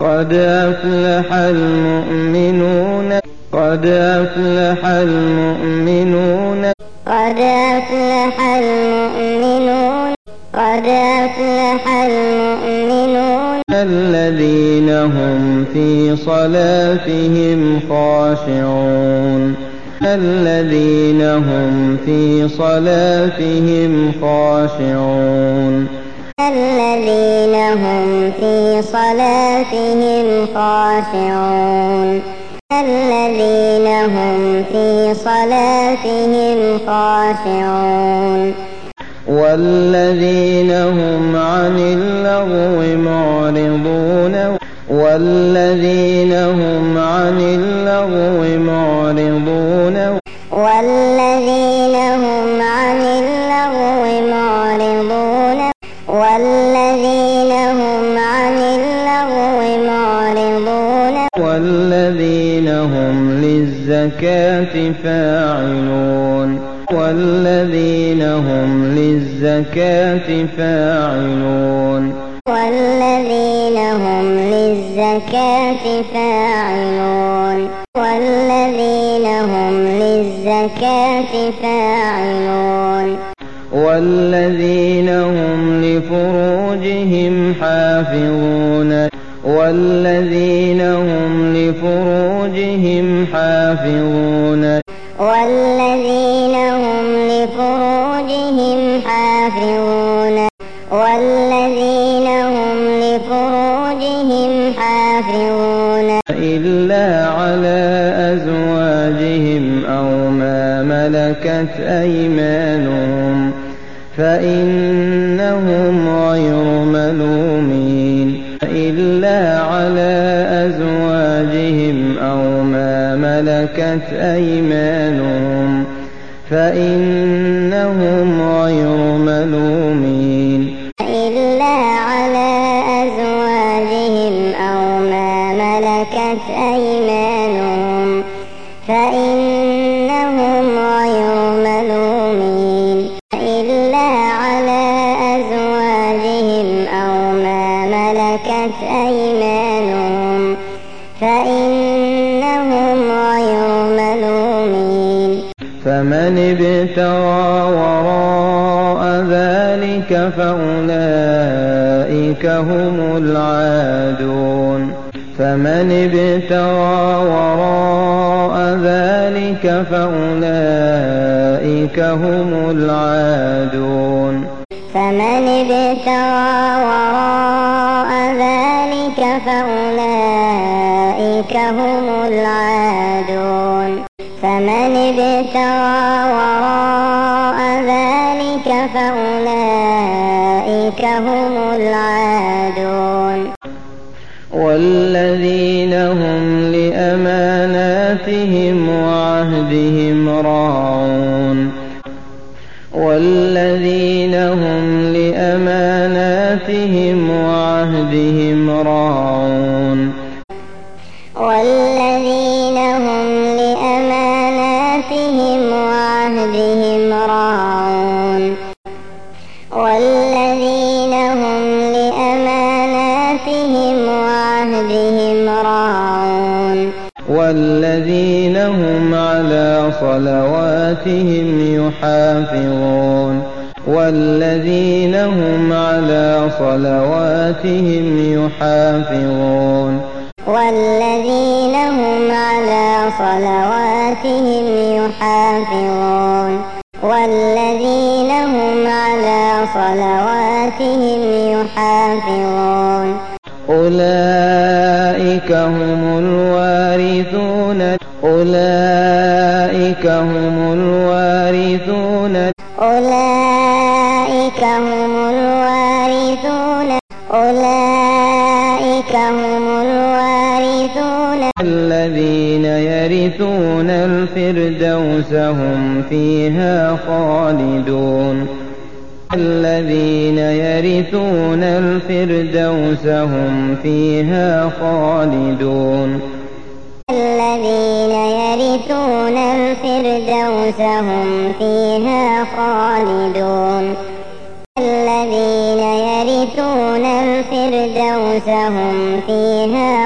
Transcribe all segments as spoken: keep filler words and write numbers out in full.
قد أفلح المؤمنون قد أفلح المؤمنون قد أفلح المؤمنون قد أفلح المؤمنون الذين هم في صلاتهم خاشعون الذين هم في صلاتهم خاشعون الذين هم في صلاتهم خاشعون الذين هم في صلاتهم خاشعون والذين هم عن اللغو معرضون والذين هم عن اللغو معرضون والذين هم عن اللغو معرضون والذين هم عن اللغو معرضون والذين هم للزكاة فاعلون والذين هم للزكاة فاعلون والذين هم للزكاة فاعلون والذين هم للزكاة فاعلون والذين هم لفروجهم حافظون والذين هم لفروجهم حافظون والذين هم لفروجهم حافظون والذين هم لفروجهم حافظون إلا على أزواجهم أو ما ملكت أيمانهم فإنهم غير ملومين إلا على أزواجهم أو ما ملكت أيمانهم فإنهم غير ملومين إلا على أزواجهم أو ما ملكت أيمانهم فإنهم غير ملومين إلا على أزواجهم أو ما ملكت أيمانهم فإنهم غير ملومين فمن ابتغى وراء ذلك فأولئك هم العادون فمن ابتغى وراء ذلك فأولئك هم العادون فمن ابتغى وراء ذلك فأولئك هم العادون فمن ابتغى وراء ذلك فأولئك هم العادون والذين هم لأماناتهم وعهدهم راعون والذين هم لأماناتهم وعهدهم راعون والذين هم لأماناتهم وعهدهم راعون والذين هم لأماناتهم وعهدهم راعون والذين هم على صلواتهم يحافظون والذين هم على صلواتهم يحافظون والذين هم على صلواتهم يحافظون والذين هم على صلواتهم يحافظون أولئك هم الوارثون أولئك هم الوارثون أولئك هم الوارثون أولئك هم الوارثون الذين يرثون الفردوس هم فيها خالدون الذين يرثون الفردوس هم فيها خالدون الذين يرثون الفردوس هم فيها خالدون الذين يرثون الفردوس هم فيها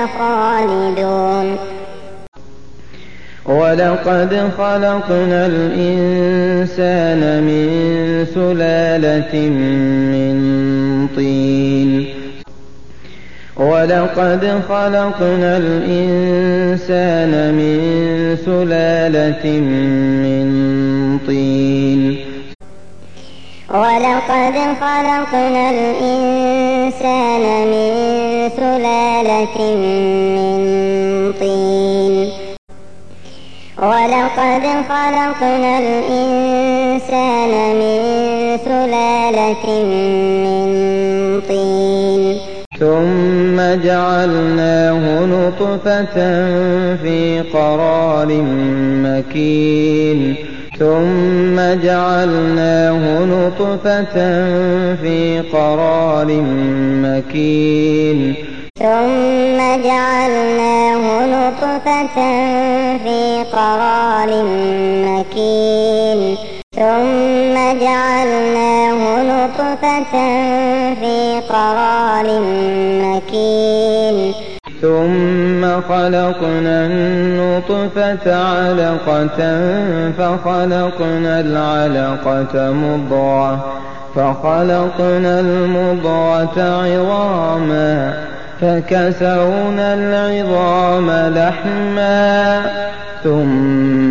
ولقد خلقنا الإنسان من سلالة من طين ولقد خلقنا الإنسان من سلالة من طين ولقد خلقنا الإنسان من سلالة من طين ولقد خلقنا الإنسان من سلالة من طين ثم جعلناه نطفة في قرار مكين ثم جعلناه نطفة في قرار مكين ثم جعلناه نطفة في قرار مكين ثم جعلناه نطفة في قرار مكين ثم خلقنا النطفة علقة فخلقنا العلقة مضغة فخلقنا المضغة عظاما فكسونا العظام لحما ثم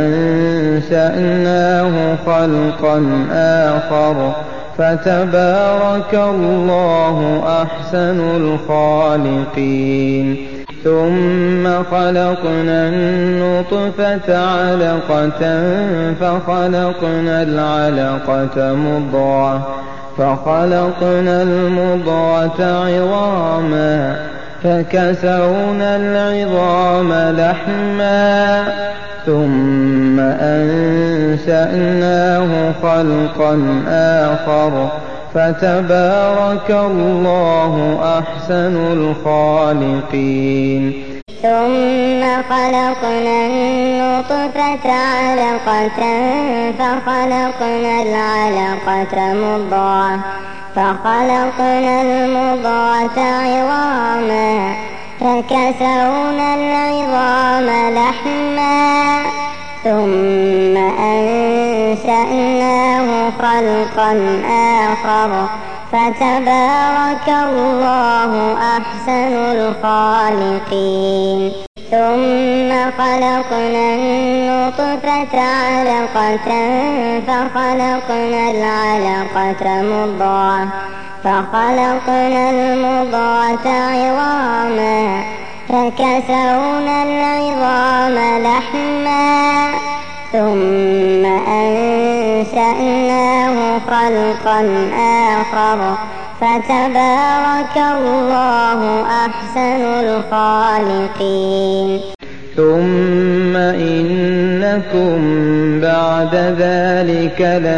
أنشأناه خلقا آخر فتبارك الله أحسن الخالقين ثم خلقنا النطفة علقة فخلقنا العلقة مضغة فخلقنا المضغة عظاما فكسونا العظام لحما ثم أنشأناه خلقا آخر فتبارك الله أحسن الخالقين ثم خلقنا النطفة علقة فخلقنا العلقة مضغة فخلقنا المضغة عظاما فكسونا العظام لحما ثم أنشأناه خلقا آخر فتبارك الله أحسن الخالقين ثم خلقنا النطفة علقة فخلقنا العلقة مضغة فخلقنا المضغة عظاما فكسونا العظام لحما ثم أنشأناه خلقا آخر فتبارك الله أحسن الخالقين ثم إنكم بعد ذلك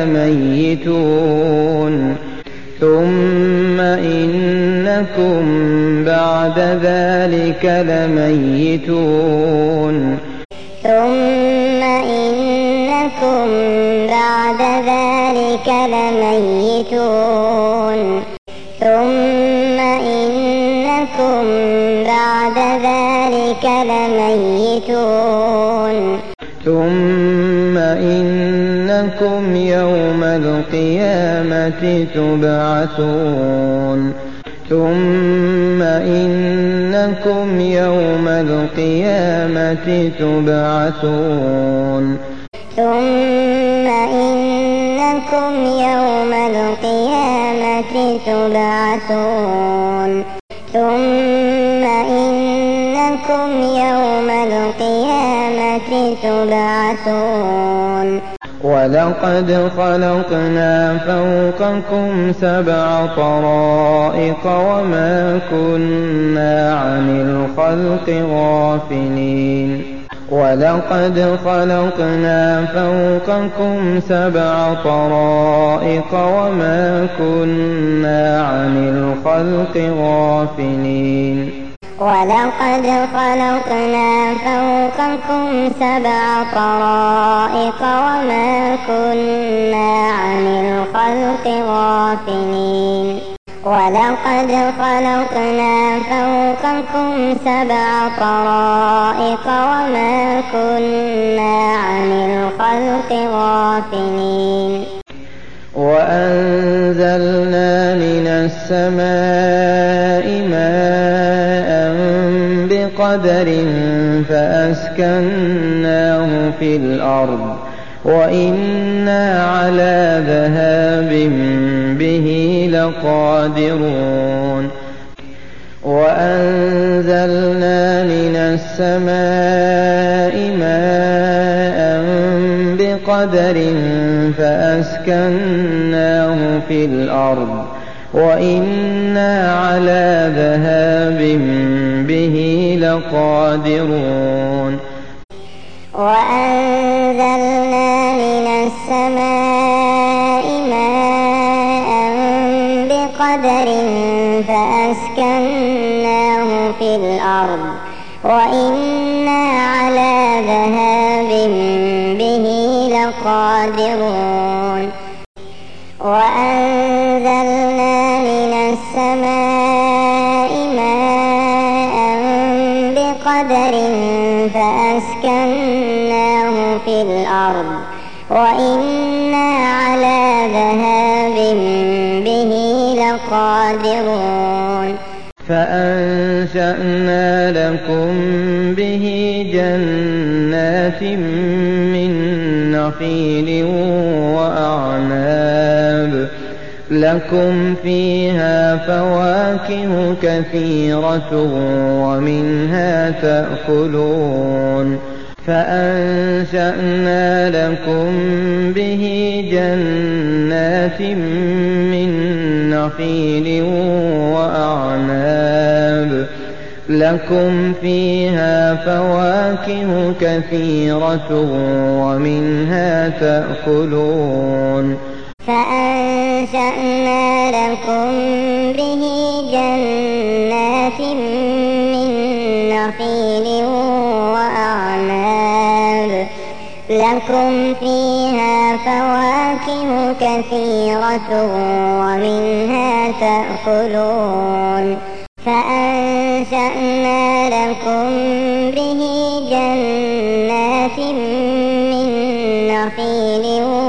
لميتون ثم إنكم بعد ذلك لميتون ثم إنكم بعد ذلك لميتون ثم إنكم بعد ذلك لميتون ثم إنكم يوم القيامة تبعثون ثم إنكم يوم القيامة تبعثون ثم إنكم يوم القيامة تبعثون ثم إنكم يوم القيامة تبعثون ولقد خلقنا فوقكم سبع طرائق وما كنا عن الخلق غافلين ولقد خلقنا فوقكم سبع طرائق وما كنا عن الخلق غافلين ولقد خلقنا فوقكم سبع طرائق وما كنا عن الخلق غافلين ولقد خلقنا فوقكم سبع طرائق وما كنا عن الخلق غافلين وأنزلنا من السماء ماء بقدر فأسكناه في الأرض وإنا على ذهاب به لقادرون وأنزلنا من السماء ماء بقدر فأسكناه في الأرض وإنا على ذهاب به لقادرون وأنزلنا من السماء ماء بقدر فأسكناه في الأرض وإنا على ذهاب به لقادرون وأنزلنا من السماء ماء بقدر فأسكناه في الأرض وإنا على ذهاب به لقادرون فأنشأنا لكم به جنات من نخيل وأعناب لكم فيها فواكه كثيرة ومنها تأكلون فأنشأنا لكم به جنات من نخيل وأعناب لكم فيها فواكه كثيرة ومنها تأكلون فأنشأنا لكم به جنات من نخيل وأعناب لكم فيها فواكه كثيرة ومنها تأكلون فأنشأنا لكم به جنات من نخيل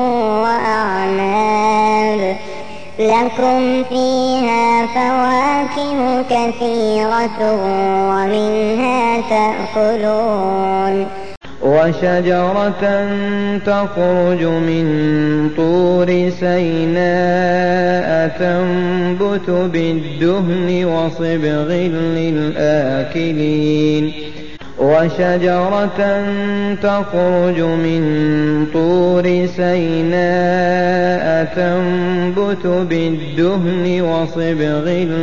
وأعناب لكم فيها فواكه كثيرة ومنها تأكلون وشجرة تخرج من طور سيناء تنبت بالدهن وصبغ للآكلين وشجرة تخرج من طور سيناء تنبت بالدهن وصبغ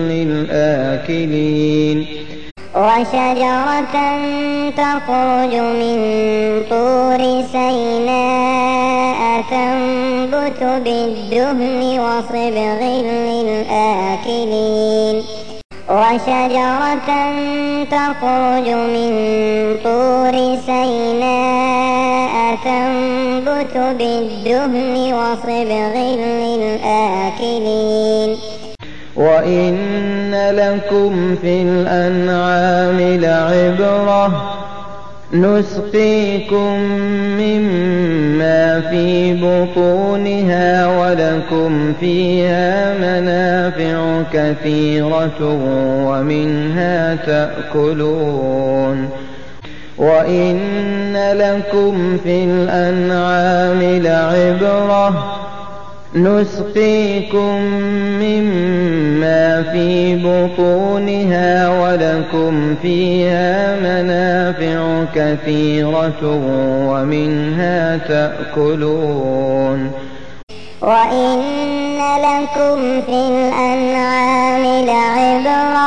للآكلين وشجرة تخرج من طور سيناء تنبت بالدهن وصبغ للآكلين وشجرة تخرج من طور سيناء تنبت بالدهن وصبغ للآكلين وإن لكم في الأنعام لعبرة نسقيكم مما في بطونها ولكم فيها منافع كثيرة ومنها تأكلون وإن لكم في الأنعام لعبرة نسقيكم مما في بطونها ولكم فيها منافع كثيرة ومنها تأكلون وإن لكم في الأنعام لعبرة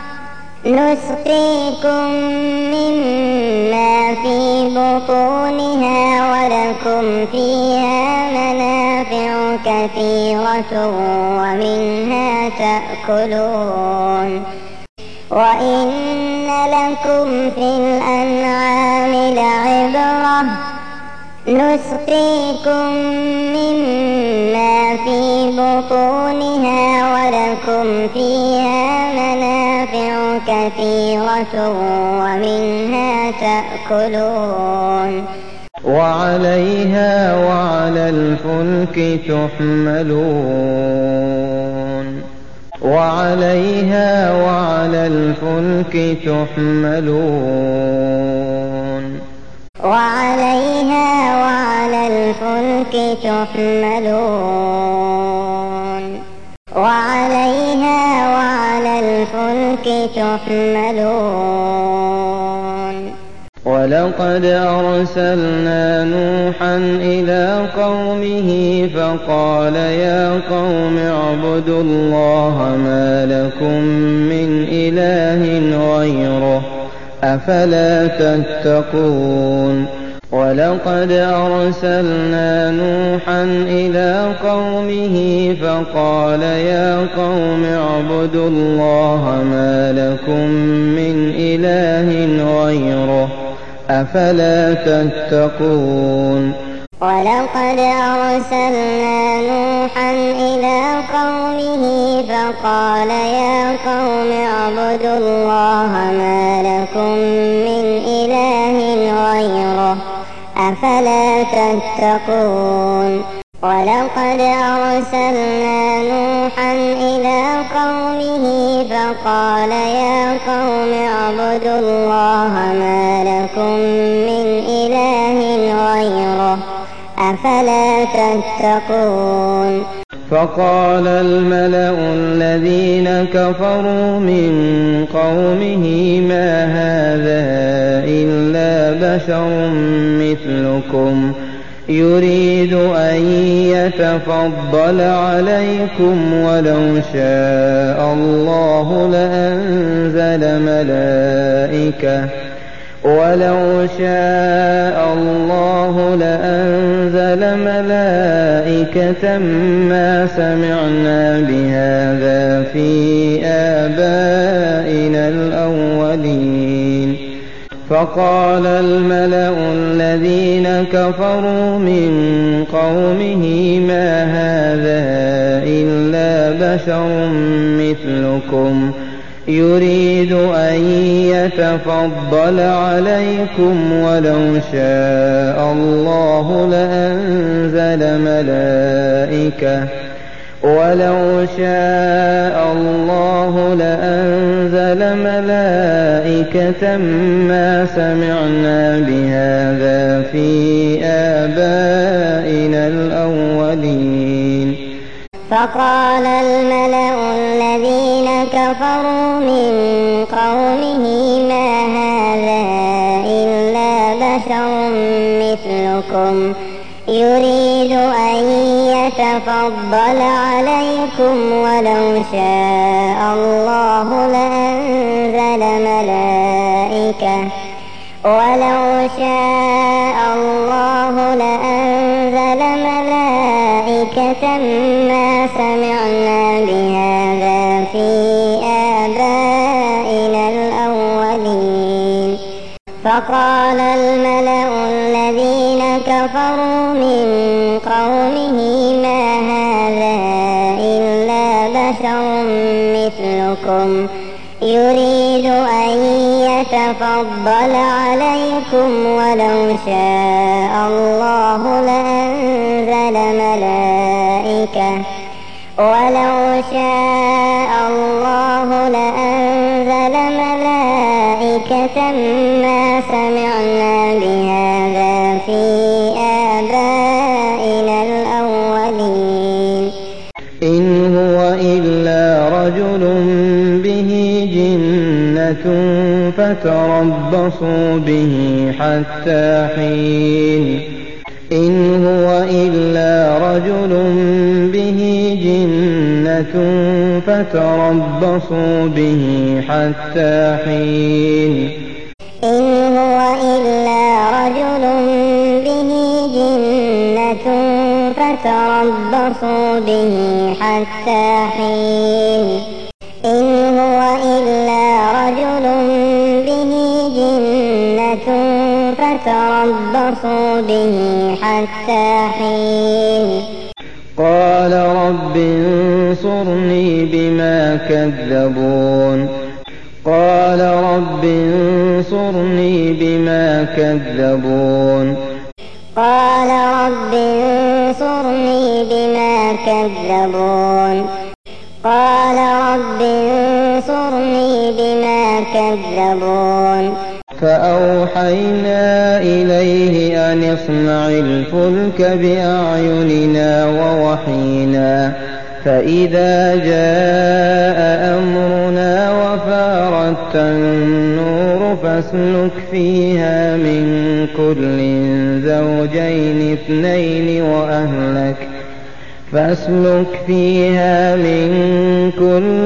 نسقيكم مما في بطونها ولكم فيها منافع كثيرة ومنها تأكلون وإن لكم في الأنعام لعبرة نسقيكم مما في بطونها ولكم فيها منافع كثيرة ومنها تأكلون وعليها وعلى الفلك تحملون وعليها وعلى الفلك تحملون وعليها وعلى الفلك تحملون وعليها وعلى الفلك تحملون ولقد أرسلنا نوحا إلى قومه فقال يا قوم اعبدوا الله ما لكم من إله غيره أفلا تتقون ولقد أرسلنا نوحا إلى قومه فقال يا قوم اعبدوا الله ما لكم من إله غيره أفلا تتقون ولقد أرسلنا نوحا إلى قومه فقال يا قوم اعبدوا الله ما لكم من إله غيره أفلا تتقون ولقد أرسلنا نوحا إلى قومه فقال يا قوم اعبدوا الله ما لكم من إله غيره أفلا تتقون فقال الملأ الذين كفروا من قومه ما هذا إلا بشر مثلكم يريد أن يتفضل عليكم ولو شاء الله لأنزل ملائكة ولو شاء الله لأنزل ملائكة ما سمعنا بهذا في آبائنا الأولين فقال الملأ الذين كفروا من قومه ما هذا إلا بشر مثلكم يريد أن يتفضل عليكم ولو شاء الله لأنزل ملائكة ولو شاء الله لأنزل ملائكة ما سمعنا بهذا في آبائنا الأولين فقال الملأ الذين كفروا من قومه ما هذا إلا بشر مثلكم يريد أن يتفضل عليكم ولو شاء الله لأنزل ملائكة ولو شاء الله لأنزل ملائكة ما سمعنا بهذا في آبائنا الأولين فقال الملأ الذين كفروا من قومه ما هذا إلا بشر مثلكم يريد أن يتفضل عليكم ولو شاء الله لأنزل ملائكة ولو شاء الله لأنزل ملائكة ما سمعنا بهذا في آبائنا الأولين إن هو إلا رجل به جنة فتربصوا به حتى حين إن هو إلا رجل به جنة فتربصوا به حتى حين إن هو إلا رجل به جنة فتربصوا به حتى حين إن هو إلا رجل به جنة فتربصوا به حتى حين قال رب انصرني بما كذبون قال رب انصرني بما كذبون قال رب انصرني بما كذبون قال رب انصرني بما كذبون فأوحينا إليه أن اصنع الفلك بأعيننا ووحينا فإذا جاء أمرنا وفارت النور فاسلك فيها من كل زوجين اثنين وأهلك فاسلك فيها من كل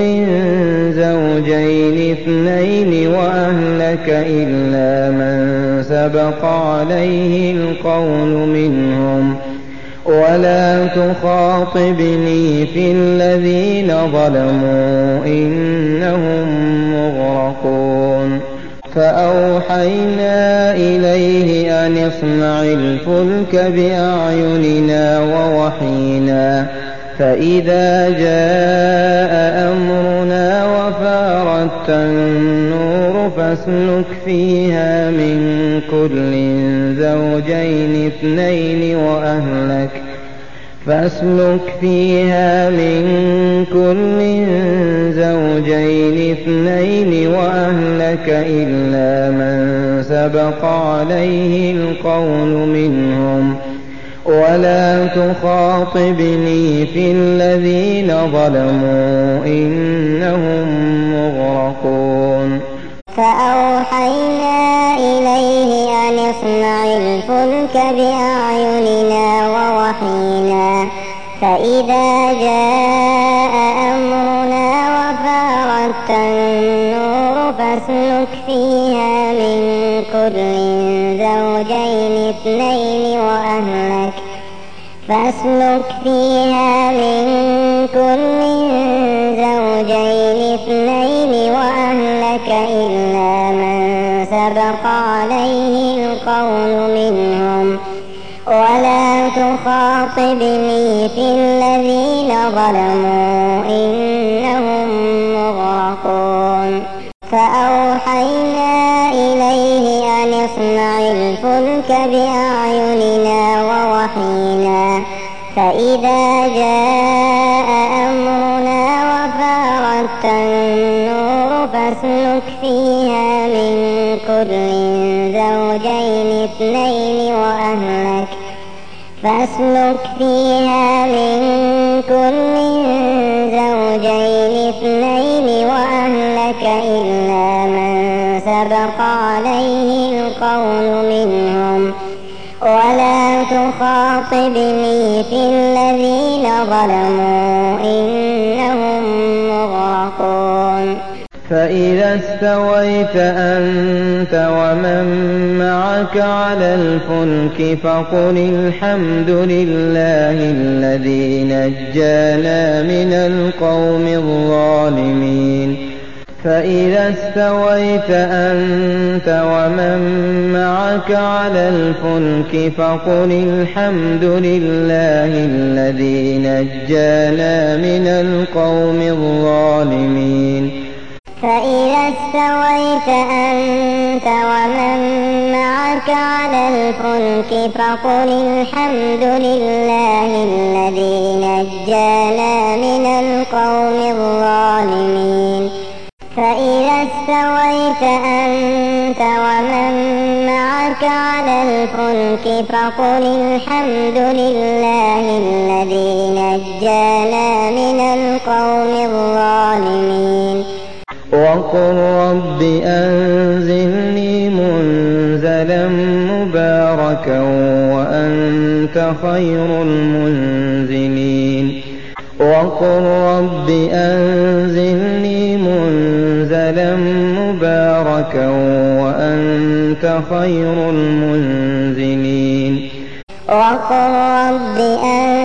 زوجين اثنين وأهلك إلا من سبق عليه القول منهم ولا تخاطبني في الذين ظلموا إنهم مغرقون فأوحينا إليه أن اصنع الفلك بأعيننا ووحينا فإذا جاء أمرنا وفارت النور فاسلك فيها من كل زوجين اثنين وأهلك فاسلك فيها من كل زوجين اثنين وأهلك إلا من سبق عليه القول منهم ولا تخاطبني في الذين ظلموا إنهم مغرقون فأوحينا إليه أن اصنع الفلك بأعيننا ووحينا فإذا جاء أمرنا وفارت النور فاسلك فيها من كل زوجين اثنين وأهلك فاسلك فيها من كل زوجين اثنين وأهلك إلا من سبق عليه القول منهم ولا تخاطبني في الذين ظلموا إنهم مغرقون فأوحينا إليه أن اصنع الفلك بأعيننا ووحينا فإذا جاء أمرنا وفارت النور فاسلك فيها من كل زوجين اثنين وأهلك فاسلك فيها من كل زوجين اثنين وأهلك إلا من سبق عليه القول منهم ولا تخاطبني في الذين ظلموا إنهم مغرقون فإذا استويت أنت ومن معك على الفلك فقل الحمد لله الذي نجانا من القوم الظالمين فإذا استويت أنت ومن معك على الفلك فقل الحمد لله الذي نجانا من القوم الظالمين فإذا استويت أنت ومن معك على الفلك فقل الحمد لله الذي نجانا من القوم الظالمين فإذا استويت أنت ومن معك على الفلك فقل الحمد لله الذي نجانا من القوم الظالمين وقل رب أنزلني منزلا مباركا وأنت خير المنزلين وقل رب أنزلني منزلا مباركا وأنت خير المنزلين وقل رب أنزلني منزلا مباركا وأنت خير المنزلين وقل رب أنزلني منزلا مباركا وأنت خير المنزلين وقل رب أنزلني منزلا مباركا وأنت خير المنزلين وقل رب أنزلني منزلا مباركا وأنت خير المنزلين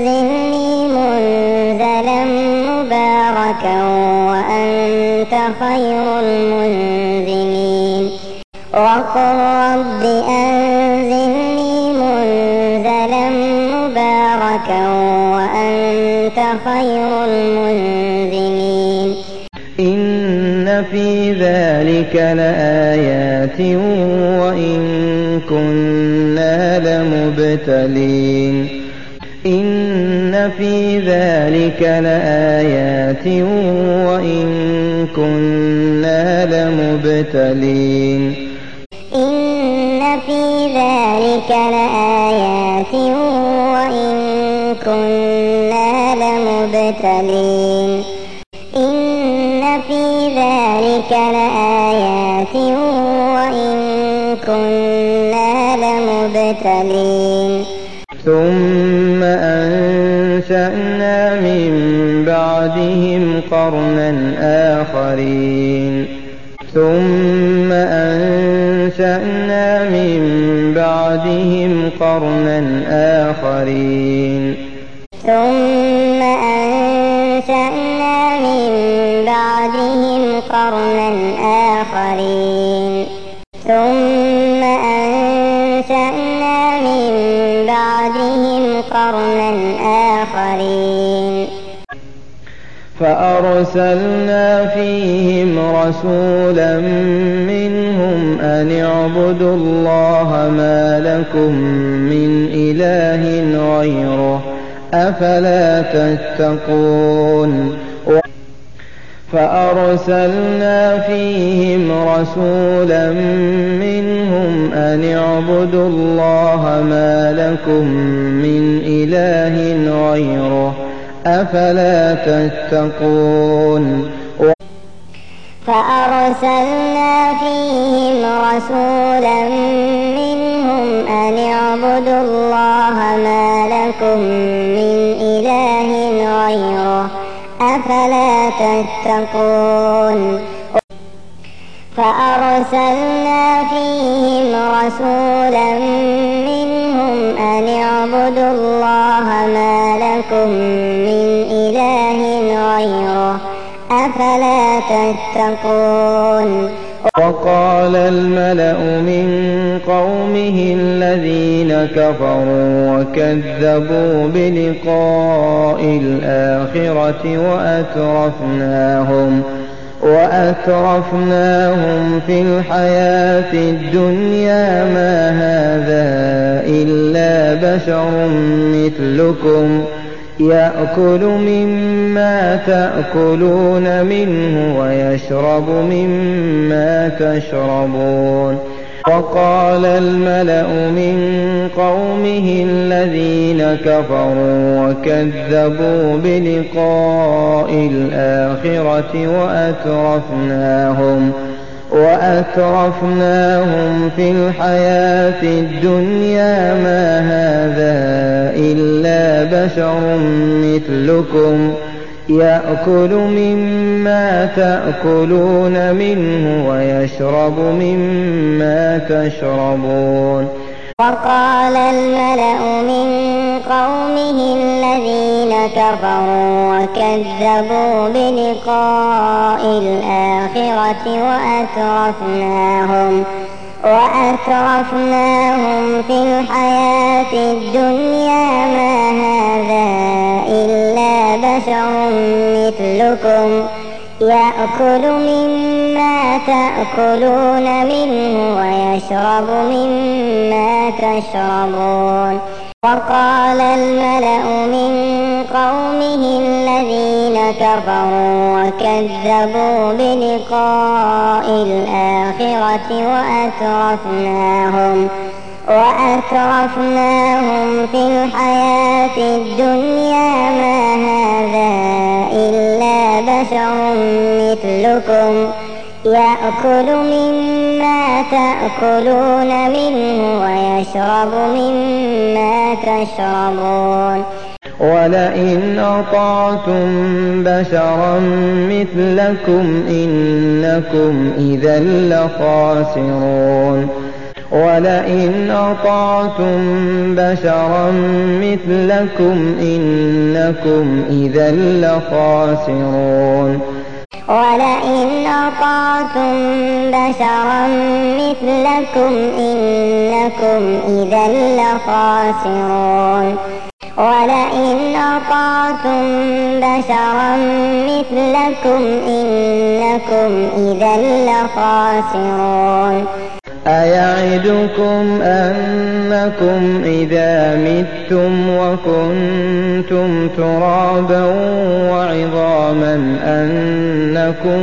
وقل رب أنزلني منزلا مباركا وأنت لآيات وإن كنا لمبتلين إن في ذلك لآيات وإن كنا لمبتلين إن في ذلك لآيات وإن كنا لمبتلين إن في ذلك لآيات وإن كنا لمبتلين ثم أنشأنا من بعدهم قرنا آخرين ثم أنشأنا من بعدهم قرنا آخرين ثم أنشأنا من بعدهم قرنا آخرين ثم أنشأنا من بعدهم قرنا آخرين فأرسلنا فيهم رسولا منهم أن اعبدوا الله ما لكم من إله غيره أفلا تتقون فأرسلنا فيهم رسولا منهم أن اعبدوا الله ما لكم من إله غيره أفلا تتقون فأرسلنا فيهم رسولا منهم أن اعبدوا الله ما لكم من إله غيره أفلا تتقون فأرسلنا فيهم رسولا منهم أن اعبدوا الله ما لكم من إله غيره أفلا تتقون وقال الملأ من قومه الذين كفروا وكذبوا بلقاء الآخرة وأترفناهم وأترفناهم في الحياة الدنيا ما هذا إلا بشر مثلكم يأكل مما تأكلون منه ويشرب مما تشربون وقال الملأ من قومه الذين كفروا وكذبوا بلقاء الآخرة وأترفناهم وأترفناهم في الحياة الدنيا ما هذا إلا بشر مثلكم يأكل مما تأكلون منه ويشرب مما تشربون وقال الملأ من قومه الذين كفروا وكذبوا بلقاء الآخرة وأترفناهم وأترفناهم في الحياة الدنيا ما هذا إلا بشر مثلكم يأكل مما تأكلون منه ويشرب مما تشربون وقال الملأ من قومه الذين كفروا وكذبوا بلقاء الآخرة وأترفناهم وأترفناهم في الحياة الدنيا ما هذا إلا بشر مثلكم يأكل مما تأكلون منه ويشرب مما تشربون ولئن أطعتم بشرا مثلكم إنكم إذا لخاسرون ولئن أطعتم بشرا مثلكم إنكم إذا لخاسرون ولئن أطعتم بشرا مثلكم إنكم إذا لخاسرون ولئن أطعتم بشرا مثلكم إنكم إذا لخاسرون أيعدكم أنكم إذا متم وكنتم ترابا وعظاما أنكم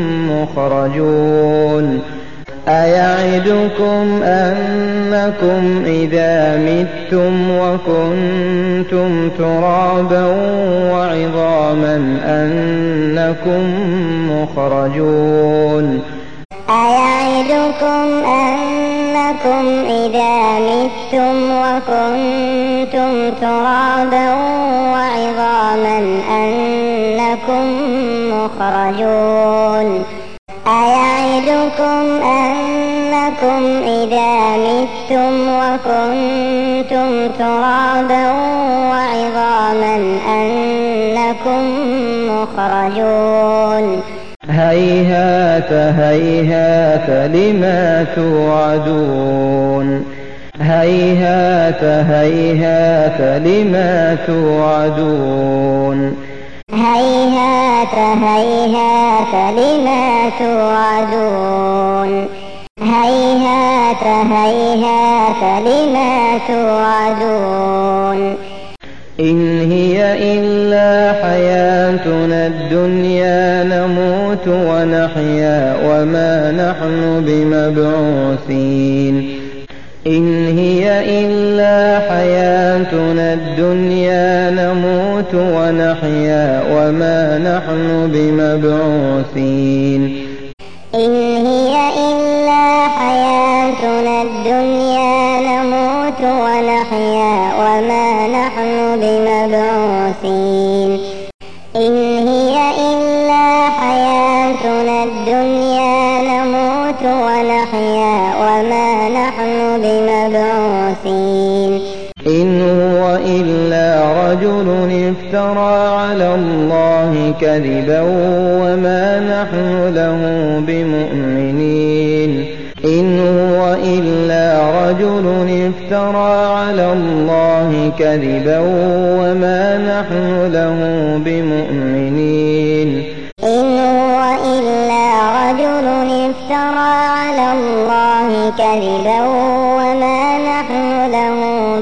مخرجون أيعدكم أنكم إذا متم وكنتم ترابا وعظاما أنكم مخرجون أيعدكم أنكم إذا متم وكنتم ترابا وعظاما أنكم مخرجون أيعدكم أنكم إذا متم وكنتم ترابا وعظاما أنكم مخرجون هيهات هيهات لما توعدون هيهات هيهات لما توعدون هيهات هيهات لما توعدون هيهات هيهات لما توعدون إن هي إلا حياتنا الدنيا نموت ونحيا وما نحن بمبعوثين إن هي إلا حياتنا الدنيا نموت ونحيا وما نحن بمبعوثين إن هي إلا حياتنا الدنيا نموت ونحيا وما نحن بمبعوثين إن هي إلا حياتنا الدنيا نموت ونحيا وما نحن بمبعوثين إن هو إلا رجل افترى على الله كذبا وما نحن له بمؤمنين إن هو إلا رجل افترى على الله كذبا وما نحن له بمؤمنين إن هو إلا رجل افترى على الله كذبا وما نحن له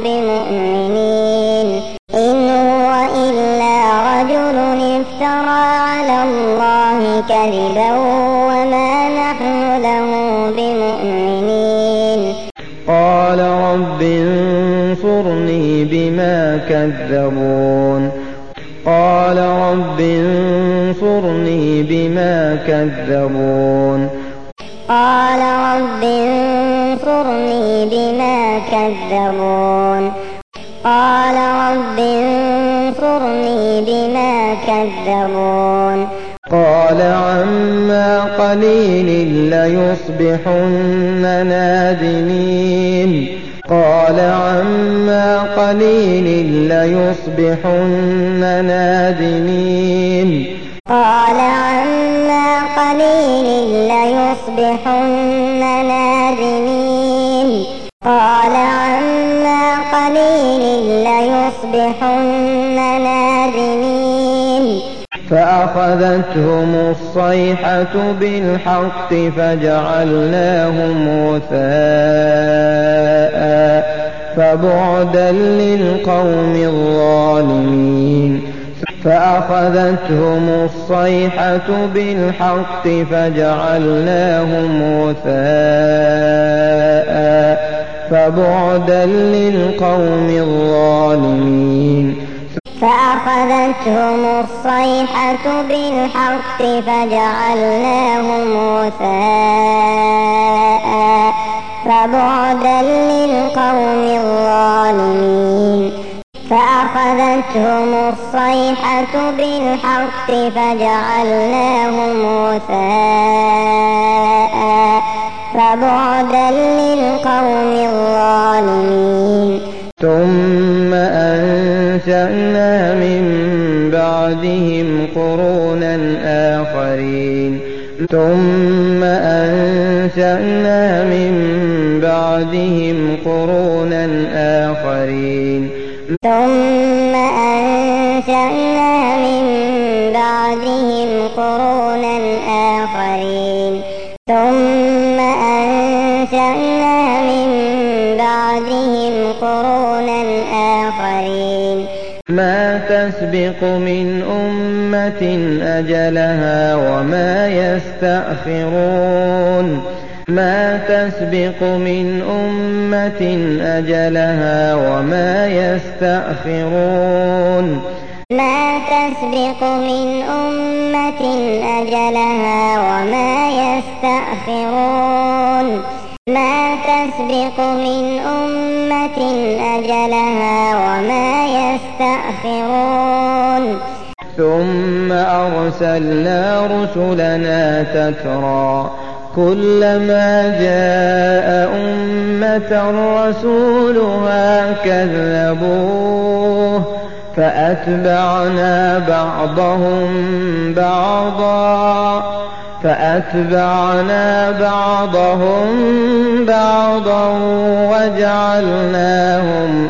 بمؤمنين إن هو إلا رجل افترى على الله كذبا وما نحن له بمؤمنين قال رب انصرني بما كذبون قال رب انصرني بما كذبون قال رب انصرني بما كذبون قال رب انصرني بما كذبون قال عما قليل ليصبحن نادمين قال عما قليل ليصبحن نادمين قال عما قليل ليصبحن نادمين قال عما قليل ليصبحن نادمين فأخذتهم الصيحة بالحق فجعلناهم غثاء فبعدا للقوم الظالمين فأخذتهم الصيحة بالحق فجعلناهم غثاء فبعدا للقوم الظالمين فأخذتهم الصيحة بالحق فجعلناهم غثاء فبعدا للقوم الظالمين فأخذتهم الصيحة بالحق فجعلناهم غثاء فبعدا للقوم الظالمين ثم أنشأنا من بعدهم قرونا آخرين ثم أنشأنا من بعدهم قرونا آخرين ثم أنشأنا من بعدهم قرونا آخرين ثم أنشأنا من بعدهم قرونا آخرين ما تسبق من أمة أجلها وما يستأخرون ما تسبق من أمة أجلها وما يستأخرون ما تسبق من أمة أجلها وما يستأخرون ما تسبق من أمة أجلها وما يستأخرون ثم أرسلنا رسلنا تترى كلما جاء أمة رسولها كذبوه فأتبعنا بعضهم بعضا فأتبعنا بعضهم بعضا وجعلناهم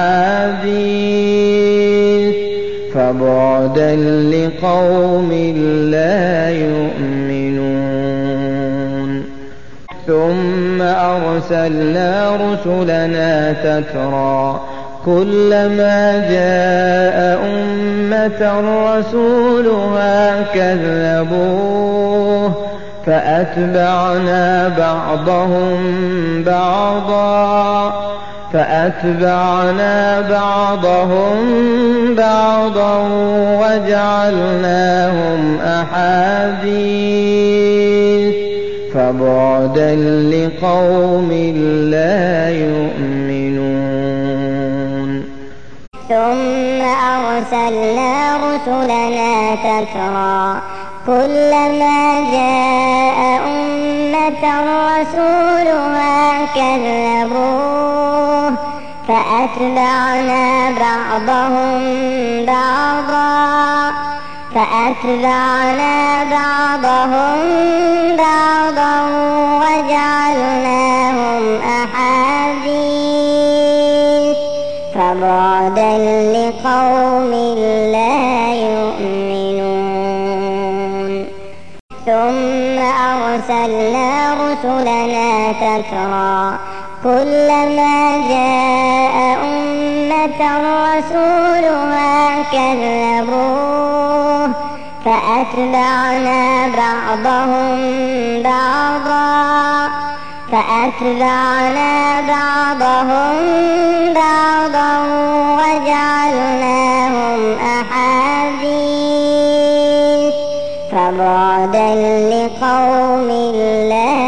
أحاديث فبعدا لقوم لا يؤمنون ثم أرسلنا رسلنا تترى كلما جاء أمة رسولها كذبوه فأتبعنا بعضهم بعضا فأتبعنا بعضهم بعضا وجعلناهم أحاديث فبعدا لقوم لا يؤمنون ثم أرسلنا رسلنا تترى كلما جاء أمة رسولها كذبوه فأتبعنا بعضهم بعضا فأتبعنا بعضهم بعضا وجعلناهم أحاديث فبعدا لقوم لا يؤمنون ثم أرسلنا رسلنا تترى كلما جاء أمة رسولها كذبوه فأتبعنا بعضهم بعضا فأتبعنا بعضهم بعضا وجعلناهم أحاديث فبعدا لقوم لا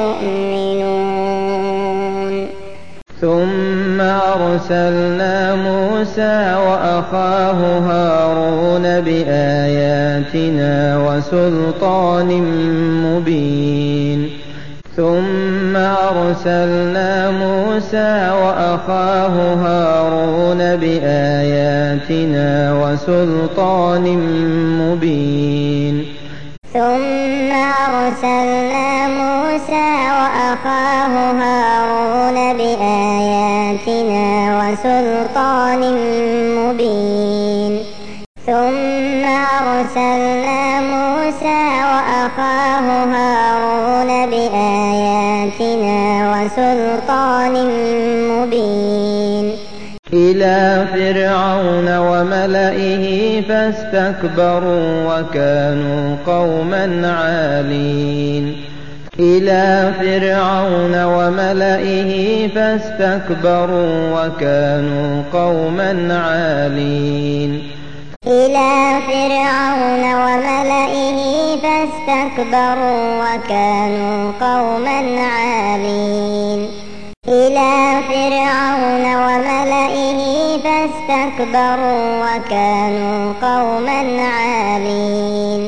يؤمنون ثم أرسلنا موسى وأخاه هارون بآياتنا وسلطان مبين ثم أرسلنا موسى وأخاه هارون بآياتنا وسلطان مبين ثم أرسلنا موسى وأخاه هارون بآياتنا وسلطان مبين ثم أرسلنا موسى وأخاه هارون بآياتنا وسلطان مبين إلى فرعون وملئه فاستكبروا وكانوا قوما عالين إلى فرعون وملئه فاستكبروا وكانوا قوما عالين إلى فرعون وملئه فاستكبروا وكانوا قوما عالين إلى فرعون وملئه فاستكبروا وكانوا قوما عالين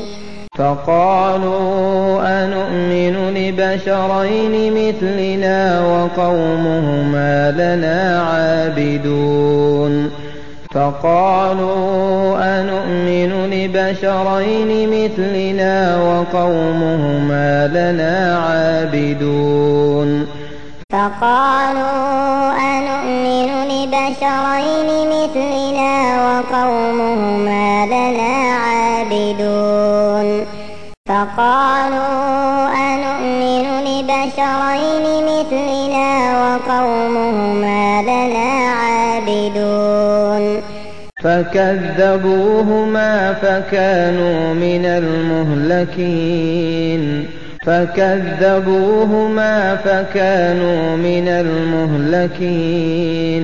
فقالوا أنؤمن لبشرين مثلنا وقومهما لنا عابدون فقالوا أنؤمن لبشرين مثلنا وقومهما لنا عابدون فقالوا أنؤمن لبشرين مثلنا وقومهما فقالوا أنؤمن لبشرين مثلنا وقومهما لنا عابدون فكذبوهما فكانوا من المهلكين فكذبوهما فكانوا من المهلكين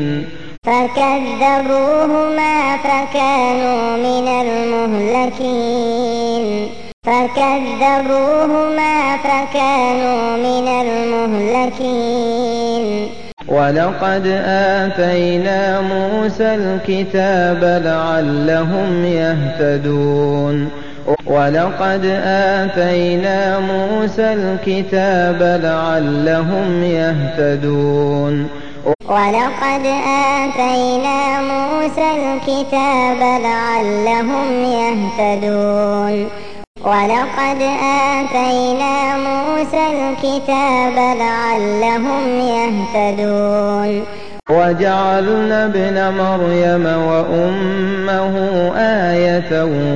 فكذبوهما فكانوا من المهلكين فكذبوهما فكانوا من المهلكين ولقد آتينا موسى الكتاب لعلهم يهتدون ولقد آتينا موسى الكتاب لعلهم يهتدون ولقد آتينا موسى الكتاب لعلهم يهتدون ولقد آتينا موسى الكتاب لعلهم يهتدون وجعلنا ابن مريم وأمه آية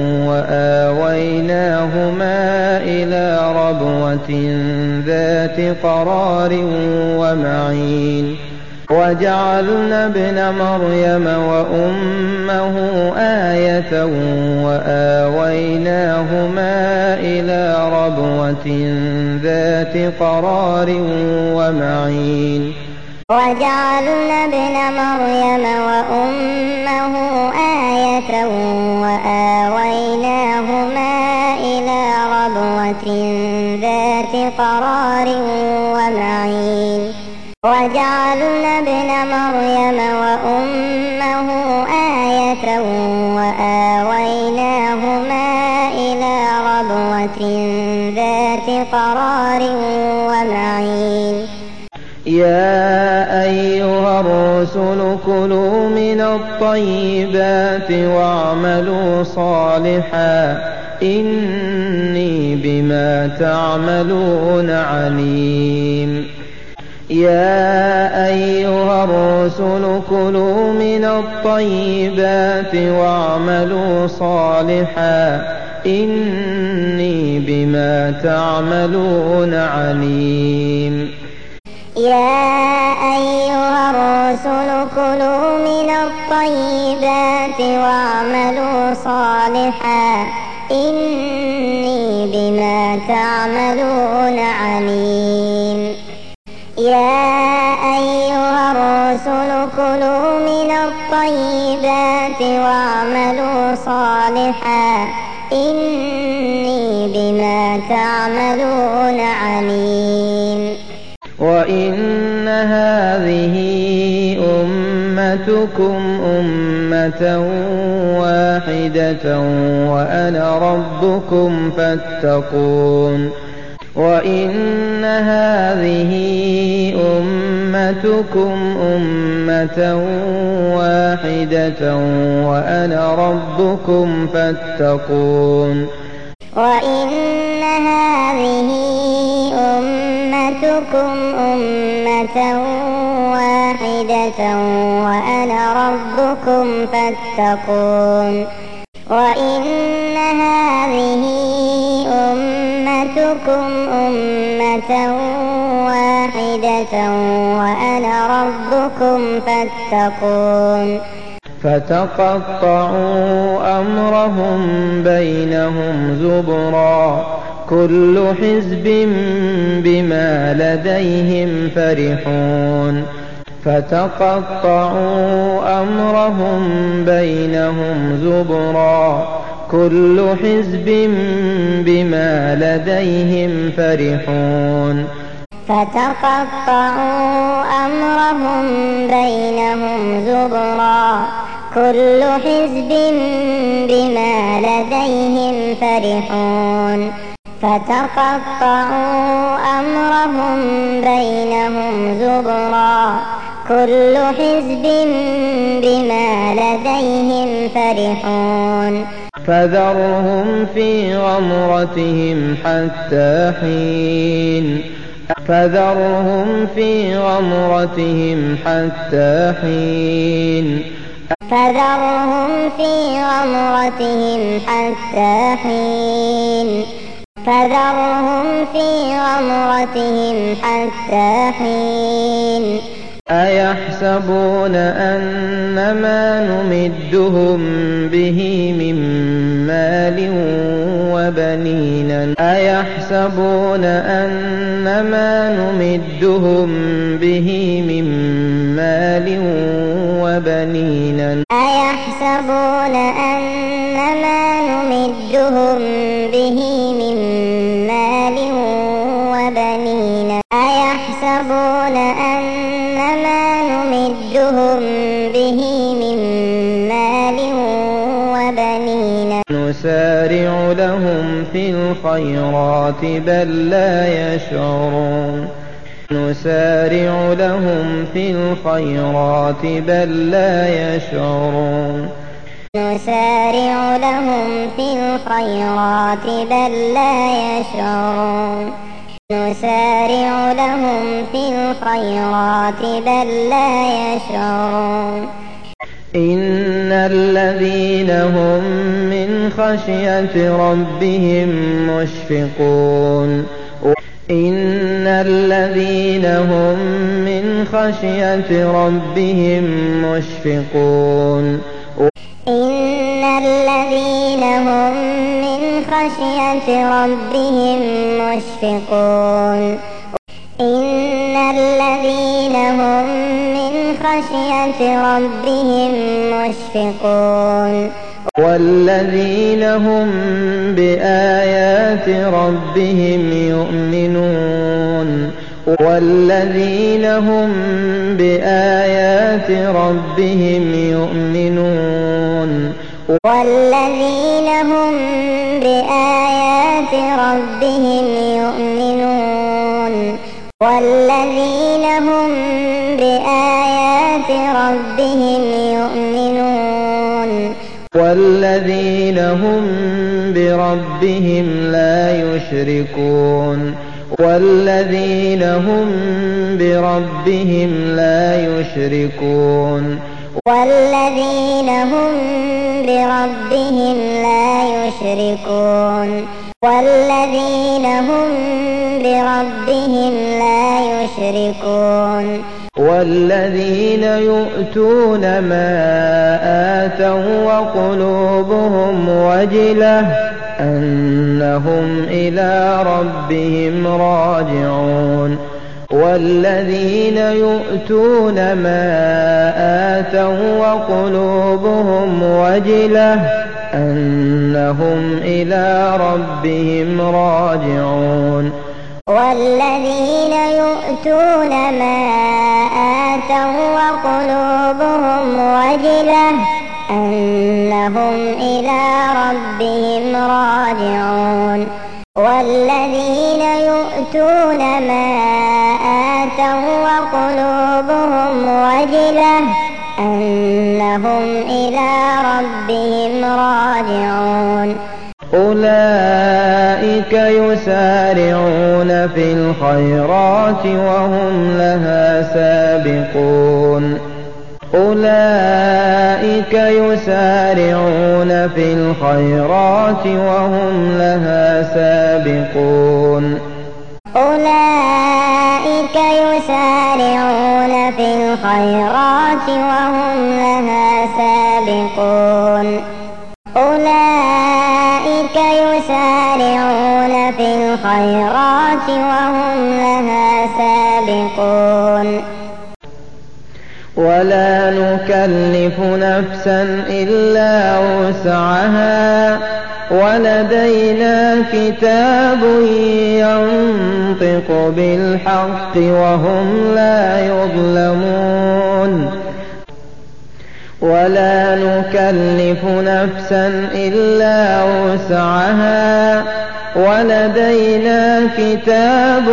وآويناهما إلى ربوة ذات قرار ومعين وجعلنا ابن مريم وأمه آية وآويناهما إلى ربوة ذات قرار ومعين وجعلنا ابن مريم وأمه آية وآويناهما إلى ربوة ذات قرار ومعين وجعلنا ابن مريم وأمه آية وآويناهما إلى ربوة ذات قرار ومعين يا أيها الرسل كلوا من الطيبات واعملوا صالحا إني بما تعملون عليم يا أيها الرسل كلوا من الطيبات واعملوا صالحا إني بما تعملون عليم يا أيها الرسل كلوا من الطيبات واعملوا صالحا إني بما تعملون عليم يا أيها الرسل كلوا من الطيبات واعملوا صالحا إني بما تعملون عليم وإن هذه أمتكم أمة واحدة وأنا ربكم فاتقون وإن هذه أمتكم أمة واحدة وأنا ربكم فاتقون وإن هذه أمتكم أمة واحدة وأنا ربكم فاتقون وإن هذه أمتكم أمة واحدة وأنا ربكم فاتقون فتقطعوا أمرهم بينهم زبرا كل حزب بما لديهم فرحون فتقطعوا أمرهم بينهم زبرا كل حزب بما لديهم فرحون فتقطعوا أمرهم بينهم زبرا كل حزب بما لديهم فرحون فتقطعوا أمرهم بينهم زبرا كل حزب بما لديهم فرحون فذرهم في غمرتهم حتى حين فذرهم في غمرتهم حتى حين فذرهم في غمرتهم حتى حين فذرهم في غمرتهم حتى حين أيحسبون أن ما نمدهم به من مال وبنين أيحسبون أن ما نمدهم به من مال وبنين أيحسبون أن ما نمدهم به من مال وبنين أيحسبون أن ما نمدهم به من مال وبنين نسارع لهم في الخيرات بل لا يشعرون نسارع لهم في الخيرات بل لا يشعرون نسارع لهم في الخيرات بل لا يشعرون نسارع لهم في الخيرات بل لا يشعرون إن الذين هم من خشية ربهم مشفقون إن الذين هم من خشية ربهم مشفقون إن الذين هم من خشية ربهم مشفقون إن الذين هم من خشية ربهم مشفقون والذين هم بآيات ربهم يؤمنون والذين هم بآيات ربهم يؤمنون والذين هم بآيات ربهم يؤمنون والذين هم بآيات ربهم يؤمنون والذين هم بربهم لا يشركون والذين هم بربهم لا يشركون والذين هم بربهم لا يشركون والذين هم بربهم لا يشركون والذين يؤتون ما آتوا وقلوبهم وجلة أنهم إلى ربهم راجعون والذين يؤتون ما آتوا وقلوبهم وجلة أنهم إلى ربهم راجعون والذين يؤتون ما آتوا وقلوبهم وجلة أنهم إلى ربهم راجعون والذين يؤتون ما آتوا وقلوبهم وجلة أنهم إلى ربهم راجعون أولئك يسارعون في الخيرات وهم لها سابقون أولئك يسارعون في الخيرات وهم لها سابقون أولئك يسارعون في الخيرات وهم لها سابقون أولئك يسارعون في الخيرات وهم لها سابقون ولا نكلف نفسا إلا وسعها ولدينا كتاب ينطق بالحق وهم لا يظلمون ولا نكلف نفسا إلا وسعها ولدينا كتاب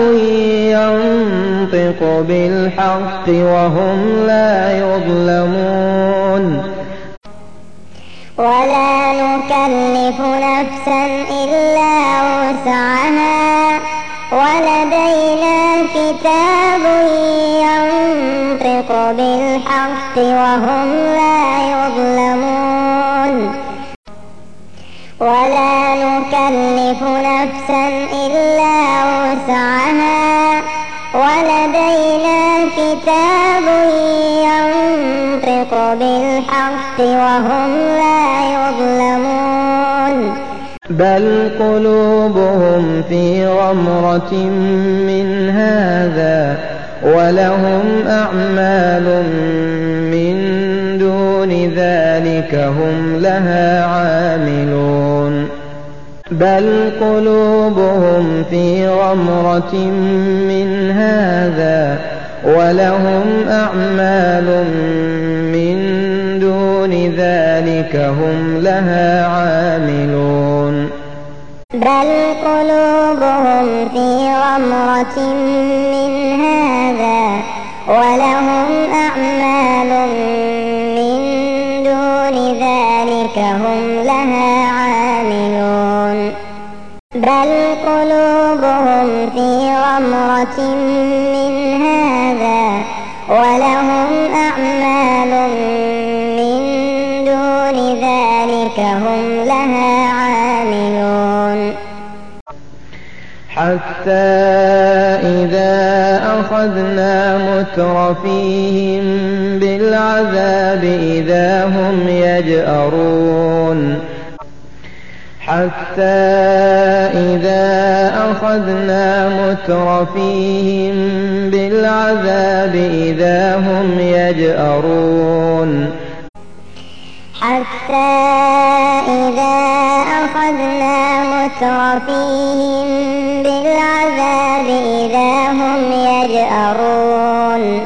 ينطق بالحق وهم لا يظلمون ولا نكلف نفسا إلا وسعها ولدينا كتاب ينطق بالحق وهم لا يظلمون ولا نكلف نفسا إلا وسعها ولدينا كتاب ينطق بالحق وهم لا يظلمون بل قلوبهم في غمرة من هذا ولهم أعمال من دون ذلك هم لها عاملون بل قلوبهم في غمرة من هذا ولهم أعمال من دون ذلك هم لها عاملون بل قلوبهم في غمرة من هذا ولهم أعمال من دون ذلك هم لها عاملون بل قلوبهم في غمرة من هذا ولهم أعمال من دون ذلك هم لها عاملون حتى إذا أخذنا مترفيهم بالعذاب إذا هم يجأرون حتى إذا أخذنا مترفيهم بالعذاب إذا هم يجأرون حتى إذا أخذنا مترفيهم بالعذاب إذا هم يجأرون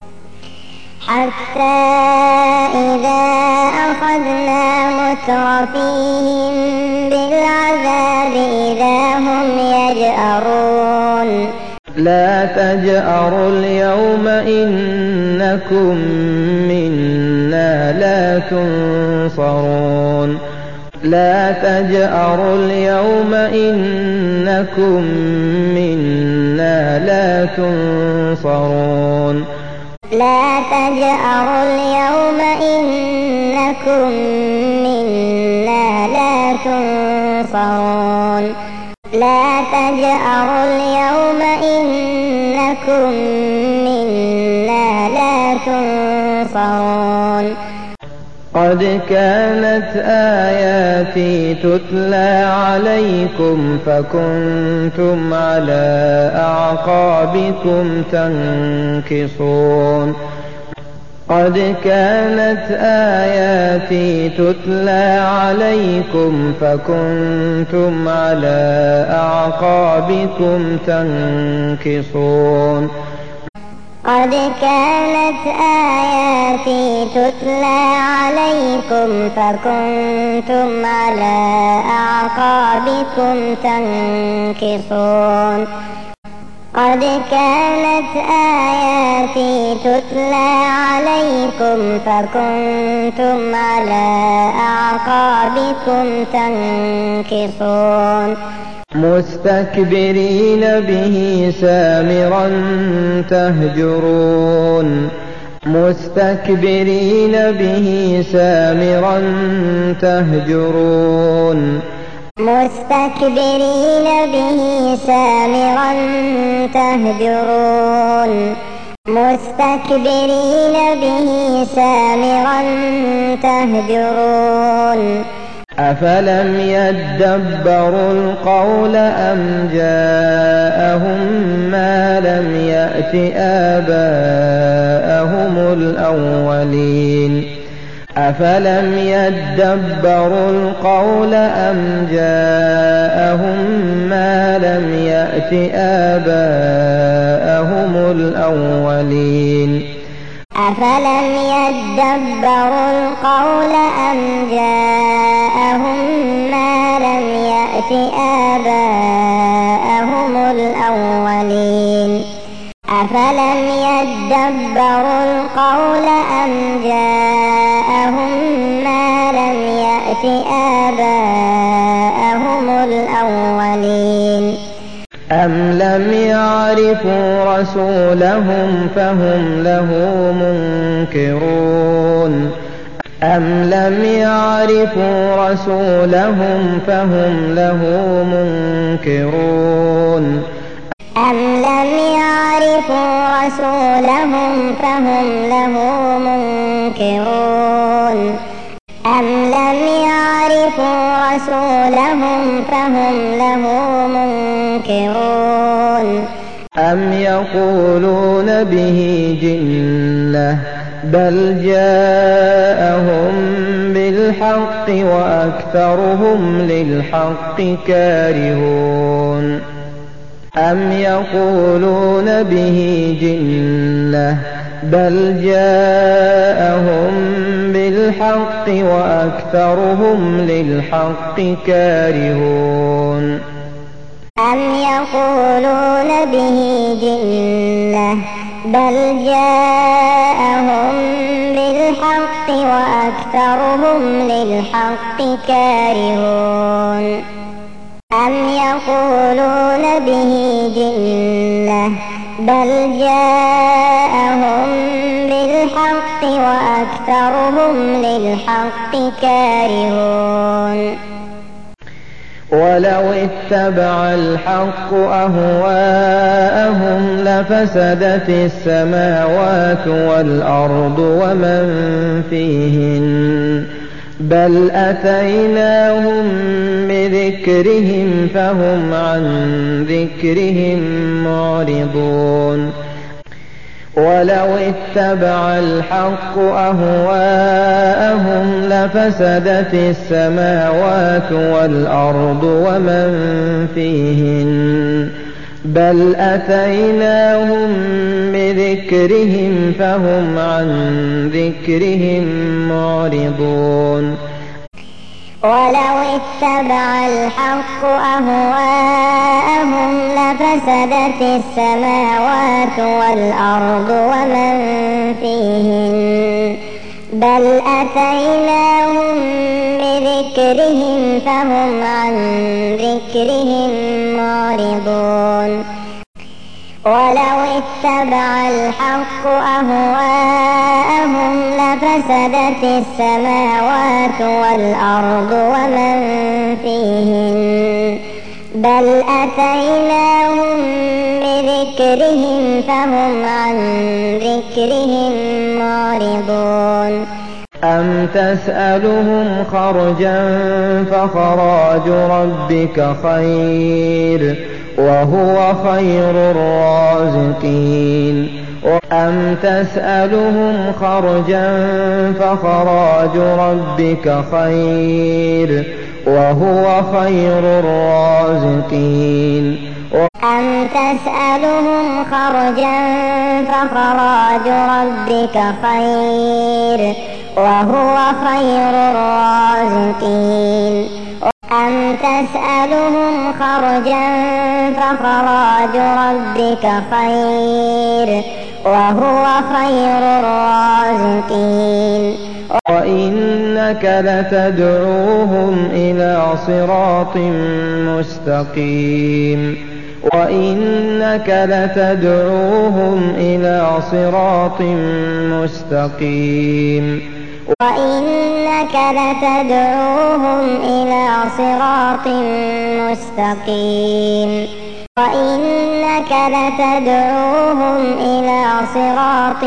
حتى إذا أخذنا مترفيهم بالعذاب إذا هم يجأرون لا تجأروا اليوم إنكم منا لا تنصرون لا تجأروا اليوم إنكم منا لا تنصرون لا تجأروا اليوم إنكم منا لا تنصرون لا تجأروا اليوم إنكم منا لا تنصرون قد كانت آياتي تتلى عليكم فكنتم على أعقابكم تنكصون قد كانت آياتي تتلى عليكم فكنتم على أعقابكم تنكصون قد كانت آياتي تتلى عليكم فكنتم على أعقابكم تنكصون قد كانت آياتي تتلى عليكم فكنتم على أعقابكم تنكصون مستكبرين به سامرا تهجرون مستكبرين به سامرا تهجرون مستكبرين به سامرا تهجرون مستكبرين به سامرا تهجرون أفلم يدبروا القول أم جاءهم ما لم يأت آباءهم الأولين أفلم يدبروا القول أم جاءهم ما لم يأت آباءهم الأولين أفلم يدبروا القول أم جاءهم ما لم يأت آباءهم الأولين أفلم يدبروا القول أم جاءهم ما لم يأت آباءهم الأولين أم لم يعرفوا رسولهم فهم له منكرون أَمْ لَمْ يَعْرِفُوا رَسُولَهُمْ فَهُمْ لَهُ مُنكِرُونَ أَمْ لَمْ يَعْرِفُوا رَسُولَهُمْ فَهُمْ لَهُ مُنكِرُونَ أَمْ لَمْ يَعْرِفُوا رَسُولَهُمْ فَهُمْ لَهُ مُنكِرُونَ أَمْ يَقُولُونَ بِهِ جِنَّةٌ بَلْ جَاءَهُم بِالْحَقِّ وَأَكْثَرُهُمْ لِلْحَقِّ كَارِهُونَ أَمْ يَقُولُونَ بِهِ جِنَّةٌ بَلْ جَاءَهُم بِالْحَقِّ وَأَكْثَرُهُمْ لِلْحَقِّ كَارِهُونَ أَمْ يَقُولُونَ بِهِ جِنَّةٌ بَلْ جَاءَهُم بِالْحَقِّ وَأَكْثَرُهُمْ لِلْحَقِّ كَارِهُونَ أَمْ يَقُولُونَ بِهِ جِنَّةٌ بَلْ جَاءَهُم بِالْحَقِّ وَأَكْثَرُهُمْ لِلْحَقِّ كَارِهُونَ وَلَوِ اتَّبَعَ الْحَقُّ أَهْوَاءَهُمْ لَفَسَدَتِ السَّمَاوَاتُ وَالْأَرْضُ وَمَن فِيهِنَّ بَلْ أَتَيْنَاهُم بِذِكْرِهِمْ فَهُمْ عَن ذِكْرِهِم مُّعْرِضُونَ وَلَوِ اتَّبَعَ الْحَقُّ أَهْوَاءَهُمْ لَفَسَدَتِ السَّمَاوَاتُ وَالْأَرْضُ وَمَن فِيهِنَّ بَلْ أَتَيْنَاهُم بِذِكْرِهِمْ فَهُمْ عَن ذِكْرِهِم مُّعْرِضُونَ وَلَوِ اتَّبَعَ الْحَقُّ أَهْوَاءَهُمْ لَفَسَدَتِ السَّمَاوَاتُ وَالْأَرْضُ وَمَن فِيهِنَّ بَلْ أَتَيْنَاهُم بِذِكْرِهِمْ فَهُمْ عَن ذِكْرِهِم مُّعْرِضُونَ وَلَوِ اتَّبَعَ الْحَقُّ أَهْوَاءَهُمْ لَفَسَدَتِ السَّمَاوَاتُ وَالْأَرْضُ وَمَن فِيهِنَّ بَلْ أَتَيْنَاهُم بِذِكْرِهِمْ فَهُمْ عَن ذِكْرِهِم مُّعْرِضُونَ أَمْ تَسْأَلُهُمْ خَرْجًا فَخَرَاجُ رَبِّكَ خَيْرٌ وَهُوَ خَيْرُ الرَّازِقِينَ أَمْ تَسْأَلُهُمْ خَرْجًا فَخَرَاجُ رَبِّكَ خَيْرٌ وَهُوَ خَيْرُ الرَّازِقِينَ أَمْ تَسْأَلُهُمْ خَرْجًا فَخَرَاجُ رَبِّكَ خَيْرٌ وَهُوَ خَيْرُ الرَّازِقِينَ أَمْ تَسْأَلُهُمْ خَرْجًا فَخَرَاجُ رَبِّكَ خَيْرٌ وَهُوَ خَيْرُ الرَّازِقِينَ وَإِنَّكَ لَتَدْعُوهُمْ إِلَىٰ صِرَاطٍ مُّسْتَقِيمٍ وَإِنَّكَ لَتَدْعُوهُمْ إِلَىٰ صِرَاطٍ مُّسْتَقِيمٍ وَإِنَّكَ لَتَدْعُوهُمْ إِلَىٰ صِرَاطٍ مُّسْتَقِيمٍ وَإِنَّكَ لَتَدْعُوهُمْ إِلَىٰ صِرَاطٍ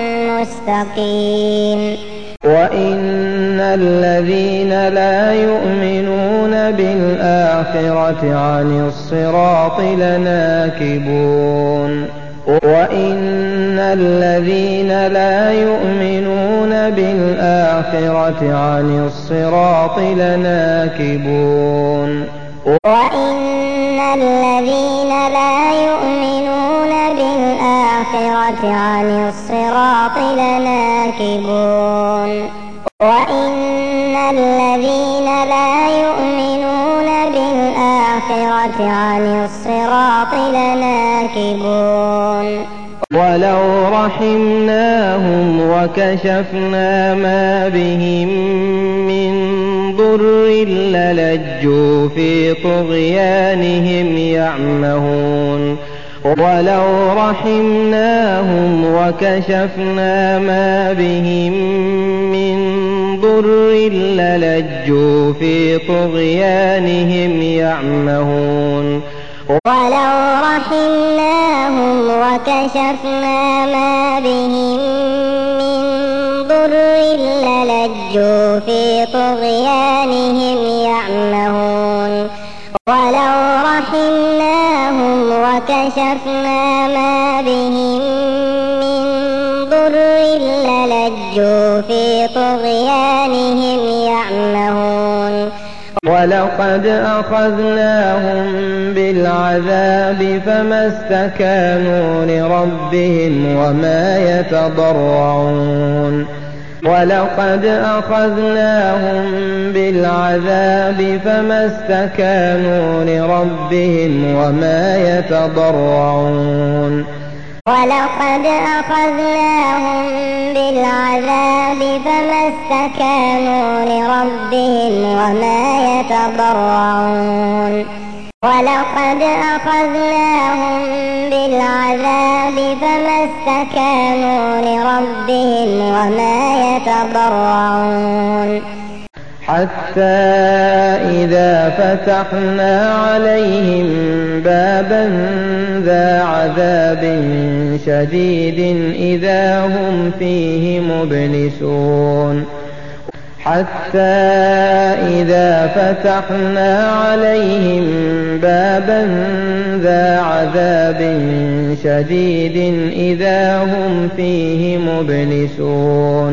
مُّسْتَقِيمٍ وَإِنَّ الَّذِينَ لَا يُؤْمِنُونَ بِالْآخِرَةِ عَنِ الصِّرَاطِ لَنَاكِبُونَ وَإِنَّ الَّذِينَ لَا يُؤْمِنُونَ بِالْآخِرَةِ عَنِ الصِّرَاطِ لَنَاكِبُونَ وَإِنَّ الَّذِينَ لَا يُؤْمِنُونَ بِالْآخِرَةِ عَنِ الصِّرَاطِ لَنَاكِبُونَ وَإِنَّ الَّذِينَ لَا يُؤْمِنُونَ بِالْآخِرَةِ عَنِ الصِّرَاطِ لَنَاكِبُونَ وَلَوْ رَحِمْنَاهُمْ وَكَشَفْنَا مَا بِهِم مِّن ضُرٍّ لَّلَجُّوا فِي طُغْيَانِهِمْ يَعْمَهُونَ وَلَوْ رَحِمْنَاهُمْ وَكَشَفْنَا مَا بِهِم مِّن ضر للجوا في طغيانهم يعمهون ولو رحمناهم وكشفنا ما بهم من ضر للجوا في طغيانهم يعمهون ولو رحمناهم وكشفنا ما بهم من ضر للجوا في طغيانهم يعمهون ولقد أخذناهم بالعذاب فما استكانوا لربهم وما يتضرعون ولقد أخذناهم بالعذاب فما استكانوا لربهم وما يتضرعون ولقد أخذناهم بالعذاب فما استكانوا لربهم وما يتضرعون ولقد أخذناهم بالعذاب فما استكانوا لربهم وما يتضرعون حتى إذا فتحنا عليهم بابا ذا عذاب شديد إذا هم فيه مبلسون حتى إذا فتحنا عليهم بابا ذا عذاب شديد إذا هم فيه مبلسون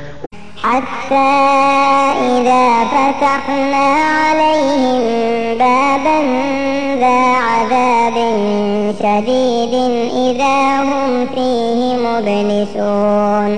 حتى إذا فتحنا عليهم بابا ذا عذاب شديد إذا هم فيه مبلسون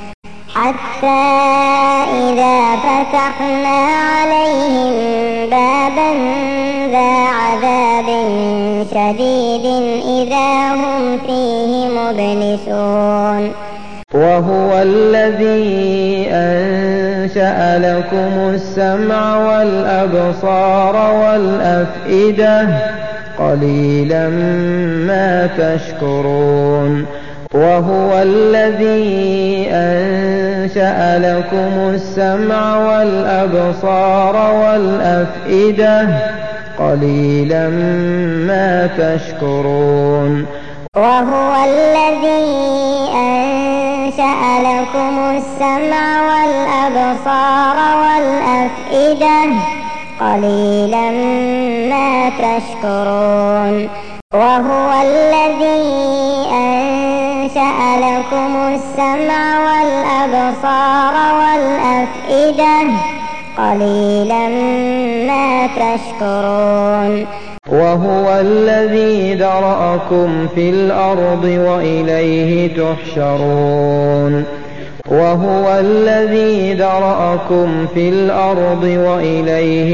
حتى إذا فتحنا عليهم بابا ذا عذاب شديد إذا هم فيه مبلسون وهو الذي أنشأ لكم السمع والأبصار والأفئدة قليلا ما تشكرون وهو الذي أنشأ لكم السمع والأبصار والأفئدة قليلا ما تشكرون وهو الذي أنشأ لكم السمع والأبصار والأفئدة قليلا ما تشكرون وهو الذي أنشأ لكم السمع والأبصار والأفئدة قليلا ما تشكرون وهو الذي ذرأكم في الأرض وإليه تحشرون وهو الذي ذرأكم في الأرض وإليه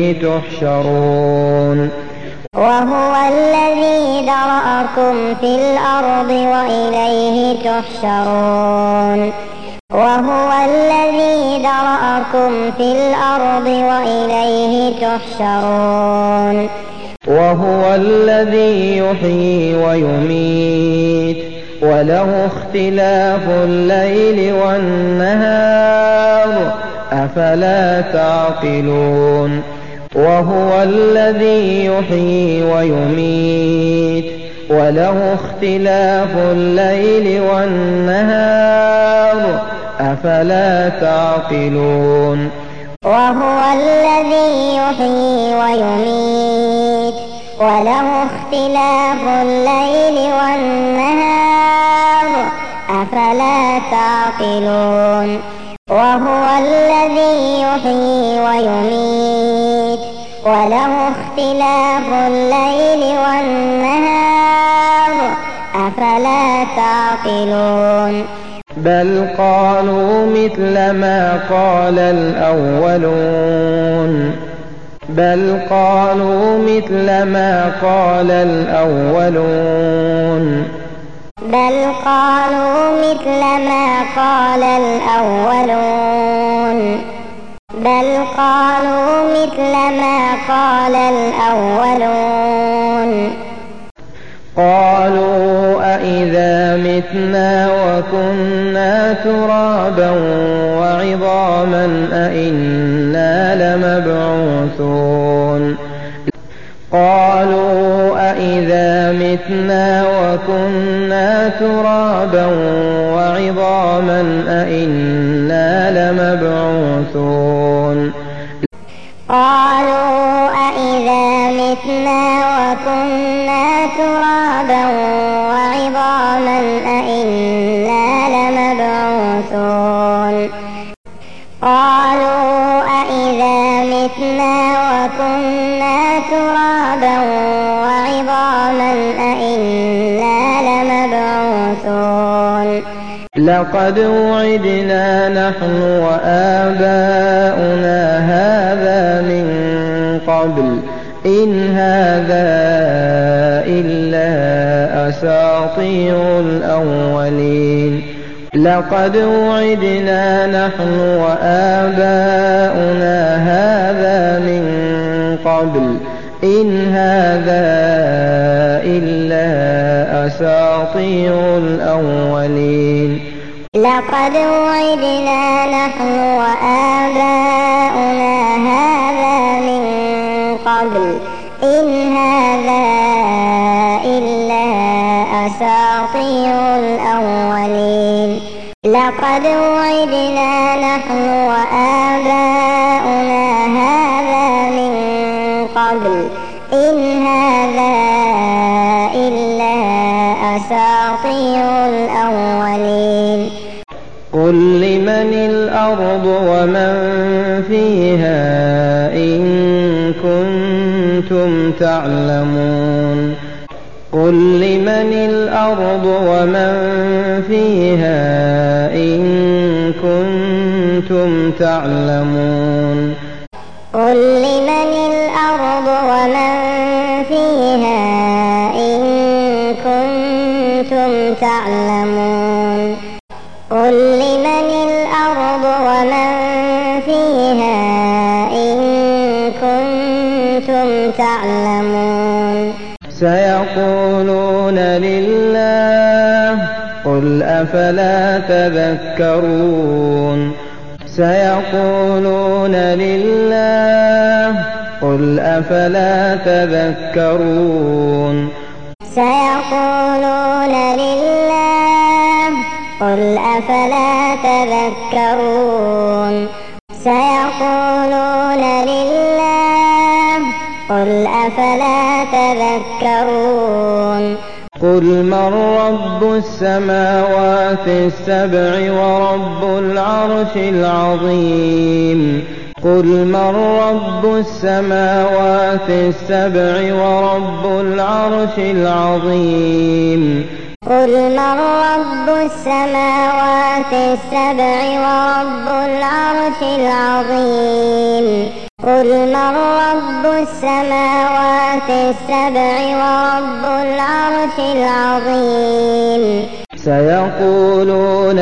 تحشرون وهو الذي ذرأكم في الأرض وإليه تحشرون وهو الذي ذرأكم في الأرض وإليه تحشرون وهو الذي يحيي ويميت وله اختلاف الليل والنهار أفلا تعقلون وهو الذي يحيي ويميت وله اختلاف الليل والنهار أفلا تعقلون وهو الذي يحيي ويميت وله اختلاف الليل والنهار أفلا تعقلون وهو الذي يحيي ويميت وله اختلاف الليل والنهار أفلا تعقلون بل قالوا مثل ما قال الأولون بل قالوا مثل ما قال الأولون بل قالوا مثل ما قال الأولون بل قالوا مثل ما قال الأولون قالوا أإذا متنا وكنا ترابا وعظاما أإنا لمبعوثون قالوا أإذا متنا وكنا ترابا وعظاما أإنا لمبعوثون قالوا أإذا متنا وكنا ترابا وعظاما أإنا لمبعوثون قالوا أإذا متنا وكنا ترابا وعظاما أإنا لمبعوثون لقد وعدنا نحن وآباؤنا هذا من قبل إن هذا إلا أساطير الأولين لقد وعدنا نحن وآباؤنا هذا من قبل إن هذا إلا أساطير الأولين لقد وعدنا نحن وآباؤنا هذا من قبل إن هذا إلا أساطير الأولين لقد وعدنا نحن وآباؤنا هذا من قبل إن هذا إلا أساطير الأولين قل لمن الأرض ومن فيها إن كنتم تعلمون قل لمن الأرض ومن فيها إن كنتم تعلمون قل لمن الأرض ومن فيها إن كنتم تعلمون قل لمن الأرض ومن فيها إن كنتم تعلمون سيقولون لله قل أفلا تذكرون سيقولون لله قل أفلا تذكرون سيقولون لله قل أفلا تذكرون سيقولون لله قل أفلا تذكرون قل من رب السماوات السبع ورب العرش العظيم قل من رب السماوات السبع ورب العرش العظيم قل من رب السماوات السبع ورب العرش العظيم قل من رب السماوات السبع ورب العرش العظيم سيقولون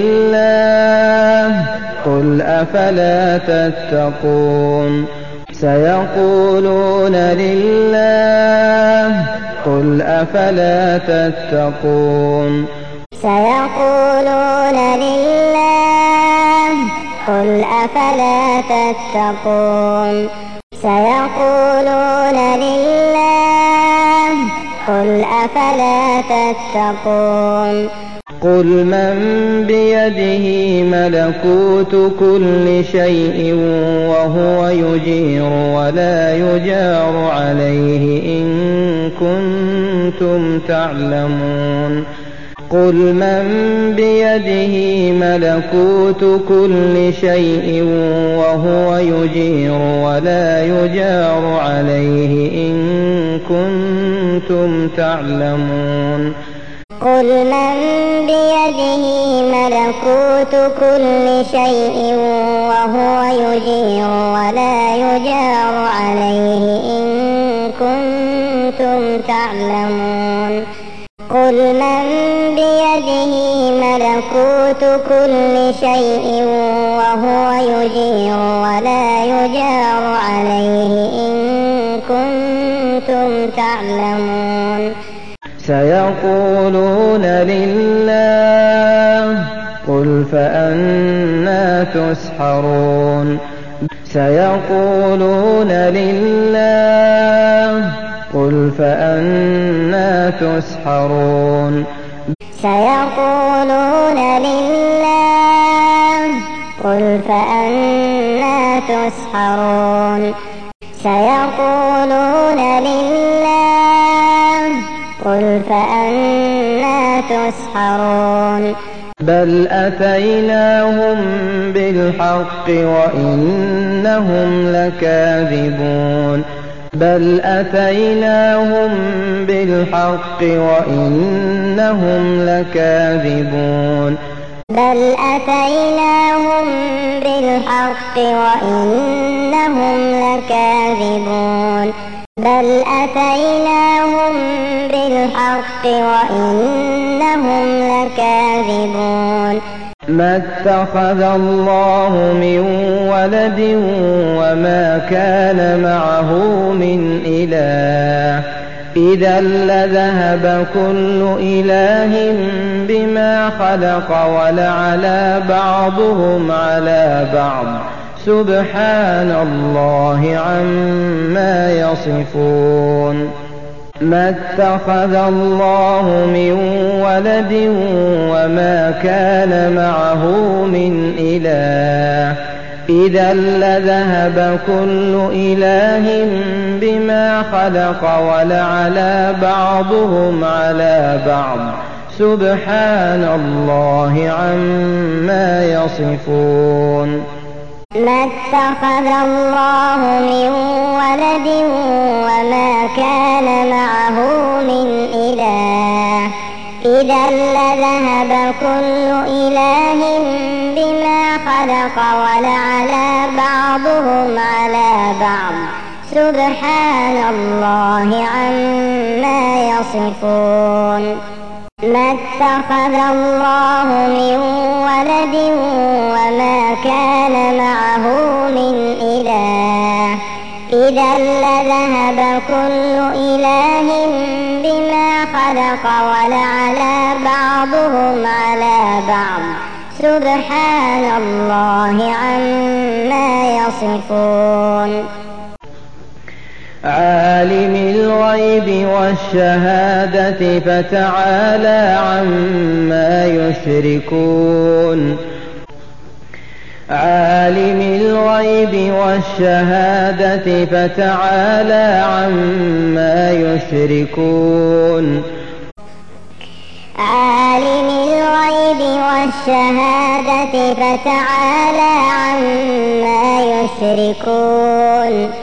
لله قل أفلا تتقون سيقولون لله قل أفلا تتقون سيقولون لله قل أفلا تتقون سيقولون لله قل أفلا تتقون قل من بيده ملكوت كل شيء وهو يجير ولا يجار عليه إن كنتم تعلمون قل من بيده ملكوت كل شيء وهو يجير ولا يجار عليه إن كنتم تعلمون قل من بيده ملكوت كل شيء وهو يجير ولا يجار عليه إن كنتم تعلمون قل من بيده ملكوت كل شيء وهو يجير ولا يجار عليه إن كنتم تعلمون سيقولون لله قل فأنى تسحرون سيقولون لله قل فأنى تسحرون سيقولون لله قل فأنى تسحرون سيقولون لله قل فأنى تسحرون بل أتيناهم بالحق وإنهم لكاذبون بل أتيناهم بالحق وإنهم لكاذبون بل أتيناهم بالحق وإنهم لكاذبون بل أتيناهم بالحق وإنهم لكاذبون ما اتخذ الله من ولد وما كان معه من إله إذا لذهب كل إله بما خلق ولعلى بعضهم على بعض سبحان الله عما يصفون ما اتخذ الله من ولد وما كان معه من إله إذا لذهب كل إله بما خلق ولعلى بعضهم على بعض سبحان الله عما يصفون ما اتخذ الله من ولد وما كان معه من إله إذا لذهب كل إله بما خلق ولعلى بعضهم على بعض سبحان الله عما يصفون ما اتخذ الله من ولد وما كان معه من إله إذا لذهب كل إله بما خلق ولعلى بعضهم على بعض سبحان الله عما يصفون عالم الغيب والشهادة فتعالى عما يشركون عالم الغيب والشهادة فتعالى عما يشركون عالم الغيب والشهادة فتعالى عما يشركون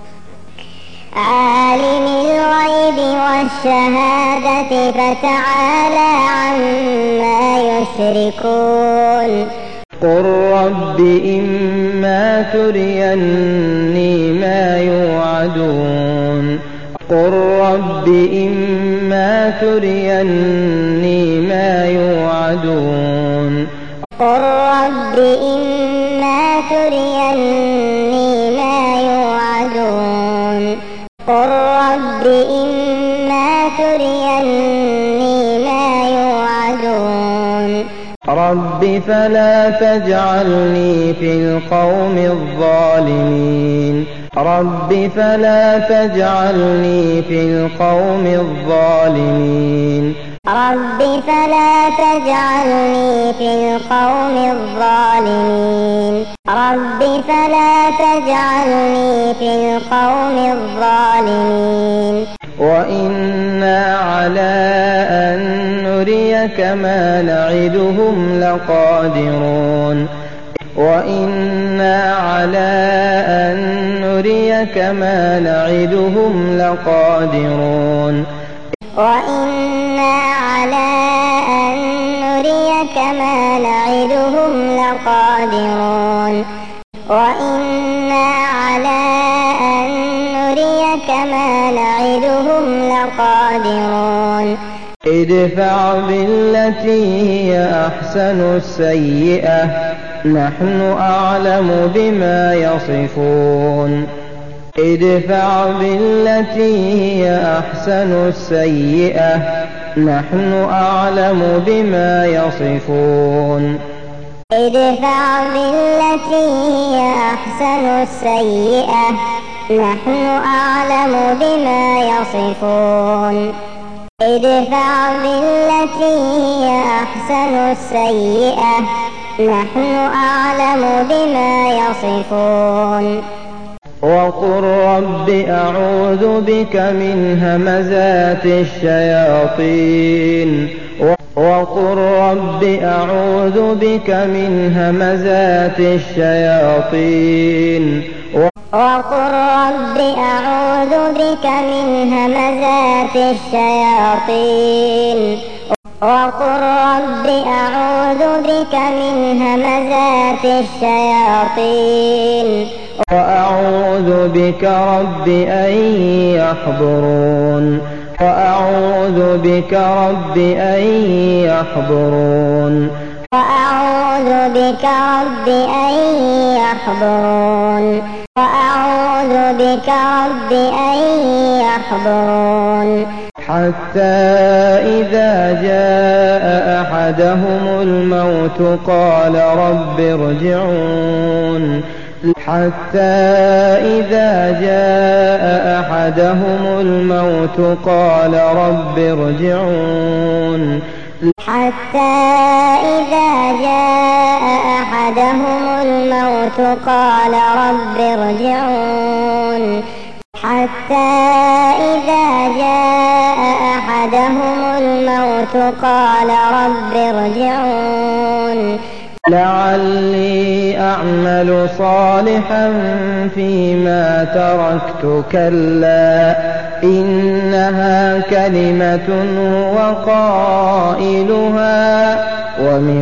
عالم الغيب والشهادة فتعالى عما يشركون قل رب إما تريني ما يوعدون قل رب إما تريني ما يوعدون قل رب إما تريني ما يوعدون قل رب إما تريني ما يوعدون رب فلا تجعلني في القوم الظالمين رب فلا تجعلني في القوم الظالمين رب فلا تجعلني في القوم الظالمين رب فلا تجعلني في القوم الظالمين وإنا على أن نريك ما نعدهم لقادرون وإنا على أن نريك ما نعدهم لقادرون وإنا على أن نريك ما نعدهم لقادرون وإنا على أن نريك ما نعدهم لقادرون ادفع بالتي هي أحسن السيئة نحن أعلم بما يصفون ادفع بالتي هي أحسن السيئة نحن أعلم بما يصفون ادفع بالتي هي أحسن السيئة نحن أعلم بما يصفون ادفع بالتي هي أحسن السيئة نحن أعلم بما يصفون وقل رب أعوذ بك من همزات الشياطين وقل رب أعوذ بك من همزات الشياطين وقل رب أعوذ بك من همزات الشياطين وقل رب أعوذ بك من همزات الشياطين وأعوذ بك رب أن يحضرون وأعوذ بك رب أن يحضرون وأعوذ بك رب أن يحضرون وأعوذ بك رب أن يحضرون حتى إذا جاء أحدهم الموت قال رب ارجعون حتى إذا جاء أحدهم الموت قال رب ارجعون حتى إذا جاء أحدهم الموت قال رب ارجعون حتى إذا جاء أحدهم الموت قال رب ارجعون لعلي أعمل صالحا فيما تركت كلا إنها كلمة وقائلها ومن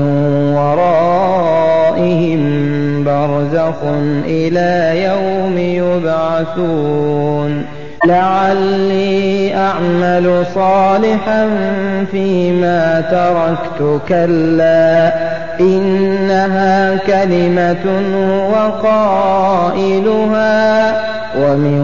ورائهم برزخ إلى يوم يبعثون لعلي أعمل صالحا فيما تركت كلا إنها كلمة وقائلها ومن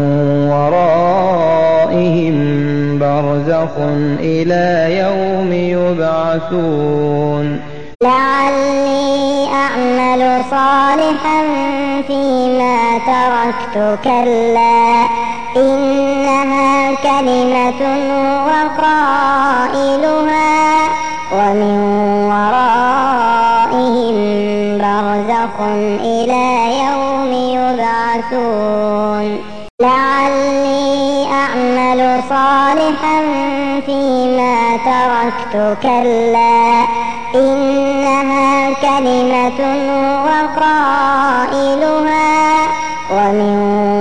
ورائهم برزخ إلى يوم يبعثون لعلي أعمل صالحا فيما تركت كلا إنها كلمة وقائلها ومن ورائهم برزخ إلى يوم يبعثون لعلي أعمل صالحا فيما تركت كلا إنها كلمة وقائلها ومن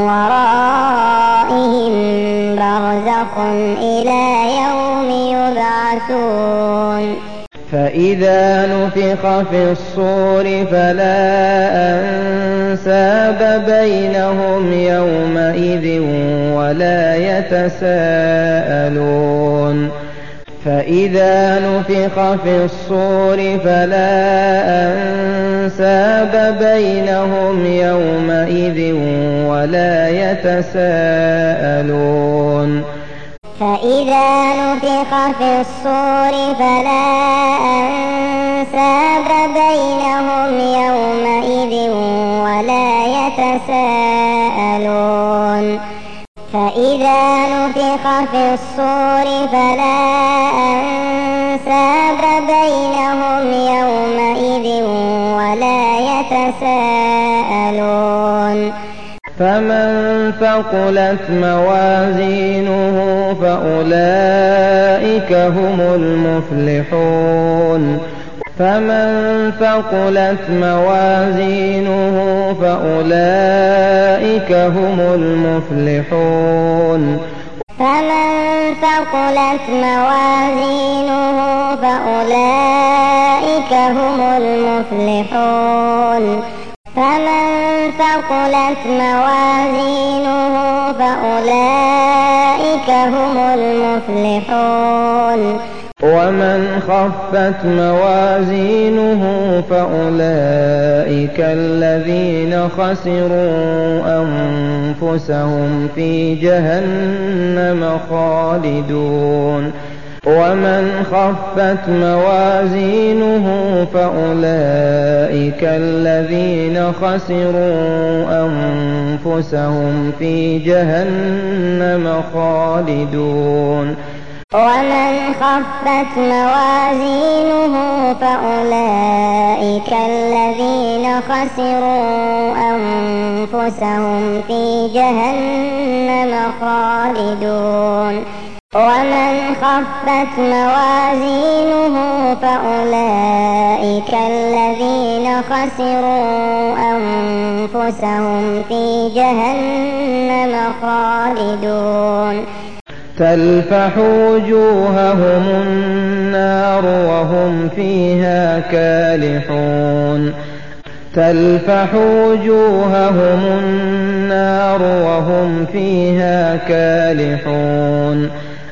ورائهم برزخ إلى يوم يبعثون فإذا نفخ في الصور فلا أنساب بينهم يومئذ ولا يتساءلون فإذا نفخ في الصور فلا أنساب بينهم يومئذ ولا يتساءلون فإذا نفخ في الصور فلا أنساب بينهم يومئذ ولا يتساءلون فإذا نفخ في الصور فلا أنساب بينهم يومئذ ولا يتساءلون فمن ثقلت موازينه فأولئك هم المفلحون فمن ثقلت موازينه فأولئك هم المفلحون فمن ثقلت موازينه فأولئك هم المفلحون فمن ثقلت موازينه فأولئك هم المفلحون ومن خفت موازينه فأولئك الذين خسروا أنفسهم في جهنم خالدون ومن خفت موازينه فأولئك الذين خسروا أنفسهم في جهنم خالدون ومن خفت موازينه فأولئك الذين خسروا أنفسهم في جهنم خالدون ومن خفت موازينه فأولئك الذين خسروا أنفسهم في جهنم خالدون تلفح وجوههم النار وهم فيها كالحون تلفح وجوههم النار وهم فيها كالحون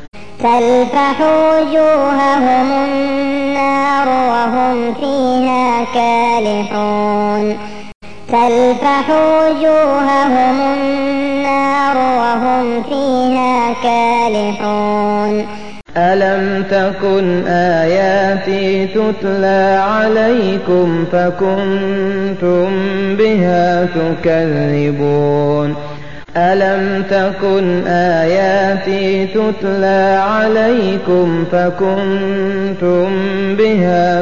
تلفح وجوههم النار وهم فيها كالحون تلفح وجوههم النار وهم فيها كالحون ألم تكن آياتي تتلى عليكم فكنتم بها تكذبون ألم تكن آياتي تتلى عليكم فكنتم بها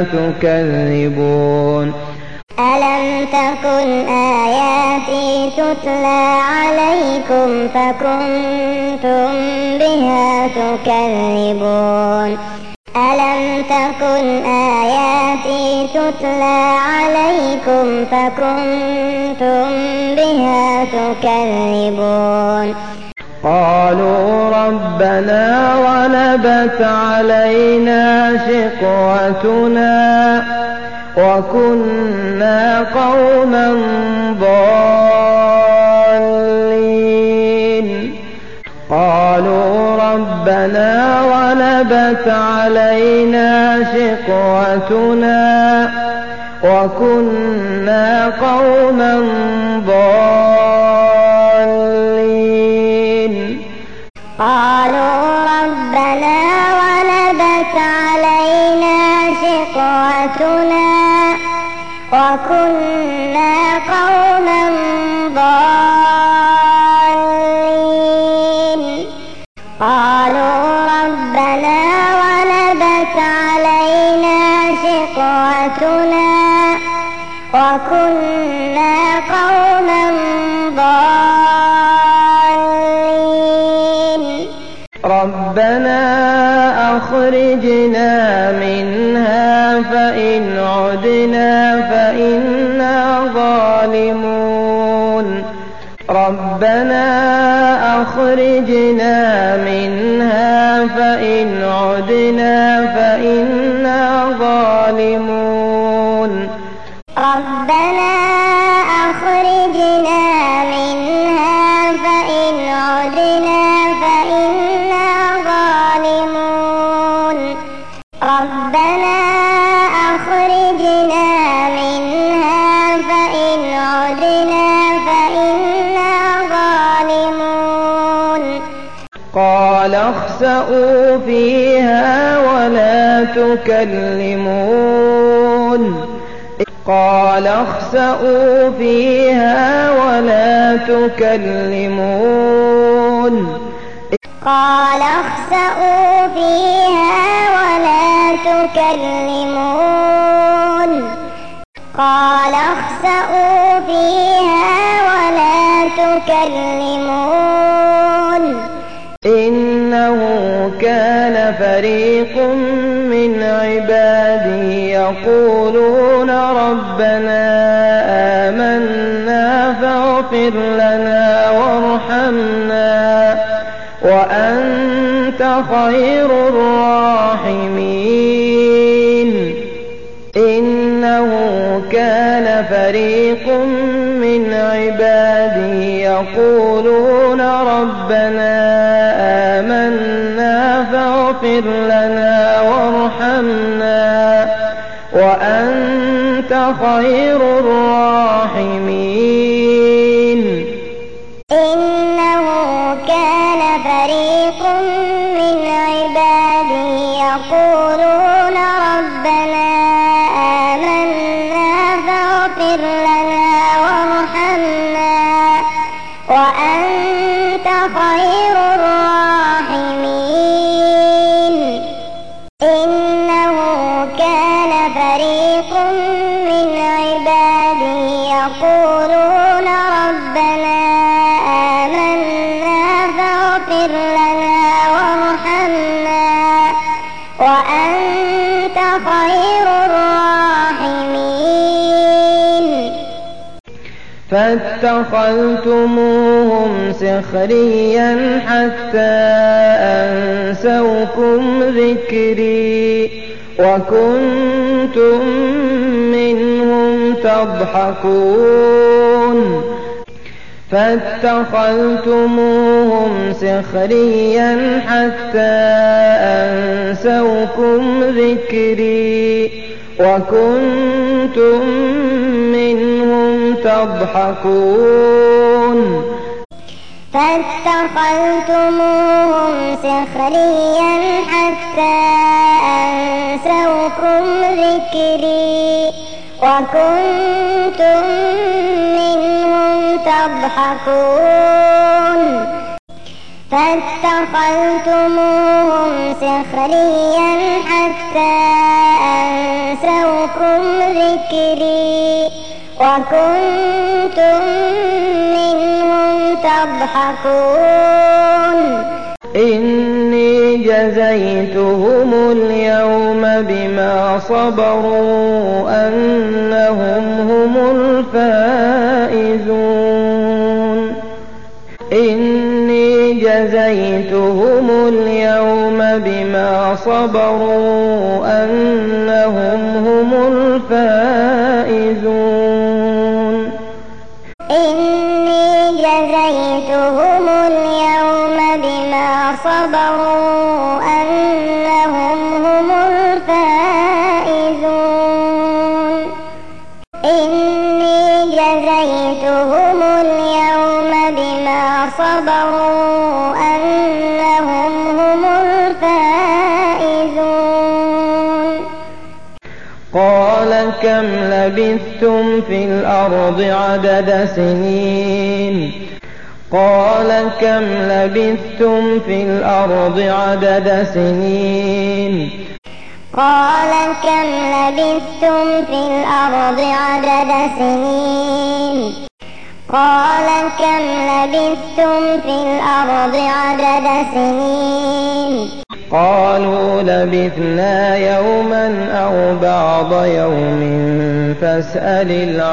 تكذبون ألم تكن آياتي تتلى عليكم فكنتم بها تكذبون ألم تكن آياتي تتلى عليكم فكنتم بها تكذبون قالوا ربنا غلبت علينا شقوتنا وكنا قوما ضالين قالوا ربنا غلبت علينا شقوتنا وكنا قوما ضالين قالوا ربنا غلبت علينا شقوتنا وكنا قوما ضالين قالوا ربنا غلبت علينا شقوتنا وكنا قوما ضالين ربنا أخرجنا منها فإن عدنا فإنا ظالمون ربنا أخرجنا منها فإن عدنا فإنا ظالمون ربنا أخرجنا منها فإن عدنا فإنا ظالمون ربنا أخرجنا منها فإن عدنا فإنا ظالمون قال اخسئوا فيها ولا تكلمون قال اخسئوا فيها ولا تكلمون قال اخسئوا فيها ولا تكلمون قال اخسئوا فيها ولا تكلمون إنه كان فريق من عبادي يقولون ربنا آمنا فاغفر لنا وارحمنا وأنت خير الراحمين إنه كان فريق من عبادي يقولون ربنا آمنا فاغفر لنا وارحمنا وأنت خير الراحمين إنه كان فريق من عبادي فاغفر لنا وارحمنا وأنت خير الراحمين إنه كان فريق من عبادي يقولون ربنا آمنا فاغفر لنا وارحمنا وأنت خير الراحمين فاتخذتموهم سخريا حتى أنسوكم ذكري وكنتم منهم تضحكون فاتخذتموهم سخريا حتى أنسوكم ذكري وكنتم منهم تضحكون فاتخذتموهم سخريا حتى أنسوكم ذكري وكنتم منهم تضحكون فاتخذتموهم سخريا حتى أنسوكم ذكري وكنتم منهم تضحكون إني جزيتهم اليوم بما صبروا أنهم هم الفائزون إني جزيتهم اليوم بما صبروا أنهم هم الفائزون إني جزيتهم اليوم بما صبروا أنهم هم الفائزون إني جزيتهم اليوم بما صبروا أنهم هم الفائزون قال كم لبثتم في الأرض عدد سنين قال كم لبثتم في الأرض عدد سنين قال كم لبثتم في الأرض عدد سنين قال كم لبثتم في الأرض عدد سنين قالوا لبثنا يوما أو بعض يوم فاسأل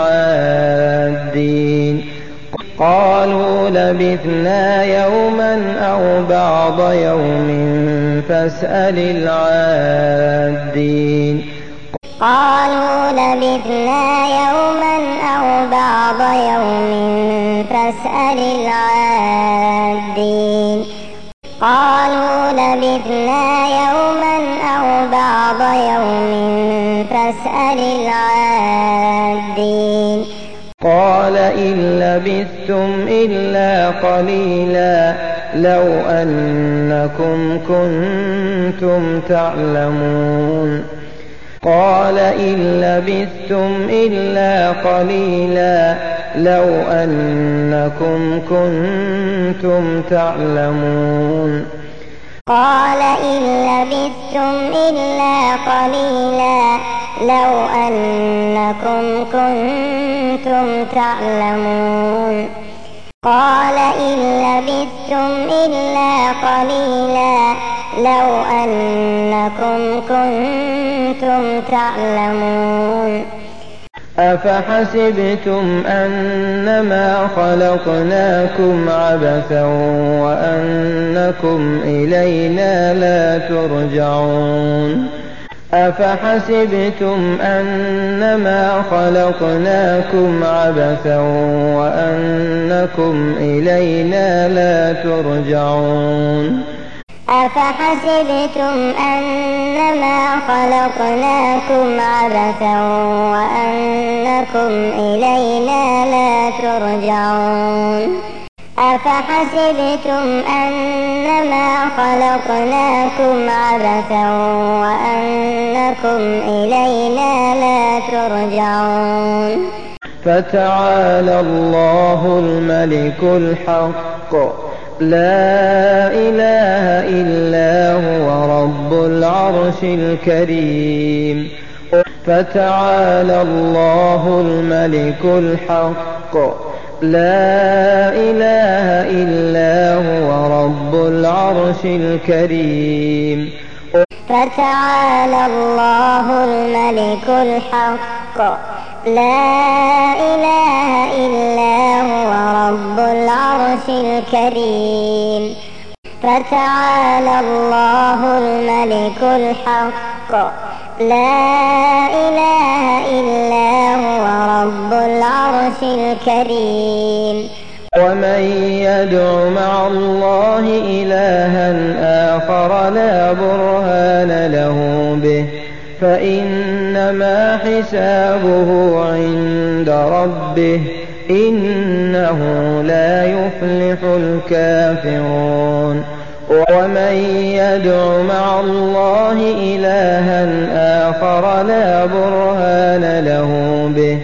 العادين قالوا لبثنا يوما أو بعض يوم فاسأل العادين قالوا لبثنا يوما أو بعض يوم فاسأل العادين قالوا لبثنا يوما أو بعض يوم فاسأل العادين قال إن لبثتم إلا قليلا لو أنكم كنتم تعلمون قال إن لبثتم إلا قليلا لو أنكم كنتم تعلمون قال إن لبثتم إلا قليلا لو أنكم كنتم تعلمون قال إن لبثتم إلا قليلا لو أنكم كنتم تعلمون أفحسبتم أنما خلقناكم عبثا وأنكم إلينا لا ترجعون أفحسبتم أنما خلقناكم عبثا وأنكم إلينا لا ترجعون أفحسبتم أنما خلقناكم عبثا وأنكم إلينا لا ترجعون أفحسبتم أنما خلقناكم عبثا وأنكم إلينا لا ترجعون فتعالى الله الملك الحق لا إله إلا هو رب العرش الكريم فتعالى الله الملك الحق لا إله إلا هو رب العرش الكريم فتعالى الله الملك الحق لا إله إلا هو رب العرش الكريم فتعالى الله الملك الحق لا إله إلا هو رب العرش الكريم ومن يدع مع الله إلها آخر لا برهان له به فإنما حسابه عند ربه إنه لا يفلح الكافرون ومن يدع مع الله إلها آخر لا برهان له به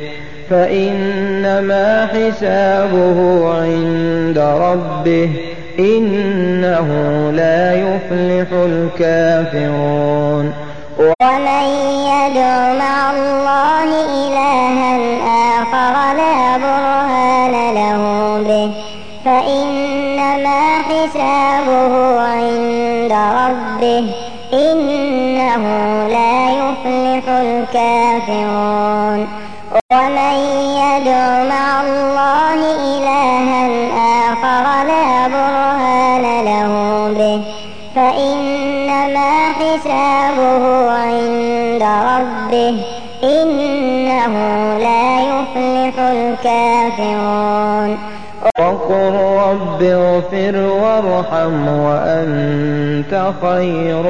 فإنما حسابه عند ربه إنه لا يفلح الكافرون ومن يدع مع الله إلها آخر لا برهان له به فإنما حسابه عند ربه إنه لا يفلح الكافرون ومن يدع مع الله إلها آخر لا برهان له به فإنما حسابه عند ربه إنه لا يفلح الكافرون وقل رب اغفر وارحم وأنت خير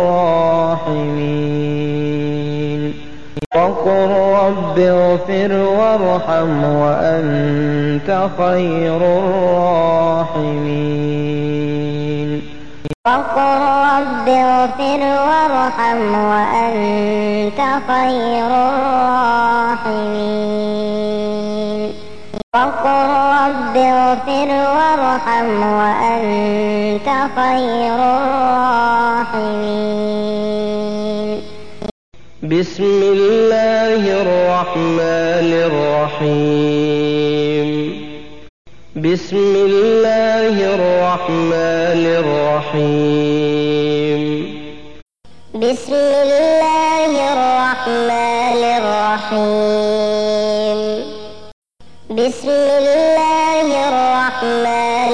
الراحمين وقل رب اغفر وارحم وأنت خير الراحمين وقل رب اغفر وارحم وأنت خير الراحمين وقل رب اغفر وارحم وأنت خير الراحمين بسم الله الرحمن الرحيم بسم الله الرحمن الرحيم بسم الله الرحمن الرحيم بسم الله الرحمن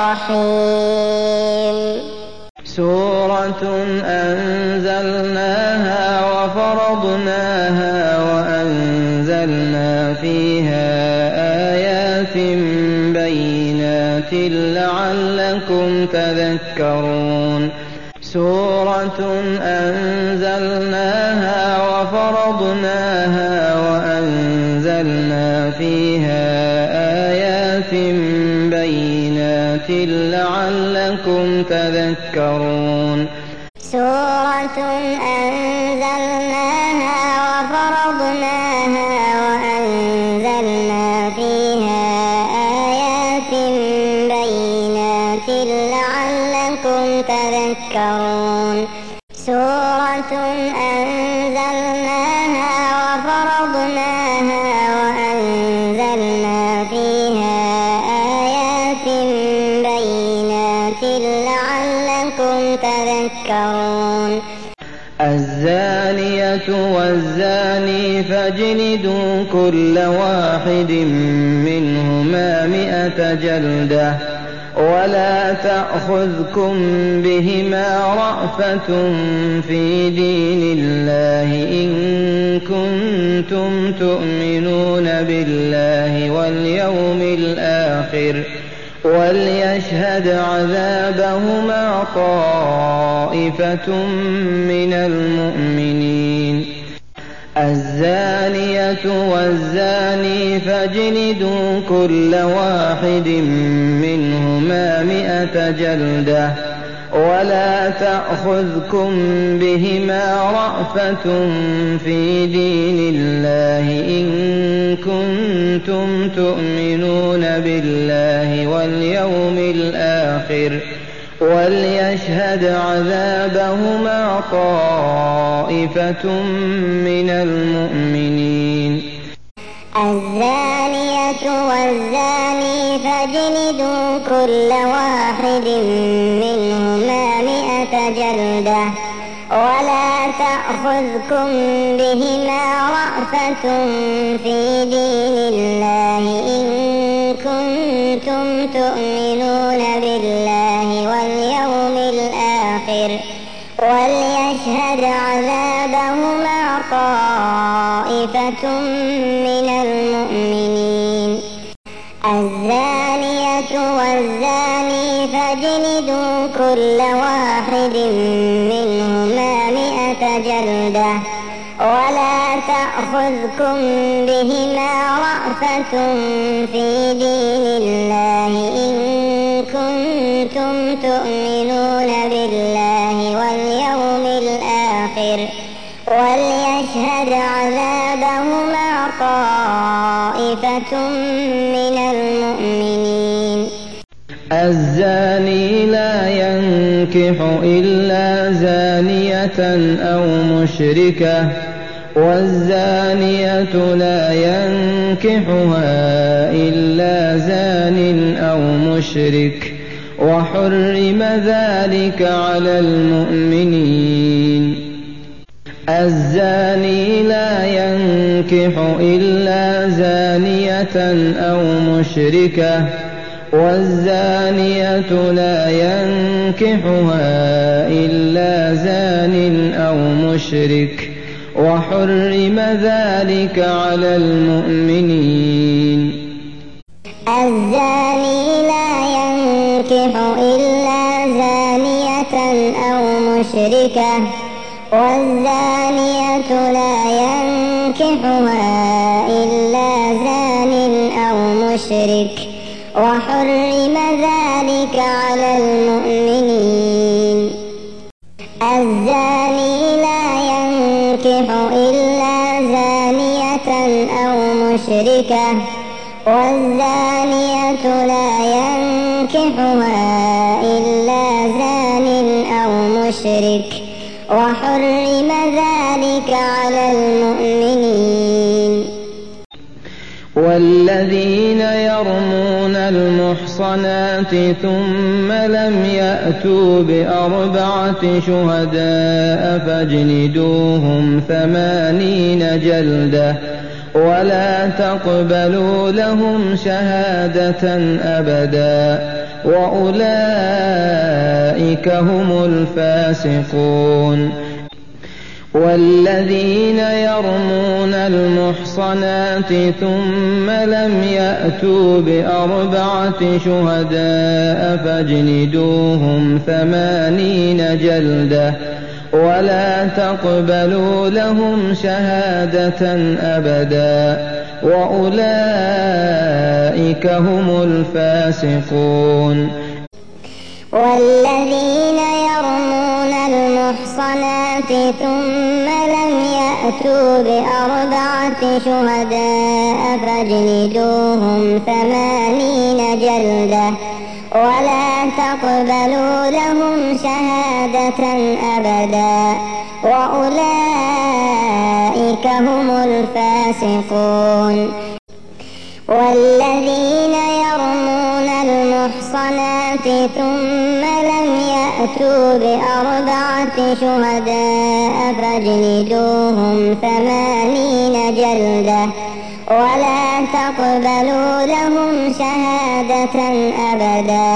الرحيم سورة أنزلناها وفرضناها وأنزلنا فيها آيات بينات لعلكم تذكرون سورة أنزلناها وفرضناها وأنزلنا فيها آيات بينات لعلكم تذكرون سورة أنزلناها وفرضناها وأنزلنا فيها آيات بينات لعلكم تذكرون سورة أنزلناها وفرضناها وأنزلنا فيها آيات بينات لعلكم تذكرون الزانية والزاني فاجلدوا كل واحد منهما مئة جلدة ولا تأخذكم بهما رأفة في دين الله إن كنتم تؤمنون بالله واليوم الآخر وليشهد عذابهما طائفة من المؤمنين الزانية والزاني فاجلدوا كل واحد منهما مئة جلدة ولا تأخذكم بهما رأفة في دين الله إن كنتم تؤمنون بالله واليوم الآخر وليشهد عذابهما طائفة من المؤمنين. الزانية والزاني فاجلدوا كل واحد منهما مئة جلدة ولا تأخذكم بهما رأفة في دين الله إن كنتم تؤمنون بالله واليوم الآخر وليشهد عذابهما طائفة من المؤمنين. الزانية والزاني فاجلدوا كل واحد منهما مئة جلدة ولا تأخذكم بهما رأفة في دين الله إن كنتم تؤمنون بالله واليوم الآخر وليشهد عذابهما طائفة من المؤمنين. الزاني لا ينكح إلا زانية أو مشركة والزانية لا ينكحها إلا زان أو مشرك وحرم ذلك على المؤمنين. الزاني لا ينكح إلا زانية أو مشركة والزانية لا ينكحها إلا زان أو مشرك وحرم ذلك على المؤمنين. الزاني لا ينكح إلا زانية أو مشركة والزانية لا ينكحها إلا زان أو مشرك وحرم ذلك على المؤمنين. الزاني لا ينكح إلا زانية أو مشركة والزانية لا ينكحها إلا زان أو مشرك وحرم ذلك على المؤمنين. والذين يرمون المحصنات ثم لم يأتوا بأربعة شهداء فاجلدوهم ثمانين جلدة ولا تقبلوا لهم شهادة أبدا وأولئك هم الفاسقون. والذين يرمون المحصنات ثم لم يأتوا بأربعة شهداء فاجلدوهم ثمانين جلدة ولا تقبلوا لهم شهادة أبدا وأولئك هم الفاسقون. والذين يرمون المحصنات ثم لم يأتوا بأربعة شهداء فاجلدوهم ثمانين جلدة ولا تقبلوا لهم شهادة أبدا وأولئك هم الفاسقون. والذين يرمون المحصنات ثم لم يأتوا بأربعة شهداء فاجلدوهم ثمانين جلدة ولا تقبلوا لهم شهادة أبدا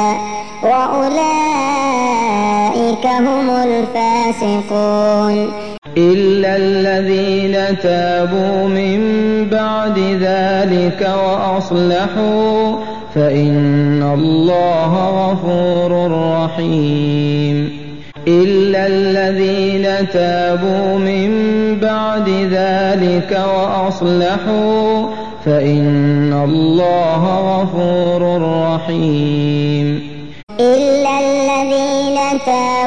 وأولئك هم الفاسقون. إلا الذين تابوا من بعد ذلك وأصلحوا فإن الله غفور رحيم. إلا الذين تابوا من بعد ذلك وأصلحوا فإن الله غفور رحيم. إلا الذين تابوا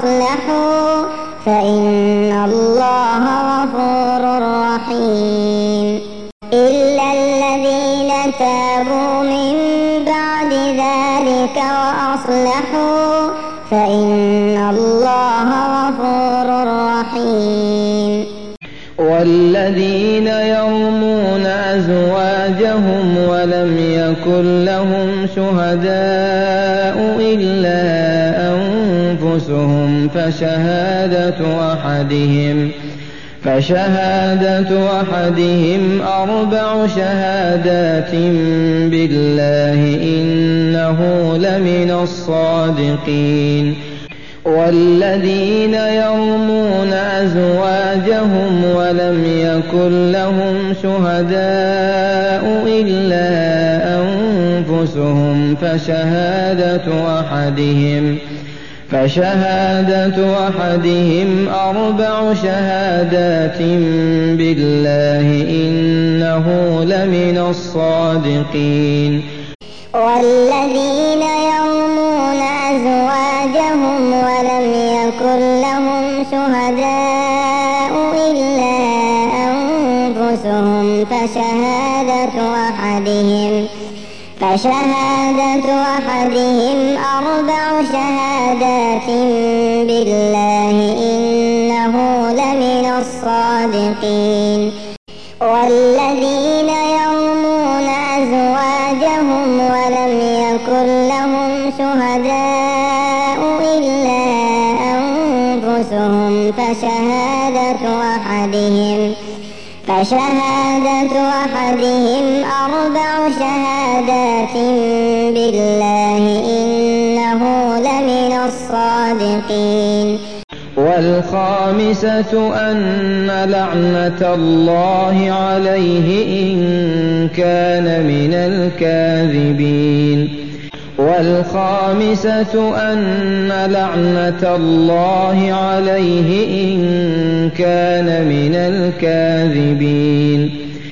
وأصلحوا فإن الله غفور رحيم. إلا الذين تابوا من بعد ذلك وأصلحوا فإن الله غفور رحيم. والذين يرمون أزواجهم ولم يكن لهم شهداء إلا أنفسهم فشهادة أحدهم فشهادة أحدهم أربع شهادات بالله إنه لمن الصادقين. والذين يرمون أزواجهم ولم يكن لهم شهداء إلا أنفسهم فشهادة أحدهم فشهادة أحدهم أربع شهادات بالله إنه لمن الصادقين. والذين يرمون أزواجهم ولم يكن لهم شهداء إلا أنفسهم فشهادة أحدهم فشهادة أحدهم أربع شهادات بالله إنه لمن الصادقين. والذين يرمون أزواجهم ولم يكن لهم شهداء إلا أنفسهم فشهادة أحدهم فشهادة أحدهم أربع شهادات بالله إنه لمن الصادقين. والخامسة أن لعنة الله عليه إن كان من الكاذبين والخامسة أن لعنة الله عليه إن كان من الكاذبين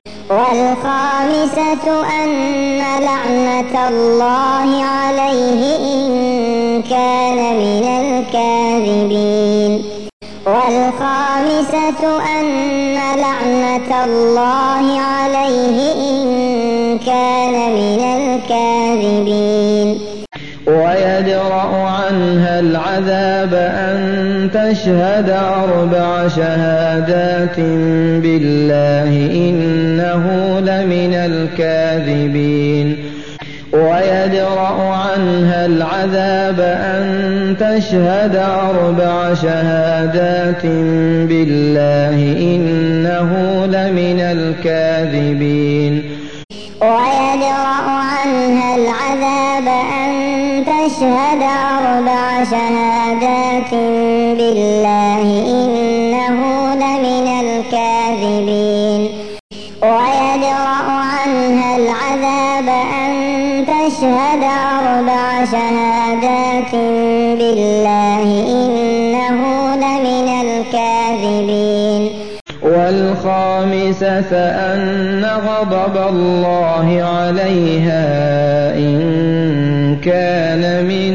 والخامسة أن لعنة الله عليه إن كان من الكاذبين والخامسة أن لعنة الله عليه إن كان من الكاذبين ويدرأ عنها العذاب أن تشهد أربع شهادات بالله إنه لمن الكاذبين ويدرأ عنها العذاب أن تشهد أربع شهادات بالله إنه لمن الكاذبين ويدرأ عنها العذاب أن تشهد أربع شهادات بالله إنه لمن الكاذبين ويدرأ عنها العذاب أن تشهد أربع شهادات بالله إنه لمن الكاذبين والخامسة أن غضب الله عليها إن كان من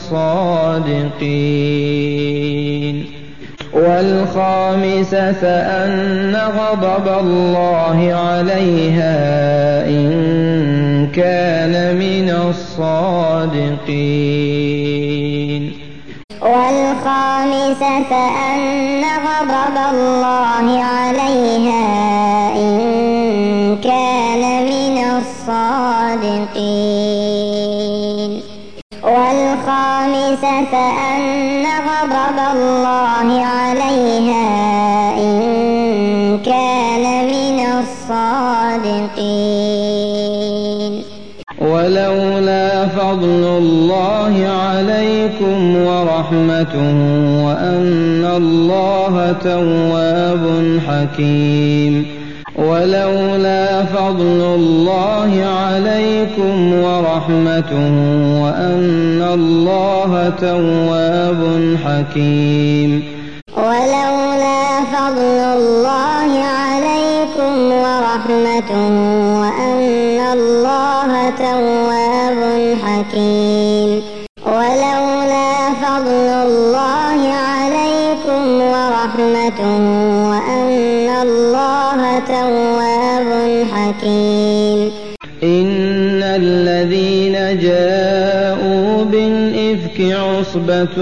الصادقين والخامسة أن غضب الله عليها إن كان من الصادقين والخامسة أن غضب الله عليها إن كان من الصادقين والخامسة أن غضب الله عليها إن كان من الصادقين ولولا فضل الله عليكم ورحمته وأن الله تواب حكيم ولولا فضل الله عليكم ورحمته وأن الله تواب حكيم ولولا فضل الله عليكم ورحمته وأن الله تواب حكيم ولولا فضل الله تواب حكيم. إن الذين جاءوا بالإفك عصبة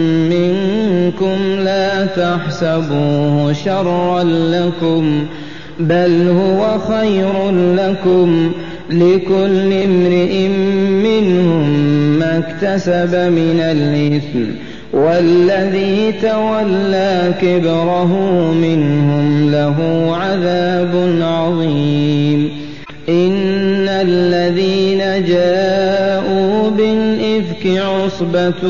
منكم لا تحسبوه شرا لكم بل هو خير لكم لكل امرئ منهم ما اكتسب من الإثم والذي تولى كبره منهم له عذاب عظيم. إن الذين جاءوا بالإفك عصبة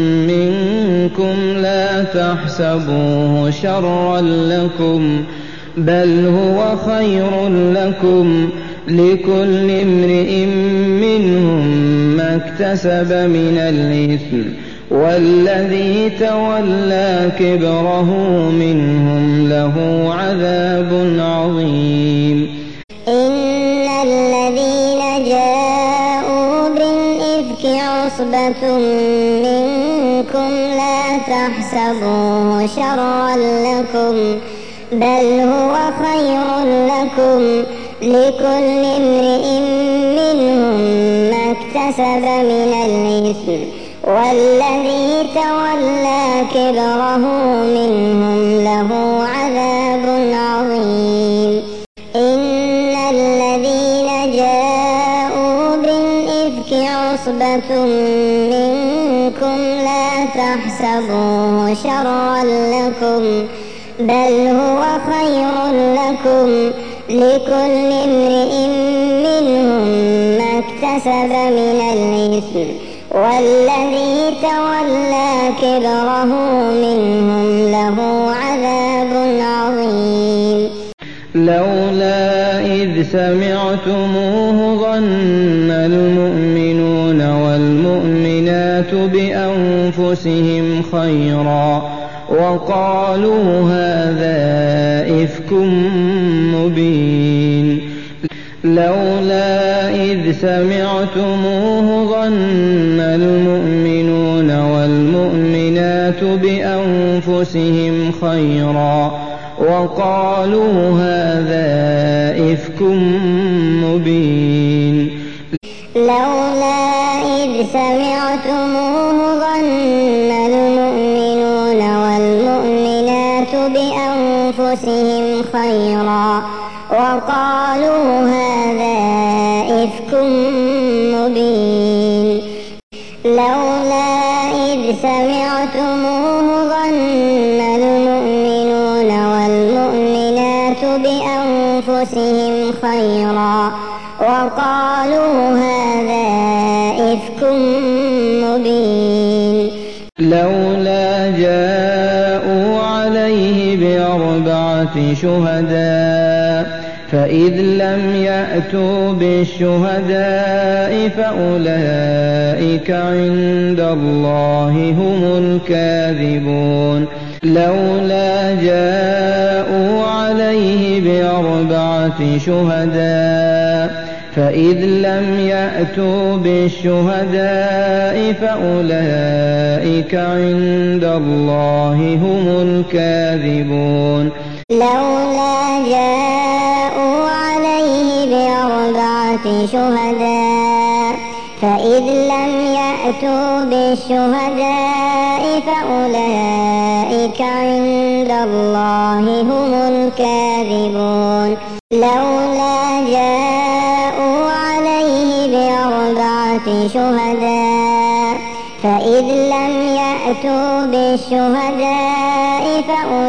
منكم لا تحسبوه شرا لكم بل هو خير لكم لكل امرئ منهم ما اكتسب من الإثم والذي تولى كبره منهم له عذاب عظيم. إن الذين جاءوا بالإفك عصبة منكم لا تحسبوه شرا لكم بل هو خير لكم لكل امرئ منهم ما اكتسب من الإثم والذي تولى كبره منهم له عذاب عظيم. إن الذين جاءوا بالإفك عصبة منكم لا تحسبوه شرا لكم بل هو خير لكم لكل امرئ منهم ما اكتسب من الإثم والذي تولى كبره منهم له عذاب عظيم. لولا إذ سمعتموه ظن المؤمنون والمؤمنات بأنفسهم خيرا وقالوا هذا إفك مبين. لولا إذ سمعتموه ظن المؤمنون والمؤمنات بأنفسهم خيرا وقالوا هذا إفك مبين. لولا إذ سمعتموه ظن المؤمنون والمؤمنات بأنفسهم خيرا وقالوا هذا إفك مبين. لولا إذ سمعتموه ظن المؤمنون والمؤمنات بأنفسهم خيرا وقالوا هذا إفك مبين. لولا جاءوا عليه بأربعة شهداء فإذ لم يأتوا بالشهداء فأولئك عند الله هم الكاذبون. لولا جاءوا عليه بأربعة شهداء فإذ لم يأتوا بالشهداء فأولئك عند الله هم الكاذبون. لولا جاءوا عليه بأربعة شهداء فإذ لم يأتوا بالشهداء فأولئك عند الله هم الكاذبون. لولا جاءوا عليه بأربعة شهداء فإذ لم يأتوا بالشهداء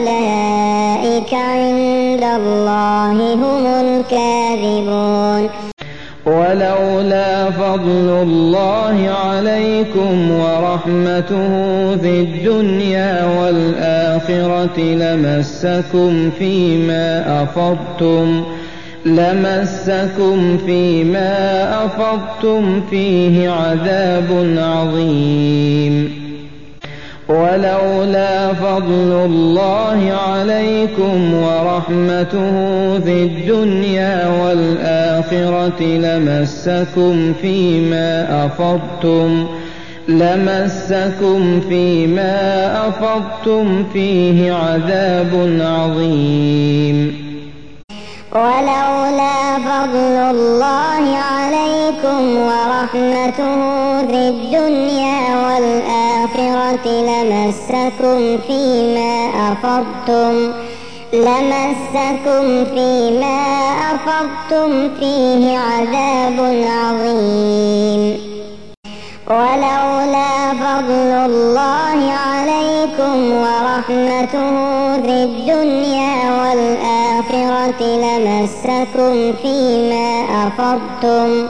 فأولئك عند الله هم الكاذبون. ولولا فضل الله عليكم ورحمته في الدنيا والآخرة لمسكم فيما أفضتم لمسكم فيما أفضتم فيه عذاب عظيم. ولولا فضل الله عليكم ورحمته في الدنيا والآخرة لمسكم فيما أفضتم لمسكم فيما أفضتم فيه عذاب عظيم. ولولا فضل الله عليكم ورحمته في الدنيا والآخرة لمسكم فيما أفضتم لمسكم فيما أفضتم فيه عذاب عظيم. ولولا فضل الله عليكم ورحمته في الدنيا والآخرة لمسكم فيما أفضتم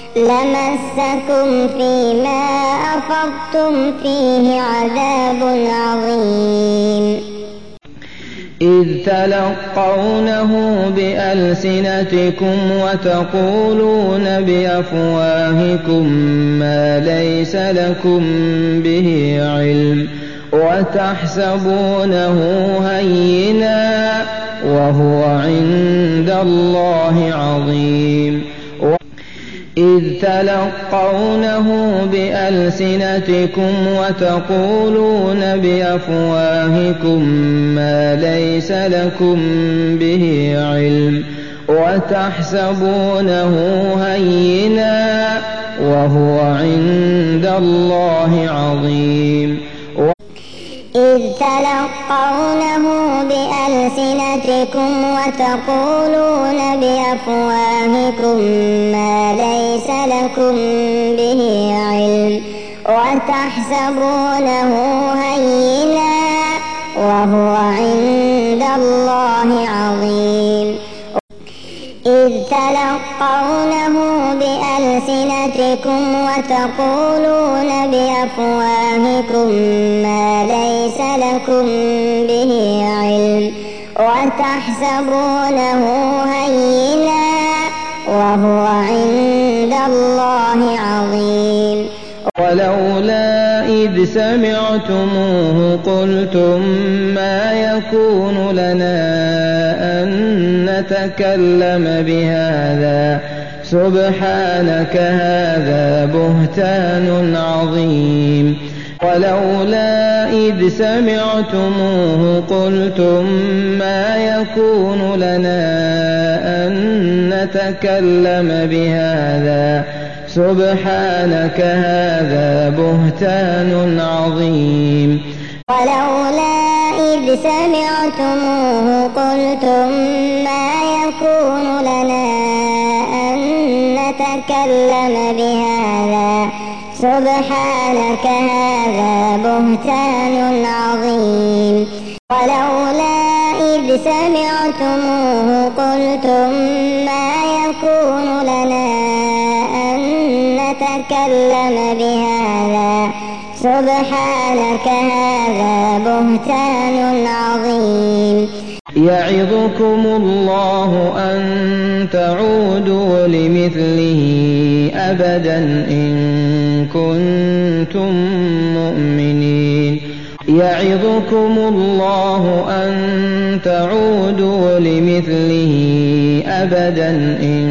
لمسكم فيما أفضتم فيه عذاب عظيم. إذ تلقونه بألسنتكم وتقولون بأفواهكم ما ليس لكم به علم وتحسبونه هينا وهو عند الله عظيم. إذ تلقونه بألسنتكم وتقولون بأفواهكم ما ليس لكم به علم وتحسبونه هينا وهو عند الله عظيم. إذ تلقونه بألسنتكم وتقولون بأفواهكم ما ليس لكم به علم وتحسبونه هينا وهو عند الله عظيم. إذ تلقونه بألسنتكم وتقولون بأفواهكم ما ليس لكم به علم وتحسبونه هينا وهو عند الله عظيم. ولولا إذ سمعتموه قلتم ما يكون لنا أن نتكلم بهذا سبحانك هذا بهتان عظيم. ولولا إذ سمعتموه قلتم ما يكون لنا أن نتكلم بهذا سبحانك هذا بهتان عظيم. ولولا إذ سمعتموه قلتم ما يكون لنا أن نتكلم بهذا سبحانك هذا بهتان عظيم. ولولا إذ سمعتموه قلتم ما يكون لنا أن نتكلم بهذا سبحانك هذا بهتان عظيم. يعظكم الله أن تعودوا لمثله أبدا إن كنتم مؤمنين. يعظكم الله أن تعودوا لمثله أبدا إن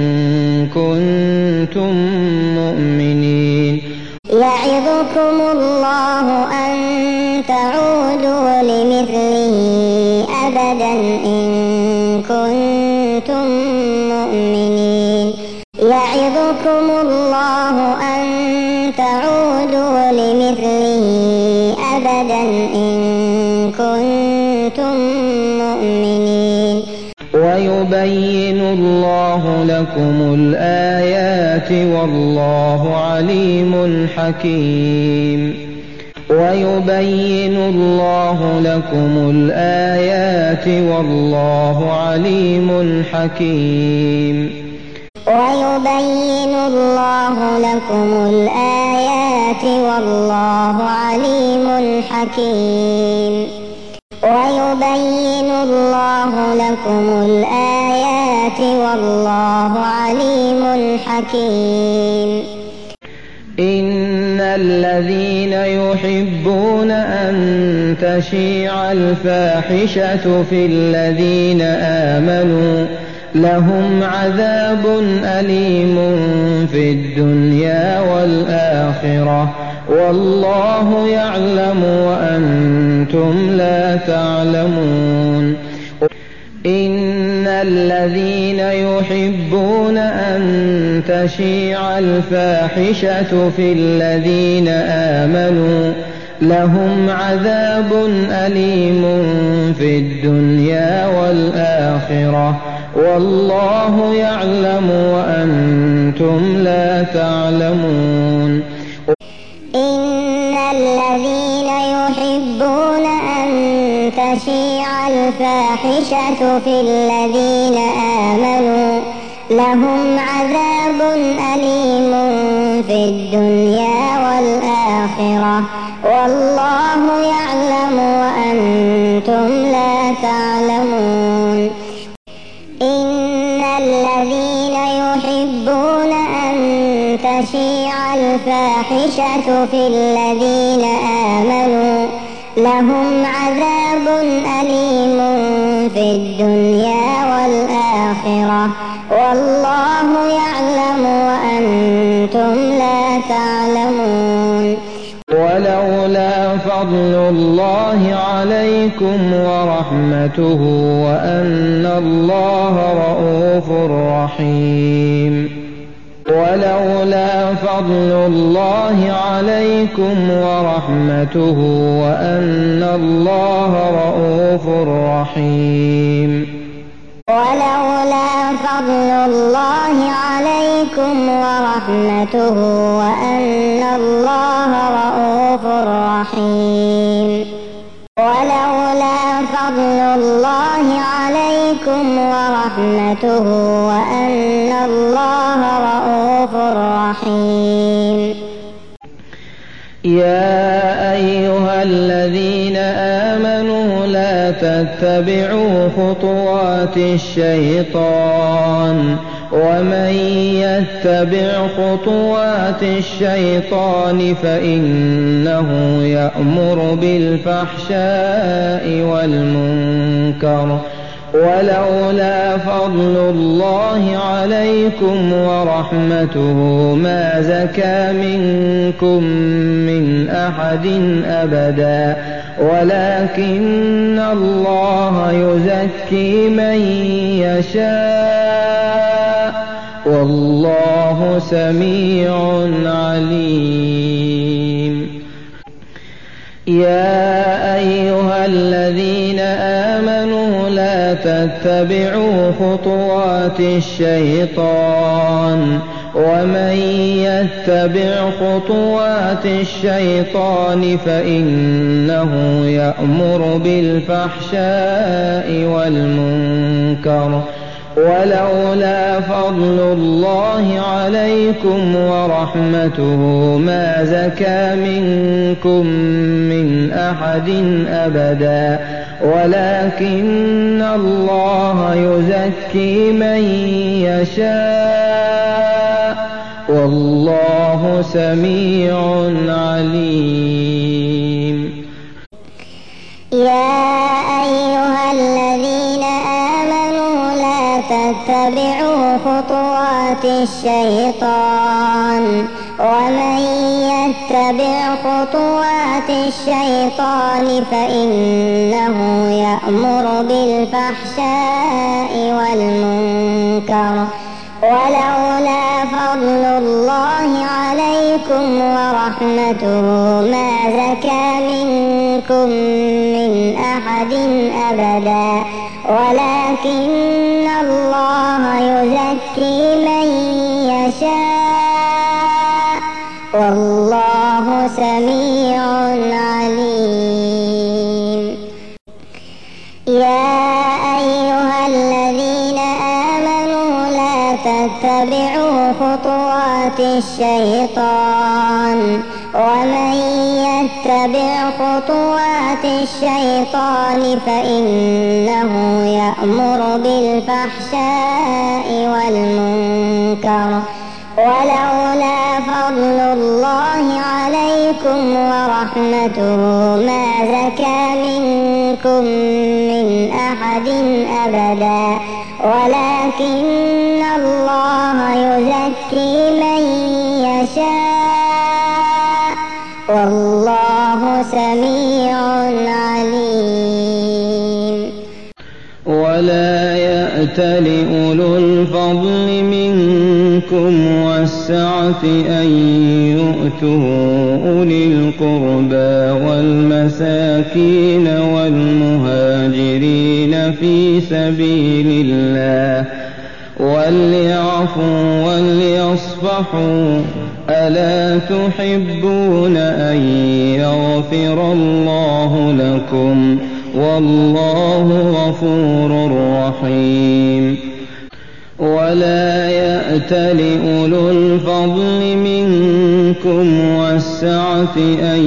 كنتم مؤمنين. يعظكم الله أن تعودوا لمثله أبدا إن كنتم مؤمنين. يعظكم الله أن تعودوا لمثله أبدا إن كنتم مؤمنين. ويبين الله لكم الآيات والله عليم حكيم. ويبين الله لكم الآيات والله عليم حكيم. ويبين الله لكم الآيات والله عليم حكيم. ويبين الله لكم الآيات والله عليم حكيم. إن الذين يحبون أن تشيع الفاحشة في الذين آمنوا لهم عذاب أليم في الدنيا والآخرة والله يعلم وأنتم لا تعلمون. إن الذين يحبون أن تشيع الفاحشة في الذين آمنوا لهم عذاب أليم في الدنيا والآخرة والله يعلم وأنتم لا تعلمون. إن الذين يحبون أن تشيع الفاحشة في الذين آمنوا لهم عذاب أليم في الدنيا والآخرة والله يعلم وأنتم لا تعلمون. إن الذين يحبون أن تشيع الفاحشة في الذين آمنوا لهم عذاب أليم في الدنيا والآخرة والله يعلم وأنتم لا تعلمون. ولولا فضل الله عليكم ورحمته وأن الله رءوف رحيم ولولا فضل الله عليكم ورحمته وأن الله رءوف رحيم ولولا فضل الله عليكم ورحمته وأن الله رءوف رحيم ولولا فضل الله عليكم ورحمته وأن الله رءوف رحيم. يا أيها الذين آمنوا لا تتبعوا خطوات الشيطان ومن يتبع خطوات الشيطان فإنه يأمر بالفحشاء والمنكر ولولا فضل الله عليكم ورحمته ما زكى منكم من أحد أبدا ولكن الله يزكي من يشاء والله سميع عليم. يا أيها الذين آمنوا لا تتبعوا خطوات الشيطان ومن يتبع خطوات الشيطان فإنه يأمر بالفحشاء والمنكر ولولا فضل الله عليكم ورحمته ما زكى منكم من أحد أبدا ولكن الله يزكي من يشاء والله سميع عليم. يا أيها الذين آمنوا لا تتبعوا خطوات الشيطان ومن يتبع خطوات الشيطان فإنه يأمر بالفحشاء والمنكر ولولا فضل الله عليكم ورحمته ما زكى منكم من أحد أبدا ولكن الله يزكي من يشاء والله سميع عليم. يا أيها الذين آمنوا لا تتبعوا خطوات الشيطان ومن يتبع خطوات الشيطان فإنه يأمر بالفحشاء والمنكر ولولا فضل الله عليكم ورحمته ما زكى منكم من أحد أبدا ولكن الله يزكي من يشاء والله سميع عليم. ولا يأتل أولو الفضل منكم والسعة أن يؤتوا أولي القربى والمساكين والمهاجرين في سبيل الله وليعفوا وليصفحوا ألا تحبون أن يغفر الله لكم والله غفور رحيم ولا يأتل أولو الفضل منكم والسعة أن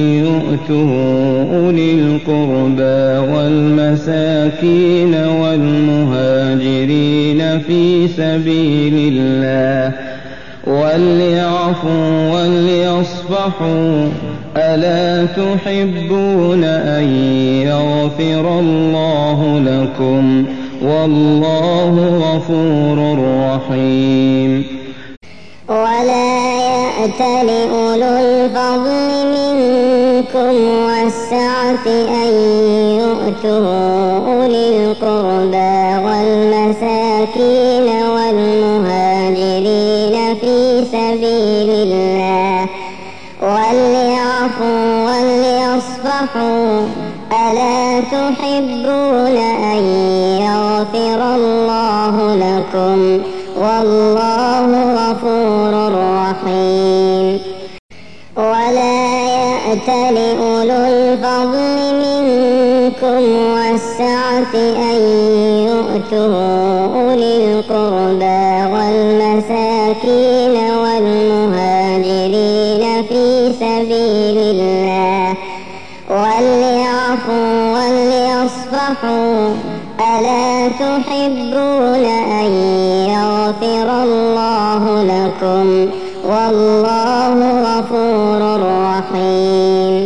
يؤتوا أولي القربى والمساكين والمهاجرين في سبيل الله وليعفوا وليصفحوا ألا تحبون أن يغفر الله لكم والله غفور رحيم ولا يأتل أولو الفضل منكم والسعة أن يؤتوا أولي القربى والمساكين والمهاجرين في سبيل الله وليعفوا وليصفحوا ألا تحبون أن يغفر الله لكم والله غفور رحيم ولا يأتل أولو الفضل منكم والسعة أن يؤتوا أولي القربى والمساكين والمهاجرين في سبيل الله وليعفوا وليصفحوا ألا تحبون أن يغفر الله لكم والله غفور رحيم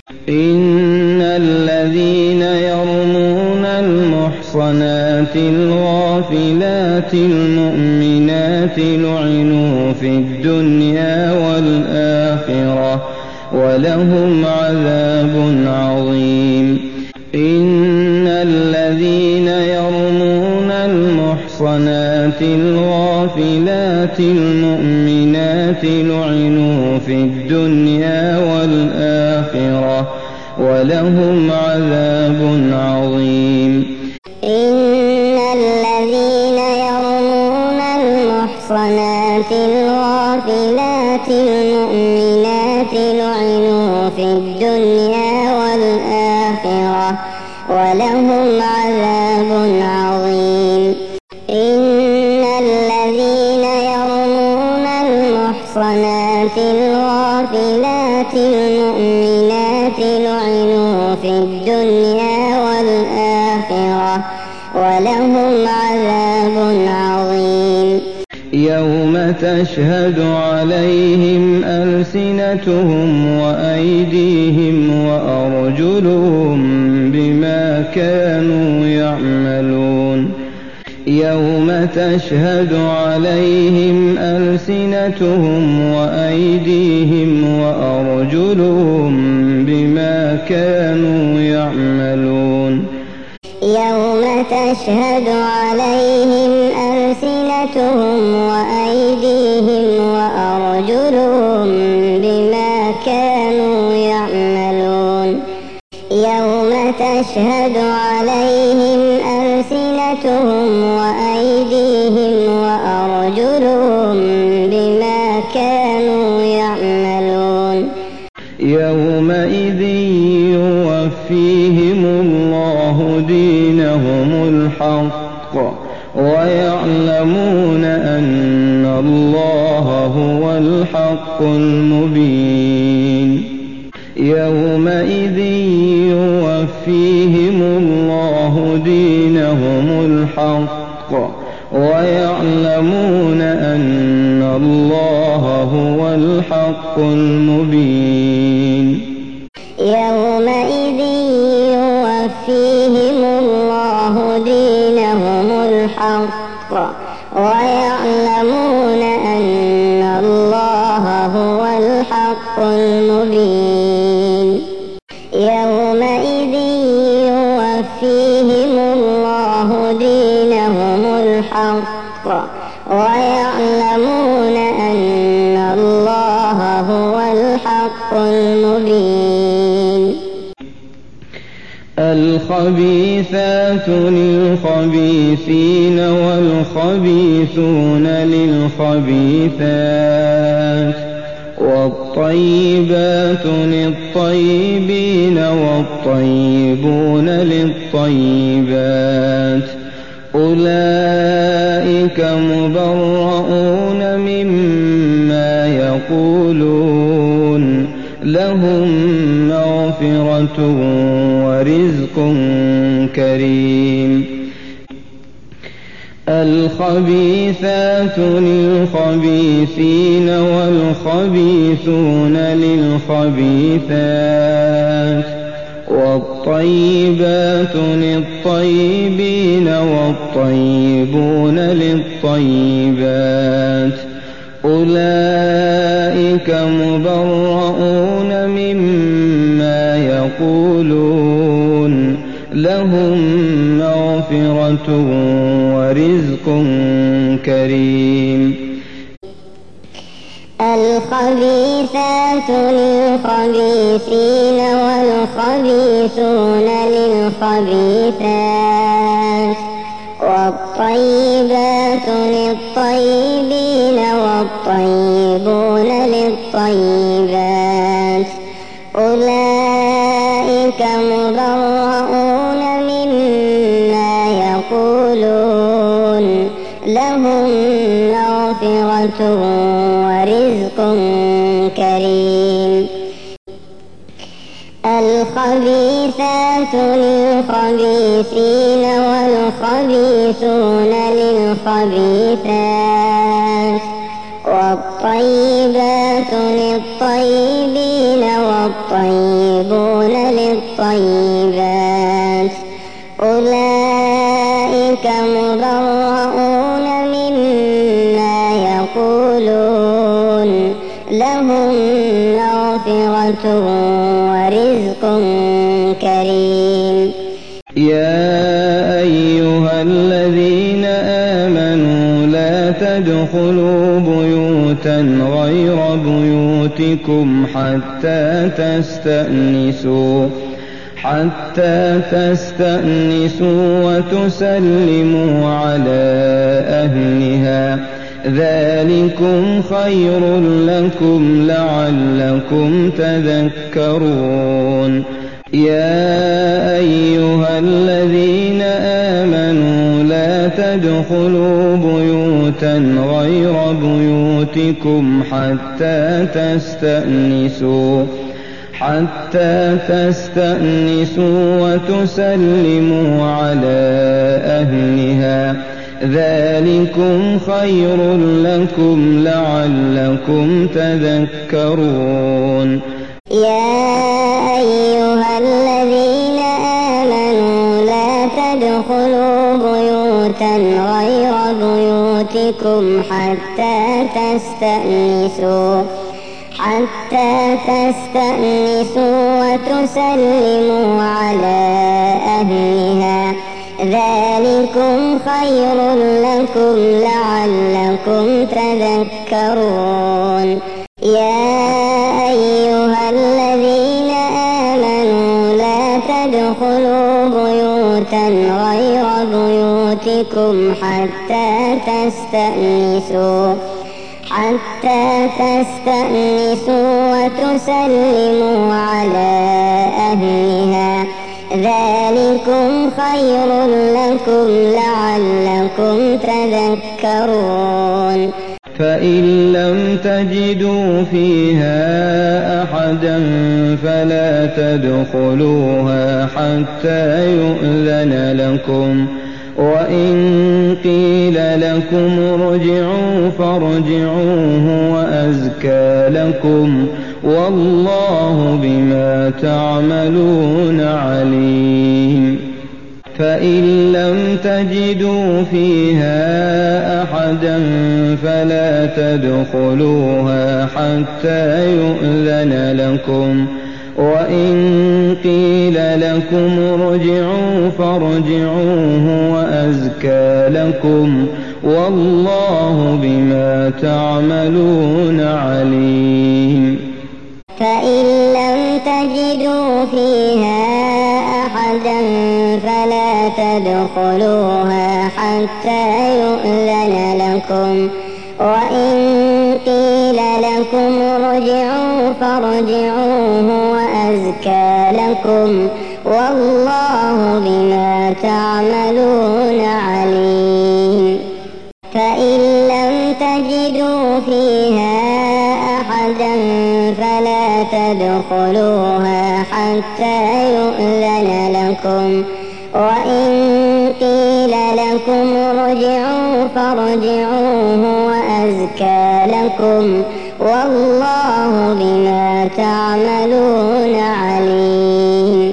إن الذين يرمون المحصنات الغافلات المؤمنات لعنوا في الدنيا والآخرة ولهم عذاب عظيم إن الذين يرمون المحصنات الغافلات المؤمنات لعنوا في الدنيا والآخرة ولهم عذاب عظيم إن الذين يرمون المحصنات الغافلات المؤمنات لعنوا في الدنيا والآخرة ولهم عذاب عظيم إن الذين يرمون المحصنات الغافلات المؤمنات لعنوا في الدنيا والآخرة ولهم عذاب عظيم يوم تشهد عليهم ألسنتهم وأيديهم وأرجلهم بما كانوا يعملون يوم تشهد عليهم ألسنتهم وأيديهم وأرجلهم بما كانوا يعملون يوم تشهد عليهم ألسنتهم وأيديهم وأرجلهم بما كانوا يعملون يوم تشهد عليهم ألسنتهم وأيديهم وأرجلهم بما كانوا يعملون يومئذ يوفيهم الله دينهم الحق ويعلمون أن الله هو الحق المبين يومئذ يوفيهم الله دينهم الحق ويعلمون أن الله هو الحق المبين يومئذ يوفيهم الله دينهم الحق ويعلمون أن الله هو الحق المبين يومئذ يوفيهم الله دينهم ويعلمون أن الله هو الحق المبين. الخبيثات للخبيثين والخبيثون للخبيثات والطيبات للطيبين والطيبون للطيبات أولئك مبرؤون مما يقولون لهم مغفرة ورزق كريم. الخبيثات للخبيثين والخبيثون للخبيثات والطيبات للطيبين والطيبون للطيبات أولئك مبرؤون مما يقولون لهم مغفرة ورزق كريم. الخبيثات للخبيثين والخبيثون للخبيثات والطيبات للطيبين والطيبون للطيبات أولئك مبرؤون مما يقولون لهم مغفرة ورزق كريم. الخبيثات للخبيثين والخبيثون للخبيثات والطيبات للطيبين والطيبون للطيبات أولئك مبرؤون مما يقولون لهم مغفرة ورزق كريم. يا أيها الذين آمنوا لا تدخلوا بيوتا غير بيوتكم حتى تستأنسوا حتى تستأنسوا وتسلموا على أهلها ذلكم خير لكم لعلكم تذكرون. يا أيها الذين آمنوا لا تدخلوا بيوتا غير بيوتكم حتى تستأنسوا حتى تستأنسوا وتسلموا على أهلها ذلكم خير لكم لعلكم تذكرون. يا أيها الذين آمنوا لا تدخلوا بيوتا غير بيوتكم حتى تستأنسوا حتى تستأنسوا وتسلموا على أهلها ذلكم خير لكم لعلكم تذكرون. يا أيها الذين آمنوا لا تدخلوا بيوتا غير بيوتكم حتى تستأنسوا حتى تستأنسوا وتسلموا على أهلها ذلكم خير لكم لعلكم تذكرون. فإن لم تجدوا فيها أحدا فلا تدخلوها حتى يؤذن لكم وإن قيل لكم ارجعوا فارجعوه وأزكى لكم والله بما تعملون عليم. فإن لم تجدوا فيها أحدا فلا تدخلوها حتى يؤذن لكم وإن قيل لكم ارجعوا فارجعوه وأزكى لكم والله بما تعملون عليم. فإن لم تجدوا فيها أحدا فلا تدخلوها حتى يؤذن لكم، وإن قيل لكم ارجعوا فارجعوا هو أزكى لكم، والله بما تعملون عليم. فإن لم تجدوا فيها أحدا فلا تدخلوها حتى يؤذن لكم، وإن قيل لكم ارجعوا فارجعوا هو أزكى لكم، والله بما تعملون عليم.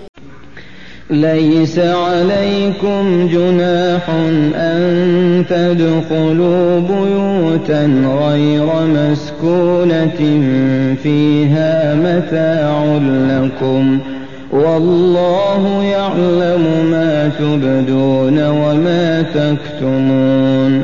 ليس عليكم جناح أن تدخلوا بيوتا غير مسكونة فيها متاع لكم، والله يعلم ما تبدون وما تكتمون.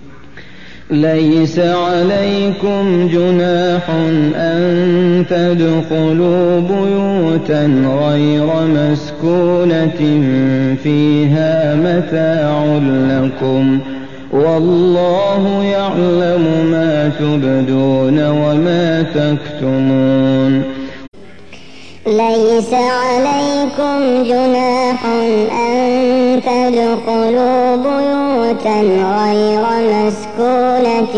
ليس عليكم جناح أن تدخلوا بيوتا غير مسكونة فيها متاع لكم، والله يعلم ما تبدون وما تكتمون. ليس عليكم جناح أن تدخلوا بيوتا غير مسكونة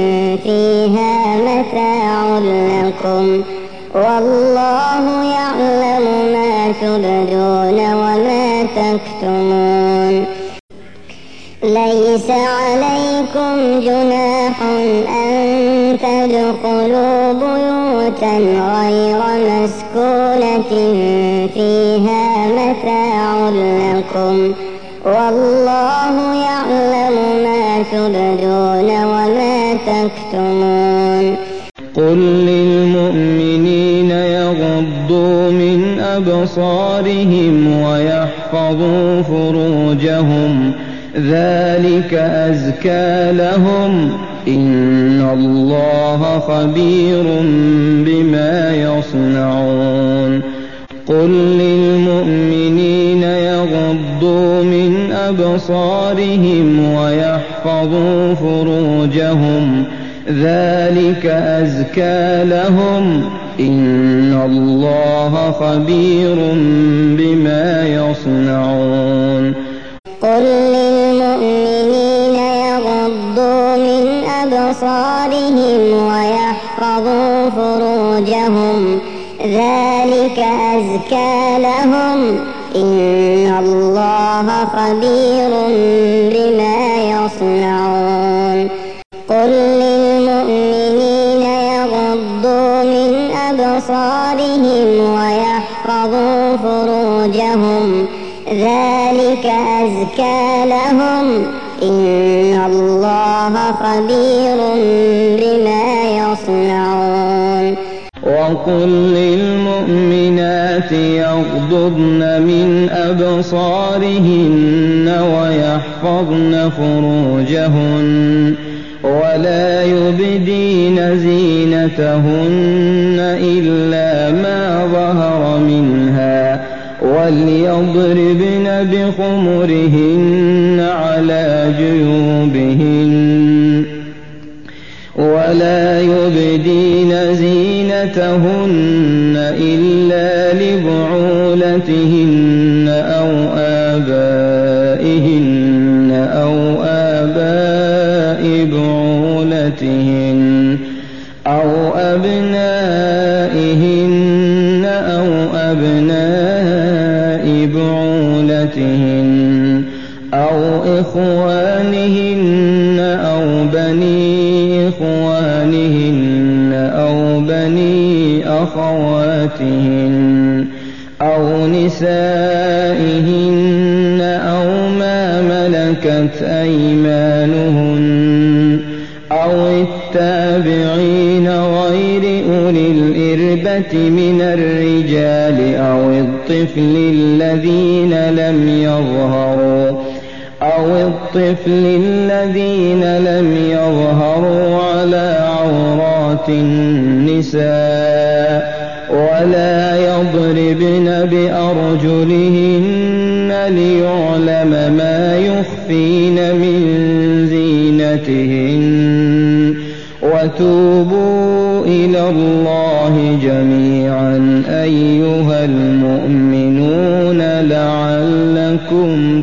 فيها متاع لكم، والله يعلم ما تبدون وما تكتمون. ليس عليكم جناح أن تدخلوا بيوتا غير مسكونة فيها متاع لكم، والله يعلم ما تبدون وما تكتمون. قل للمؤمنين يغضوا من أبصارهم ويحفظوا فروجهم، ذلك أزكى لهم، إن الله خبير بما يصنعون. قل للمؤمنين يغضوا من أبصارهم ويحفظوا فروجهم، ذلك أزكى لهم، إن الله خبير بما يصنعون. قل للمؤمنين يغضوا من أبصارهم ويحفظوا فروجهم، ذلك أزكى لهم، إن الله خبير بما يصنعون. قل للمؤمنين يغضوا من أبصارهم ويحفظوا فروجهم، ذلك أزكى لهم، إن الله خبير بما يصنعون. وقل للمؤمنات يغضضن من أبصارهن ويحفظن فروجهن ولا يبدين زينتهن إلا ما ظهر منها، وليضربن بخمرهن على جيوبهن ولا يبدين زينتهن إلا لبعولتهن أو آبائهن أو آباء بعولتهن أو أبنائهن أو أبناء بعولتهن أو إخوانهن أو بني إخوانهن أو بني أخواتهن أو نسائهن أو ما ملكت أيمانهن أو التابعين غير أولي الإربة من الرجال أو الطفل الذين لم يظهروا أو الطفل الذين لم يظهروا على عورات النساء ولا يضربن بأرجلهن ليعلم ما يخفين من زينتهن وتوبوا إلى الله جميعا أيها المؤمنون لعلكم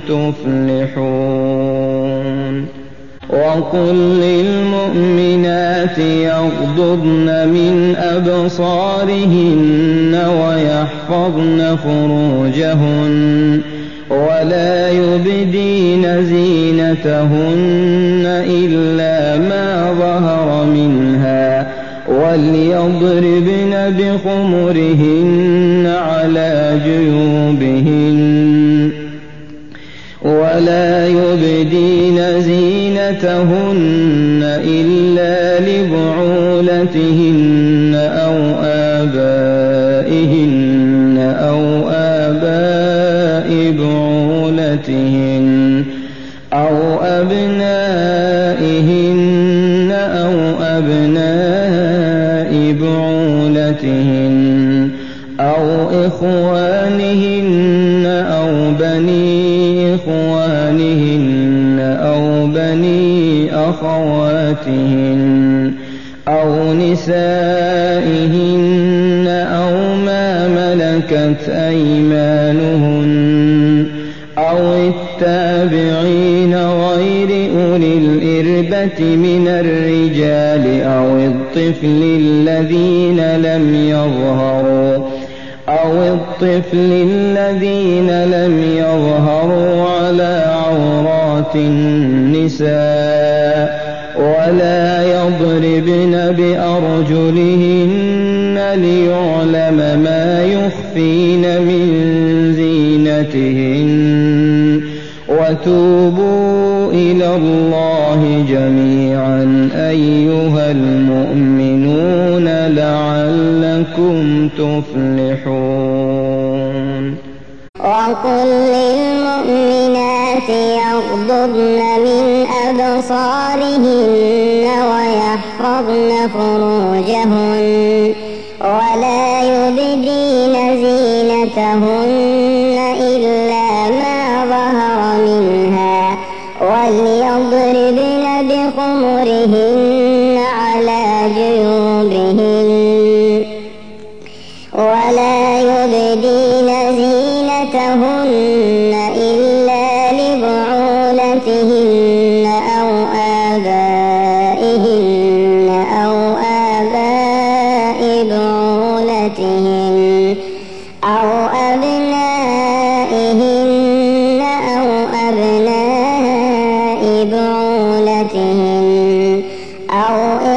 تفلحون وقل للمؤمنات يغضضن من أبصارهن ويحفظن فروجهن ولا يبدين زينتهن إلا ما ظهر منها وليضربن بخمرهن على جيوبهن ولا يبدين زينتهن إلا لبعولتهن أو آبائهن أو آباء بعولتهن أو أبنائهن أو أبناء بعولتهن أو إخوانهن أو بني إخوانهن أو بني أخواتهن أو نسائهن أو ما ملكت أيمانهن أو التابعين غير أولي الإربة من الرجال أو الطفل الذين لم يظهروا أو الطفل الذين لم يظهروا على عورات النساء ولا يضربن بأرجلهن ليعلم ما يخفين من زينتهن وتوبوا إلى الله جميعا أيها المؤمنون لعلكم تفلحون وقل للمؤمنات يغضضن من أبصارهن ويحفظن فروجهن ولا يبدين زينتهن إلا ما ظهر منها وليضربن بخمرهن على جيوبهن ولا يبدين زينتهن إلا لبعولتهن أو آبائهن أو آباء بعولتهن أو أبنائهن أو أبناء بعولتهن أو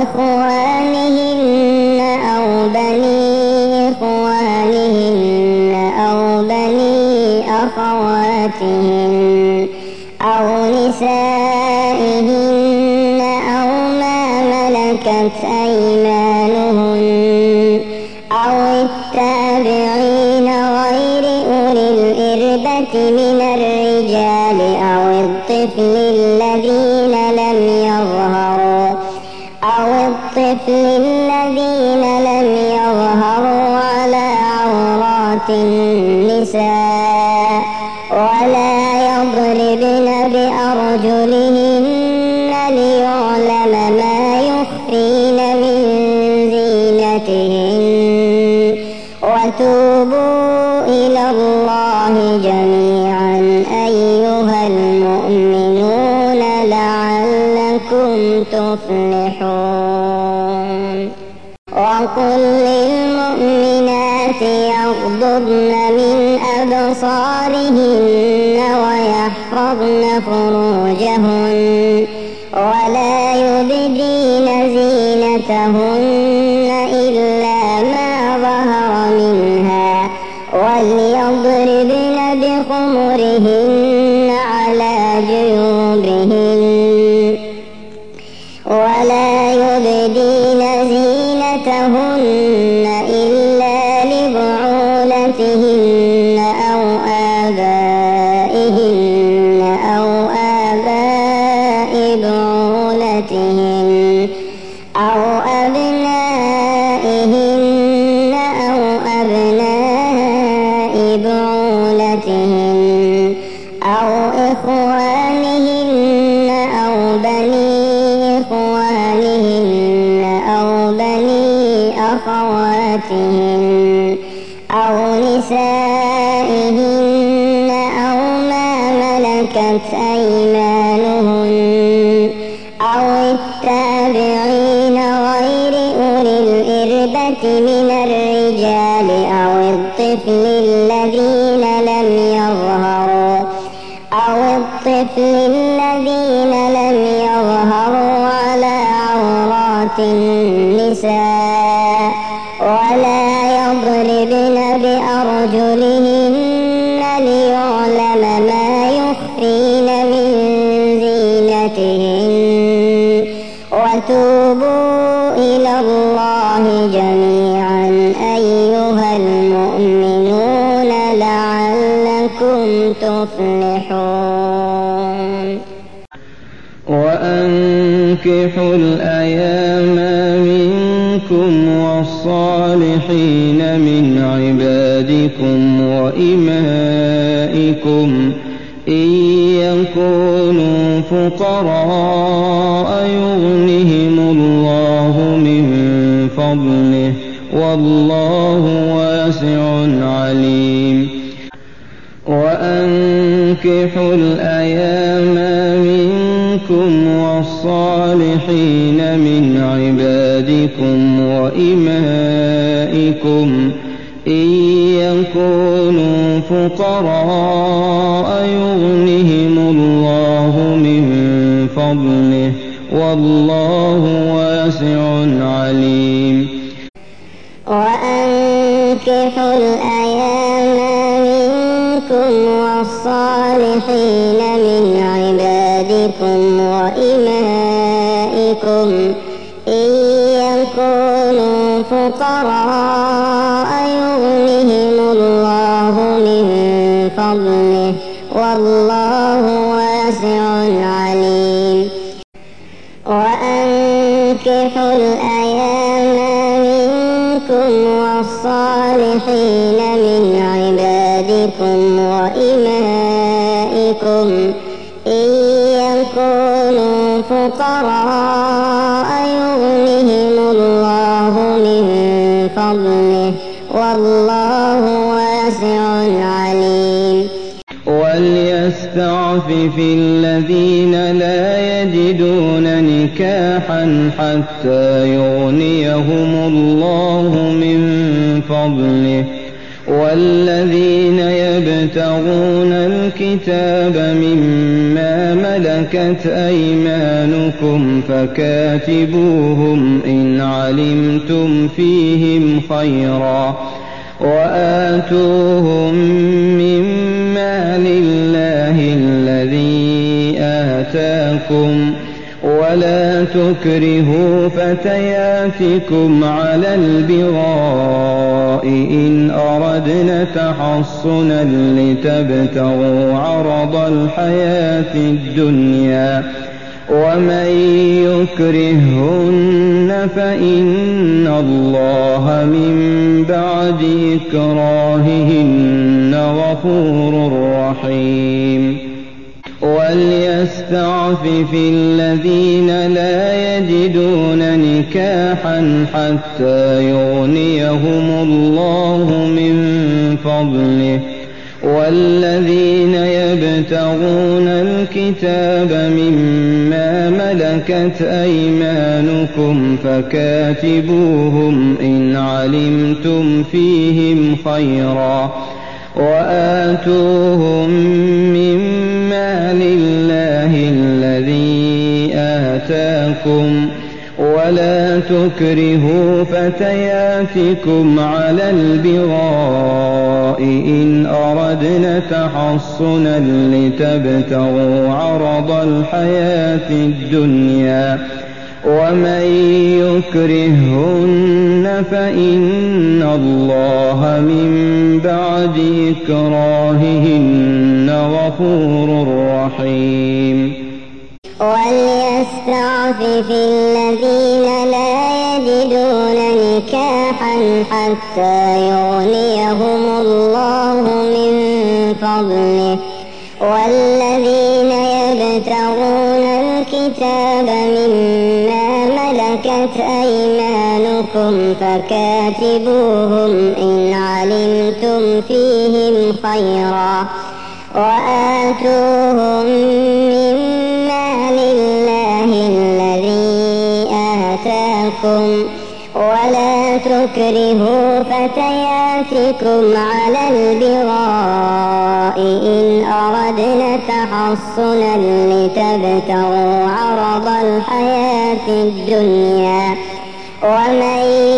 إخوانهن أو بني إخوانهن أو بني أخواتهن أو نسائهن أو ما ملكت أيمانهن أو التابعين غير أولي الإربة من الرجال أو الطفل الذين لم يظهروا أو الطفل الذين لم يظهروا على عورات النساء ولا يضربن بأرجلهن ليعلم ما يخفين من زينتهن وتوبوا إلى الله جميعا أيها المؤمنون لعلكم تفلحون وقل للمؤمنات يغضضن من أبصارهن ويحفظن فروجهن ولا يبدين زينتهن إلا ما ظهر منها وليضربن بخمرهن على جيوبهن ولا يبدين زينتهن إلا لبعولتهن أو آبائهن أو أو أبنائهن أو أبناء بعولتهن أو إخوانهن أو بني إخوانهن أو بني أخواتهن أو نسائهن أو ما ملكت أيمانهن أو التابعين غير أولي الإربة من الرجال أو الطفل الذين لم يظهروا أو الطفل الذين لم يظهروا على عورات النساء ولا يضربن بأرجلهن ليعلم ما يخفين من زينتهن وتوبوا إلى الله جميعا أيها المؤمنون لعلكم تفلحون. وأنكحوا الأيام منكم والصالحين من عبادكم وإمائكم إن يكونوا فقراء يغنهم الله من فضله والله واسع عليم. وأنكحوا الأيام منكم والصالحين من عبادكم وإمائكم إن يكونوا فقراء يغنهم الله من فضله والله واسع عليم. وأنكحوا الأيام منكم والصالحين من عبادكم وإمائكم إن يكونوا فقراء يغنهم الله من فضله والله واسع عليم. وأنكحوا الأيام منكم والصالحين من عبادكم وإمائكم إن يكونوا فقراء يغنهم الله من فضله والله واسع عليم. وليستعفف الذين لا يجدون نكاحا حتى يغنيهم الله من فضله والذين يبتغون الكتاب مما ملكت أيمانكم فكاتبوهم إن علمتم فيهم خيرا وآتوهم مما لله الذي آتاكم ولا تكرهوا فتياتكم على البغاء إن أردنا تحصنا لتبتغوا عرض الحياة الدنيا ومن يكرههن فإن الله من بعد إكراههن غفور رحيم. وليستعفف الذين لا يجدون نكاحا حتى يغنيهم الله من فضله والذين يبتغون الكتاب مما ملكت أيمانكم فكاتبوهم إن علمتم فيهم خيرا وآتوهم مما لله الذي آتاكم ولا تكرهوا فتياتكم على البغاء إن أردنا تحصنا لتبتغوا عرض الحياة الدنيا ومن يكرههن فإن الله من بعد إكراههن غفور رحيم. وليستعفف الذين لا يجدون نكاحا حتى يغنيهم الله من فضله، والذين يبتغون الكتاب مما ملكت أيمانكم فكاتبوهم إن علمتم فيهم خيرا، وآتوهم مما لله الذي آتاكم، ولا تكرهوا فتياتكم على البغاء إن أردنا تحصنا لتبتغوا عرض الحياة الدنيا، ومن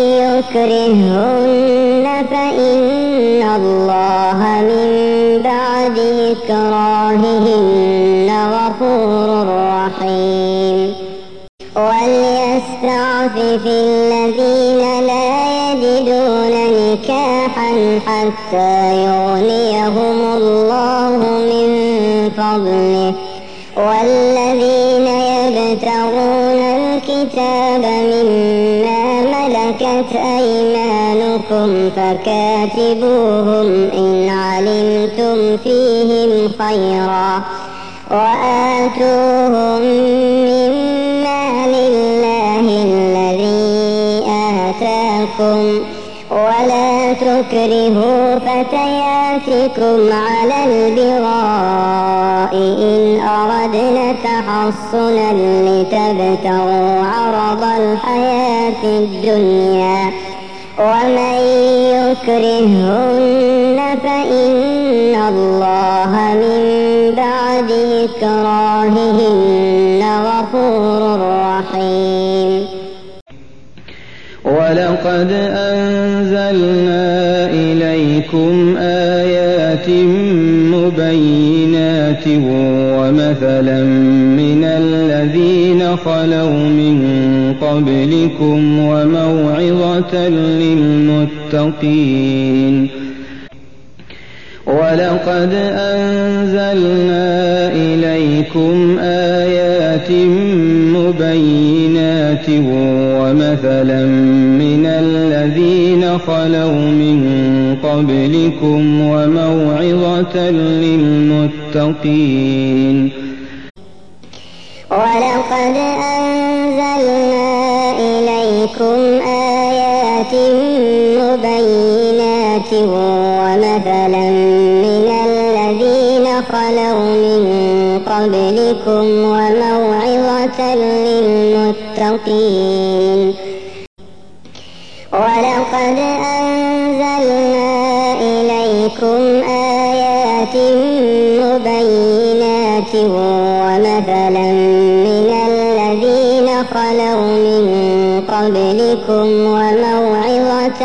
يكرههن فإن الله من بعد إكراههن غفور رحيم. وليستعفف الذين لا يجدون نكاحا حتى يغنيهم الله من فضله، والذين يبتغون الكتاب مما ملكت أيمانكم فكاتبوهم إن علمتم فيهم خيرا، وآتوهم مما لله الذي آتاكم، ولا تكرهوا فتياتكم على البغاء إن أردنا تحصنا لتبتغوا عرض الحياة الدنيا، ومن يكرههن فإن الله من بعد إكراههن غفور رحيم. ولقد أنزلنا إليكم آيات مبينات ومثلا من الذين خلوا من قبلكم وموعظة للمتقين. ولقد أنزلنا إليكم آيات مبينات ومثلا من الذين خلوا من قبلكم وموعظة للمتقين. ولقد أنزلنا إليكم آيات مبينات ومثلا من الذين خلوا من قبلكم وموعظة للمتقين. ولقد أنزلنا إليكم آيات مبينات ومثلا من الذين خلوا من قبلكم وموعظة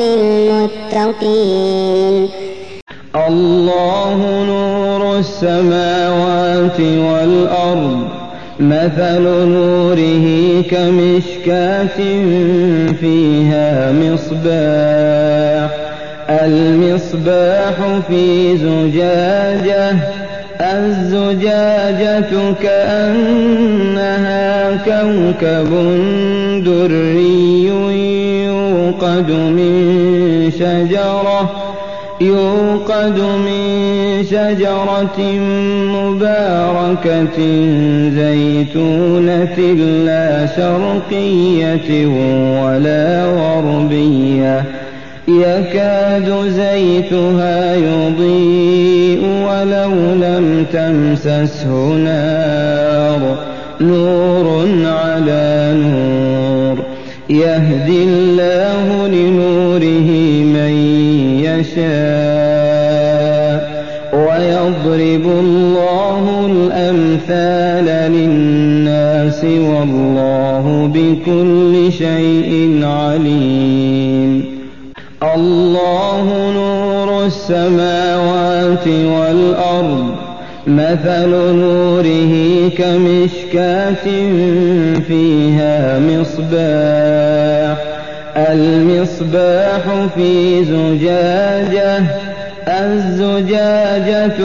للمتقين. الله نور السماوات والأرض، مثل نوره كمشكاة فيها مصباح، المصباح في زجاجة، الزجاجة كأنها كوكب دري يوقد من شجرة يوقد من شجرة مباركة زيتونة لا شرقية ولا غربية، يكاد زيتها يضيء ولو لم تمسسه نار، نور على نور، يهدي الله لنوره من يشاء، ويضرب الله الأمثال للناس والله بكل شيء عليم. الله نور السماوات والأرض، مثل نوره كمشكاة فيها مصباح، المصباح في زجاجة، الزجاجة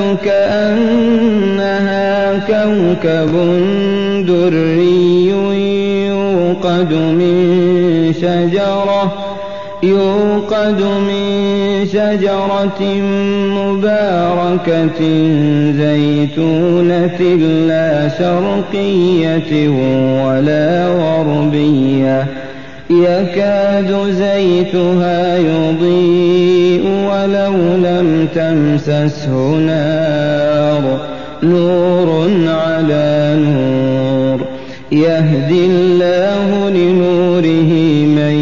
كأنها كوكب دري يوقد من شجرة يوقد من شجرة مباركة زيتونة لا شرقية ولا غربية يكاد زيتها يضيء ولو لم تمسسه نار نور على نور يهدي الله لنوره من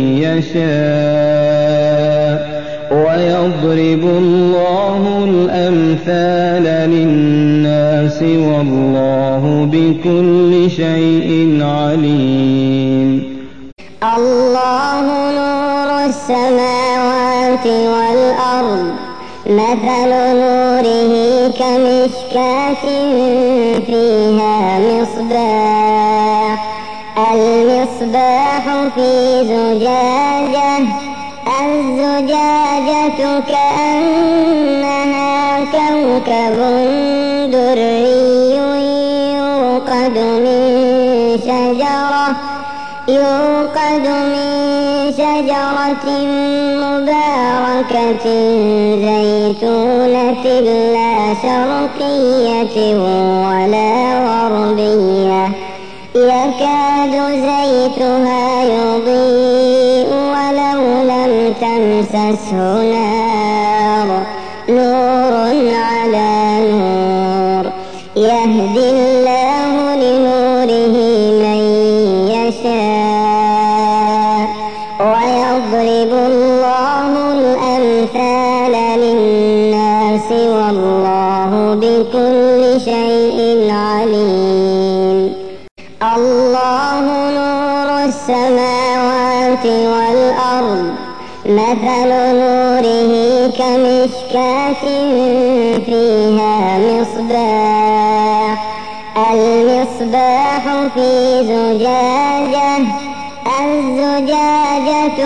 يشاء ويضرب الله الأمثال للناس والله بكل شيء عليم. الله نور السماوات والأرض مثل نوره كمشكاة فيها مصباح المصباح في زجاجة الزجاجة كأنها كوكب دري يوقد من شجرة يوقد من شجرة مباركة زيتونة لا شرقية ولا غربية يكاد زيتها يضيء ولو لم تمسسه نار نور على نور يهدي الله لنوره من يشاء ويضرب الله الأمثال للناس والله بكل شيء عليم. الله نور السماوات والأرض مثل نوره كمشكاة فيها مصباح المصباح في زجاجة الزجاجة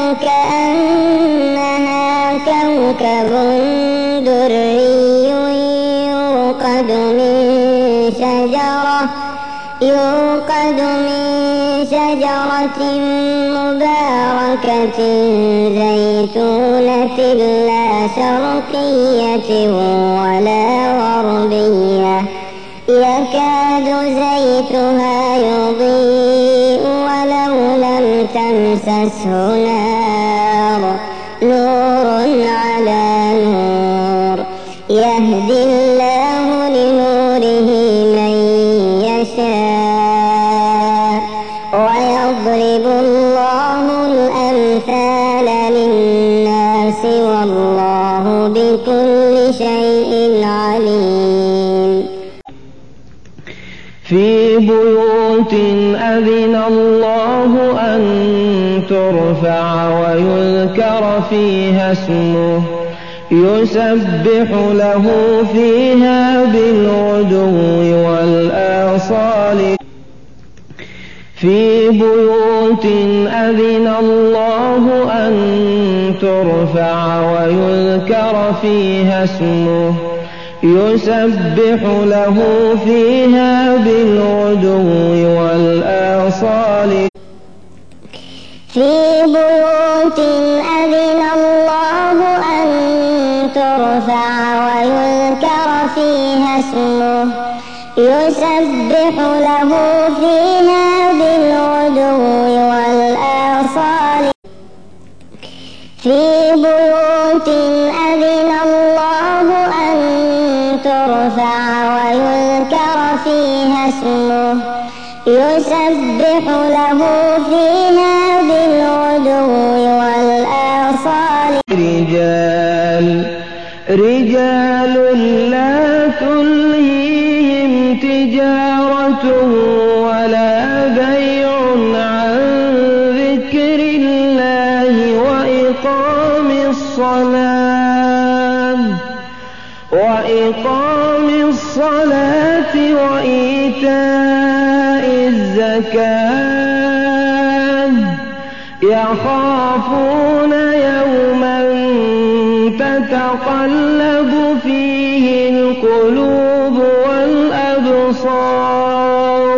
كأنها كوكب دري يوقد من شجرة يوقد من شجرة مباركة زيتونة لا شرقية ولا غربية يكاد زيتها يضيء ولو لم تمسسه نار نور على نور يهدي الله لنوره من يشاء ويضرب الله الأمثال للناس والله بكل شيء عليم. في بيوت أذن الله أن ترفع ويذكر فيها اسمه يسبح له فيها بالغدو والآصال في بيوت أذن الله أن ترفع ويذكر فيها اسمه يسبح له فيها بالغدو والآصال في بيوت أذن الله أن ترفع ويذكر فيها اسمه يسبح له فيها بالغدو والآصال في بيوت أذن الله أن ترفع ويذكر فيها اسمه يسبح له فيها بالغدو والآصال رجال رجال لا تلهيهم تجارة ولا بيع عن ذكر الله وإقام الصلاة وإقام الصلاة وإيتاء الزكاة يخافون يوما تتقلب فيه القلوب والأبصار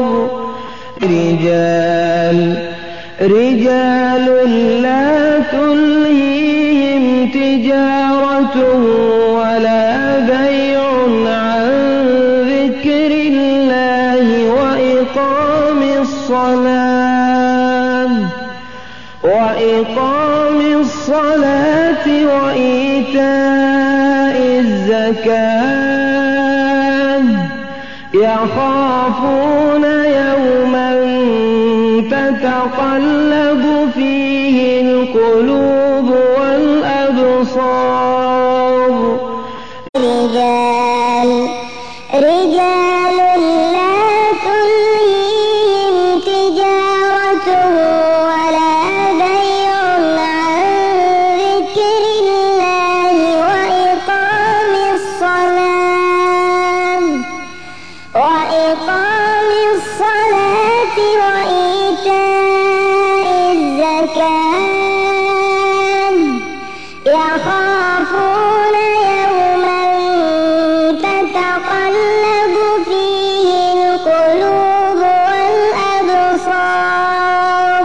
رجال رجال لا تلهيهم تجارة ولا بيع عن ذكر الله وإقام الصلاة وإقام الصلاة وإيتاء الزكاة يخافون يوما تتقلب فيه القلوب والأبصار رجال رجال لا تلهيهم تجارة ولا بيع عن ذكر الله وإقام الصلاة وإقام الصلاة وإيتاء الزكاة يخافون يوما تتقلب فيه القلوب والأبصار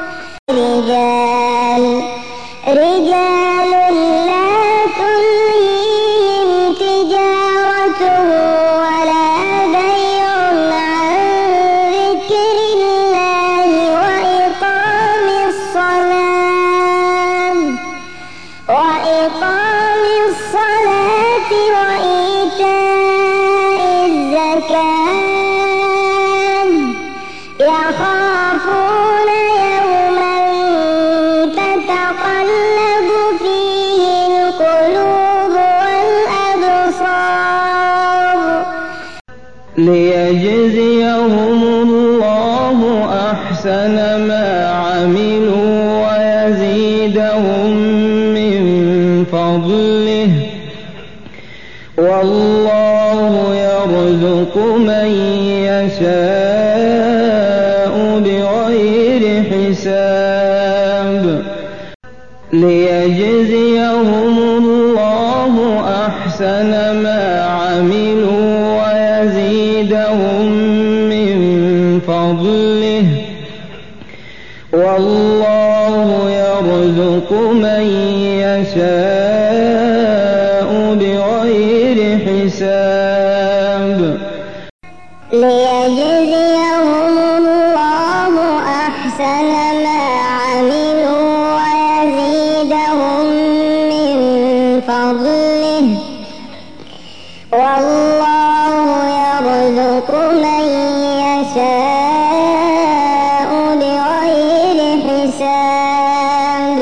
رجال رجال لا تلهيهم تجارة ولا بيع عن ذكر الله وإقام الصلاة وإقام الصلاة وإيتاء الزكاة يخافون يوما تتقلب فيه القلوب والأبصار ليجزيهم الله أحسن ما عملوا ويزيدهم من فضله والله يرزق من يشاء بغير حساب ليجزيهم الله أحسن ما عملوا ويزيدهم من فضله والله يرزق من يشاء بغير حساب ليجزيهم الله أحسن ما عملوا ويزيدهم من فضله والله يرزق من يشاء بغير حساب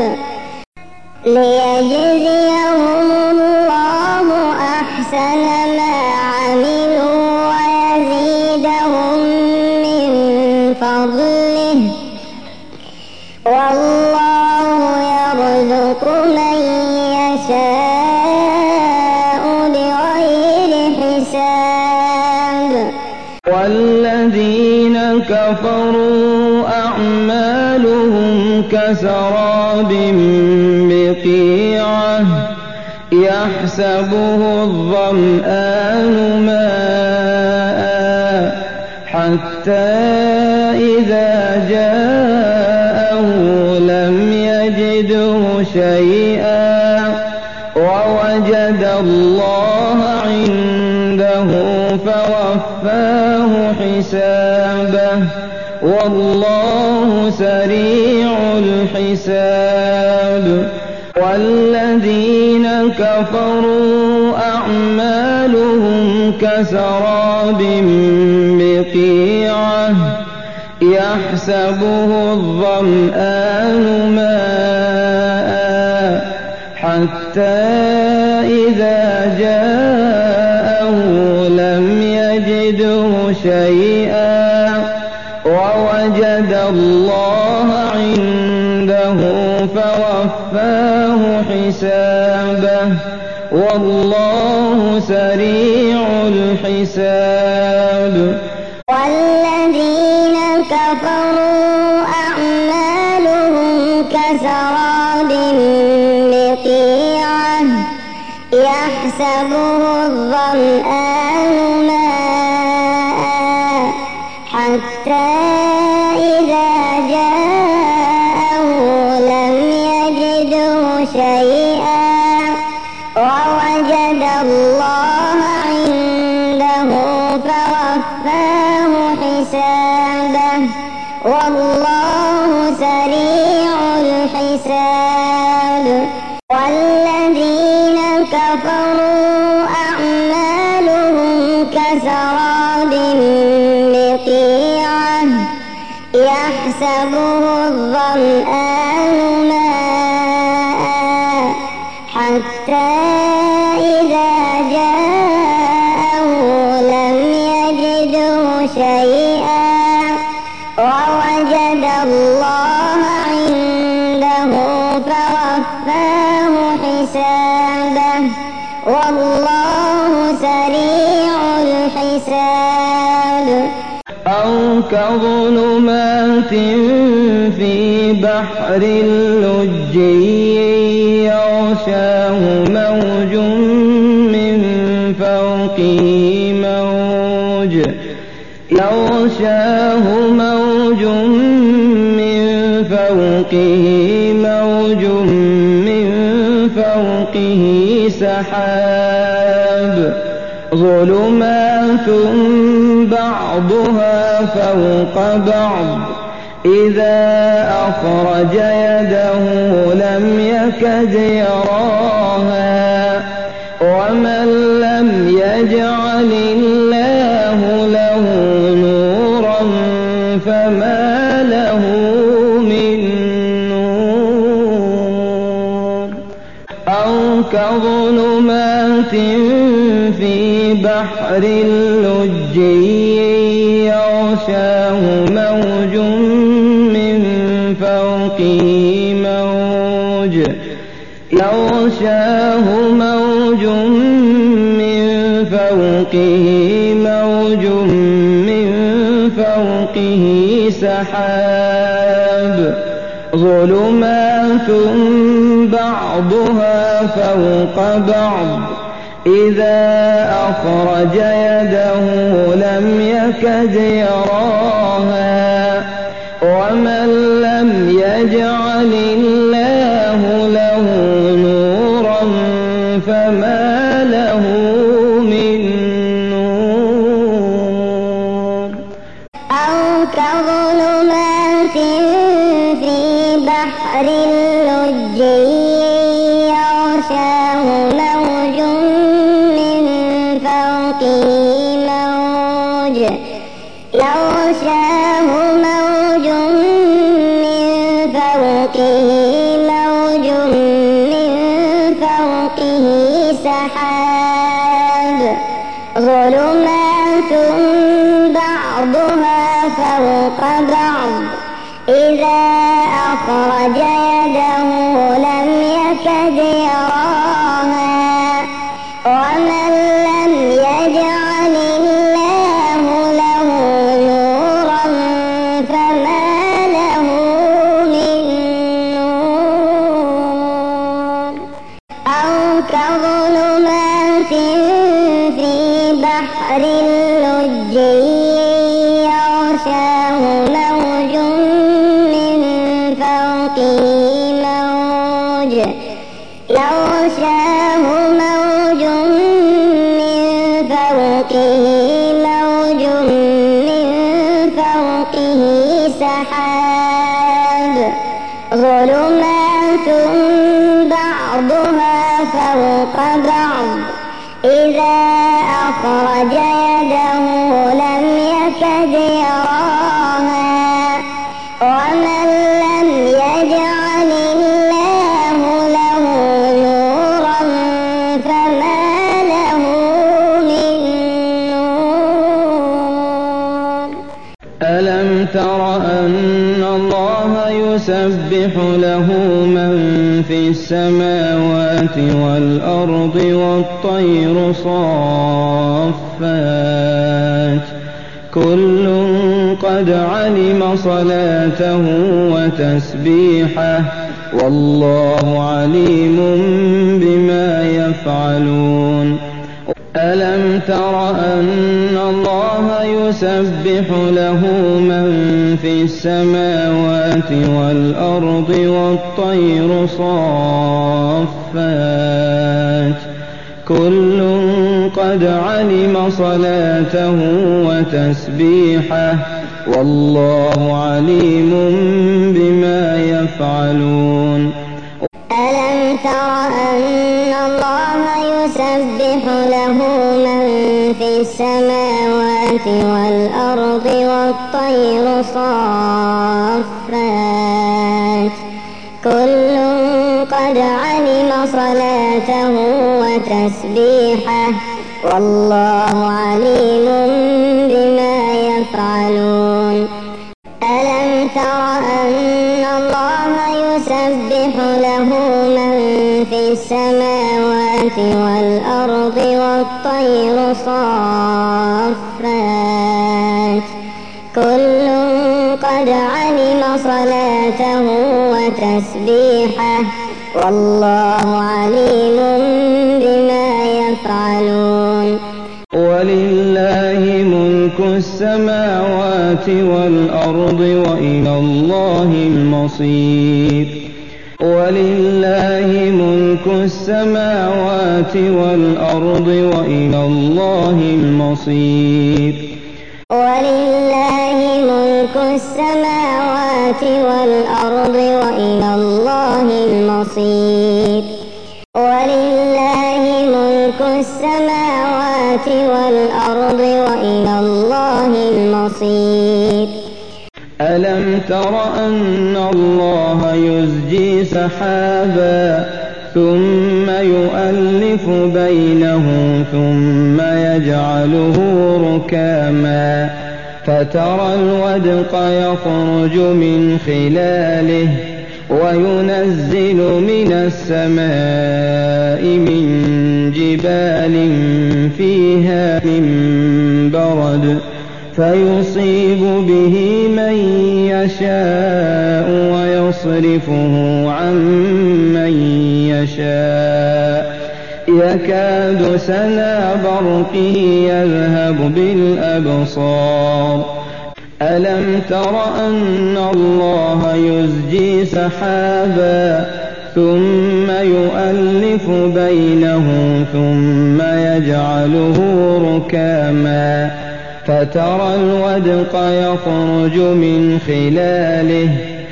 ليجزيهم الله أحسن ما عملوا ويزيدهم من فضله والله يرزق من يشاء بغير حساب والذين كفروا أعمالهم كسراب بقيعة يحسبه الظمآن ماء حتى إذا جاءه لم يجده شيئا ووجد الله عنده فوفاه حسابه والله سريع الحساب والذين كفروا أعمالهم كسراب بقيعة يحسبه الظمآن ماء حتى إذا جاءه لم يجده شيئا ووجد الله عنده فوفاه حسابه والله سريع الحساب والذين كفروا أعمالهم كسراب بقيعة يحسبه الظمآن ماء حتى إذا جاءه لم يجده شيئا ووجد الله عنده فوفاه حسابه والله سريع الحساب. والذين كفروا أعمالهم كسراب بقيعة يحسبه الظمآن ماء حتى إذا جاءه لم يجده شيئا ووجد الله عنده فوفاه حسابه والله سريع الحساب. أو كظلمات في بحر لجي يغشاه موج من فوقه موج يغشاه موج من فوقه موج من فوقه سحاب ظلمات بعضها فوق بعض إذا أخرج يده لم يكد يراها ومن لم يجعل الله له نورا فما له من نور. أو كظلمات في بحر لجي يغشاه موج من فوقه موج يغشاه موج من فوقه موج من فوقه سحاب ظلمات بعضها فوق بعض إذا أخرج يده لم يكد يراها ومن لم يجعل الله له نورا فما له من نور. أو كظلمات في بحر لجي يغشاه موج من فوقه موج يغشاه موج من فوقه موج من فوقه سحاب ظلمات بعضها فوق بعض إذا أخرج يده لم يكد يراها ومن لم يجعل الله له نورا فما له من نور. أو كظلمات في بحر لجي يغشاه موج من فوقه موج يغشاه موج من فوقه موج من فوقه سحاب ظلمات بعضها فوق بعض إذا أخرج يده لم يكد يراها ومن لم يجعل الله له نورا فما له من نور. ألم تر أن الله يسبح له من في السماوات والأرض والطير صافات كل قد علم صلاته وتسبيحه والله عليم بما يفعلون ألم تر أن الله يسبح له من في السماوات والأرض والطير صافات كل قد علم صلاته وتسبيحه والله عليم بما يفعلون ألم تر أن الله يسبح له من في السماوات والأرض والطير صافات كل قد علم صلاته وتسبيحه والله عليم بما يفعلون ألم تر أن الله يسبح له من في السماوات والأرض والطير صافات كل قد علم صلاته وتسبيحه والله عليم بما يفعلون ولله ملك السماوات والأرض وإلى الله المصير ولله ملك السماوات والأرض وإلى الله المصير ولله ملك السماوات والأرض وإلى الله المصير ولله ملك السماوات والأرض وإلى الله المصير ألم تر أن الله يزجي سحابا ثم يؤلف بينه ثم يجعله ركاما فترى الودق يخرج من خلاله وينزل من السماء من جبال فيها من برد فيصيب به من يشاء ويصرفه عن من يشاء يكاد سنا برقه يذهب بالأبصار ألم تر أن الله يزجي سحابا ثم يؤلف بينه ثم يجعله ركاما فترى الودق يخرج من خلاله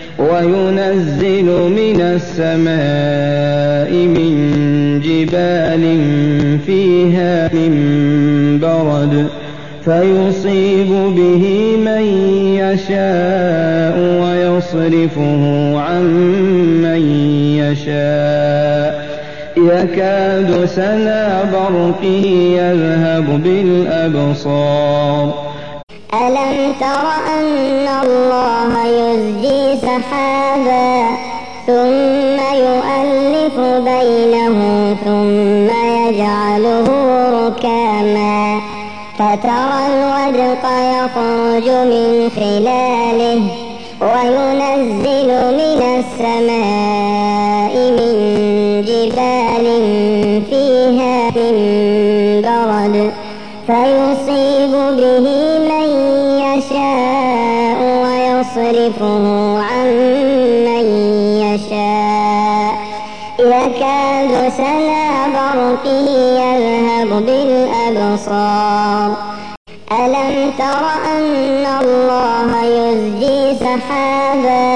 وينزل من السماء من جبال فيها من برد فيصيب به من يشاء ويصرفه عن من يشاء يكاد سنا برقه يذهب بالأبصار ألم تر أن الله يزجي سحابا ثم يؤلف بينه ثم يجعله ركاما فترى الودق يخرج من خلاله وينزل من السماء من جبال فيها من برد فيصيب به من يشاء ويصرفه عن من يشاء يكاد سنا برقه يذهب بالأبصار ألم تر أن الله يزجي سحابا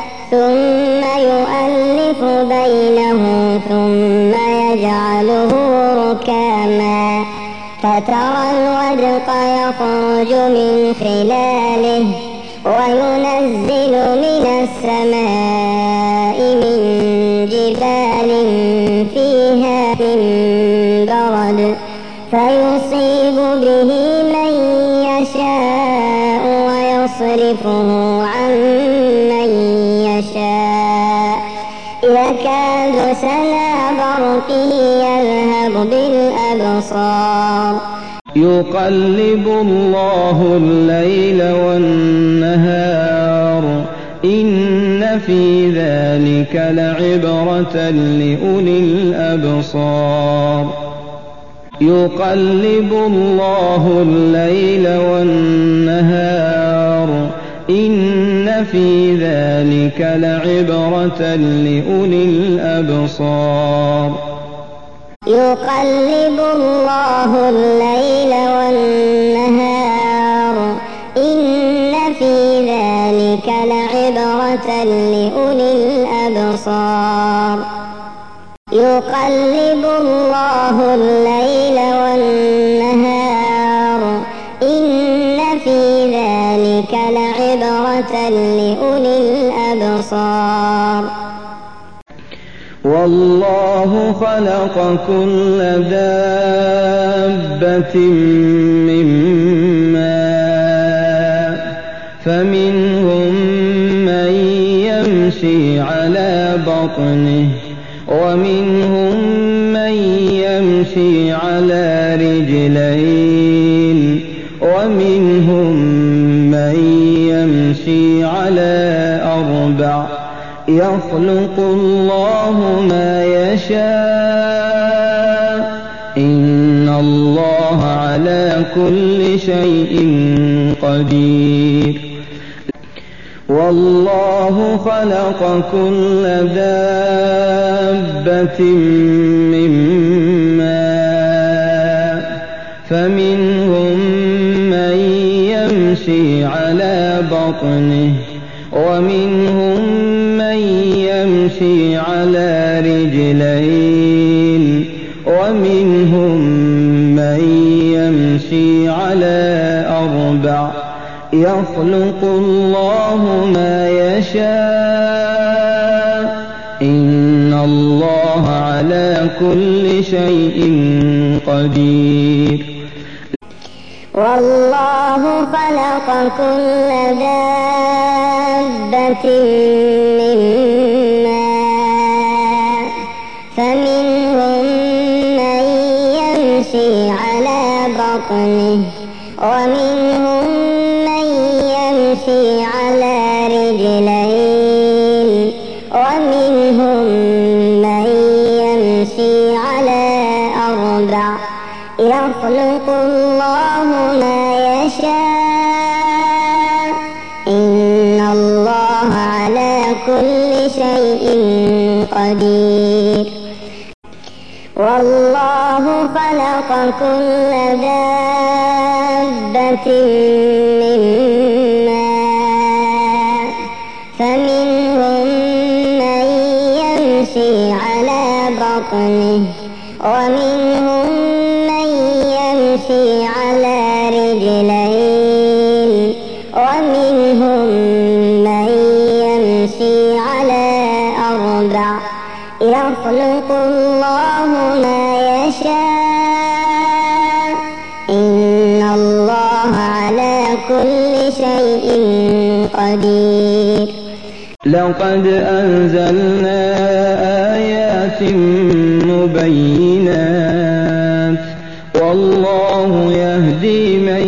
ثم يؤلف بينه ثم يجعله ركاما فترى الودق يخرج من خلاله وينزل من السماء من جبال فيها من برد فيصيب به من يشاء ويصرفه عن من يشاء يكاد سنا برقه يذهب بالأبصار يقلب الله الليل والنهار إن في ذلك لعبرة لأولي الأبصار يقلب الله الليل والنهار إن في ذلك لعبرة لأولي الأبصار يقلب الله الليل والنهار إن في ذلك لعبرة لأولي الأبصار يقلب الله الليل والنهار إن في ذلك لعبرة لأولي الأبصار والله خلق كل دابة من ماء فمنهم من يمشي على بطنه ومنهم من يمشي على رجلين ومنهم من يمشي على أربع يخلق الله ما يشاء إن الله على كل شيء قدير والله خلق كل دابة من ماء فمنهم من يمشي على بطنه ومنهم من يمشي على رجلين ومنهم من يمشي على أربع يخلق الله ما يشاء إن الله على كل شيء قدير والله خلق كل دابة من ماء فمنهم من يمشي على بطنه ومنهم من يمشي على رجلين ومنهم من يمشي على أربع يخلق الله ما يشاء إن الله على كل شيء قدير والله خلق كل دابة من ماء فمنهم من يمشي على بطنه ومنهم من يمشي على رجلين ومنهم من يمشي على أربع يخلق الله ما يشاء إن الله على كل شيء قدير لقد أنزلنا آيات مبينات والله يهدي من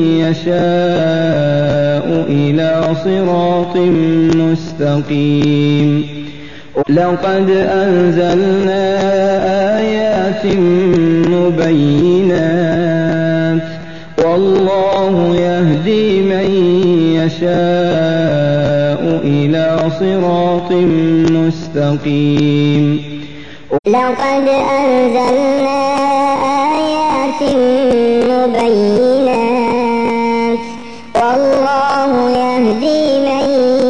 يشاء إلى صراط مستقيم لقد أنزلنا آيات مبينات والله يهدي من يشاء إلى صراط مستقيم لقد أنزلنا آيات مبينات والله يهدي من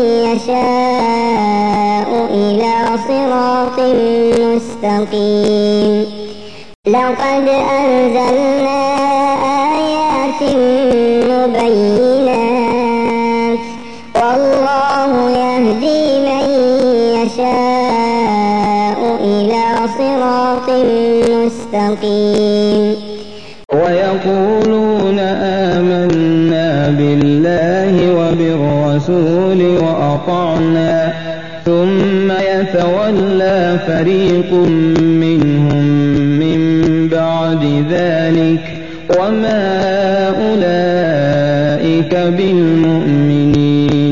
يشاء إلى صراط مستقيم لقد أنزلنا آيات مبينات والله يهدي من يشاء إلى صراط مستقيم ويقولون آمنا بالله وبالرسول وأطعنا ثم يتولى فريق منهم من بعد ذلك وما أولئك بالمؤمنين.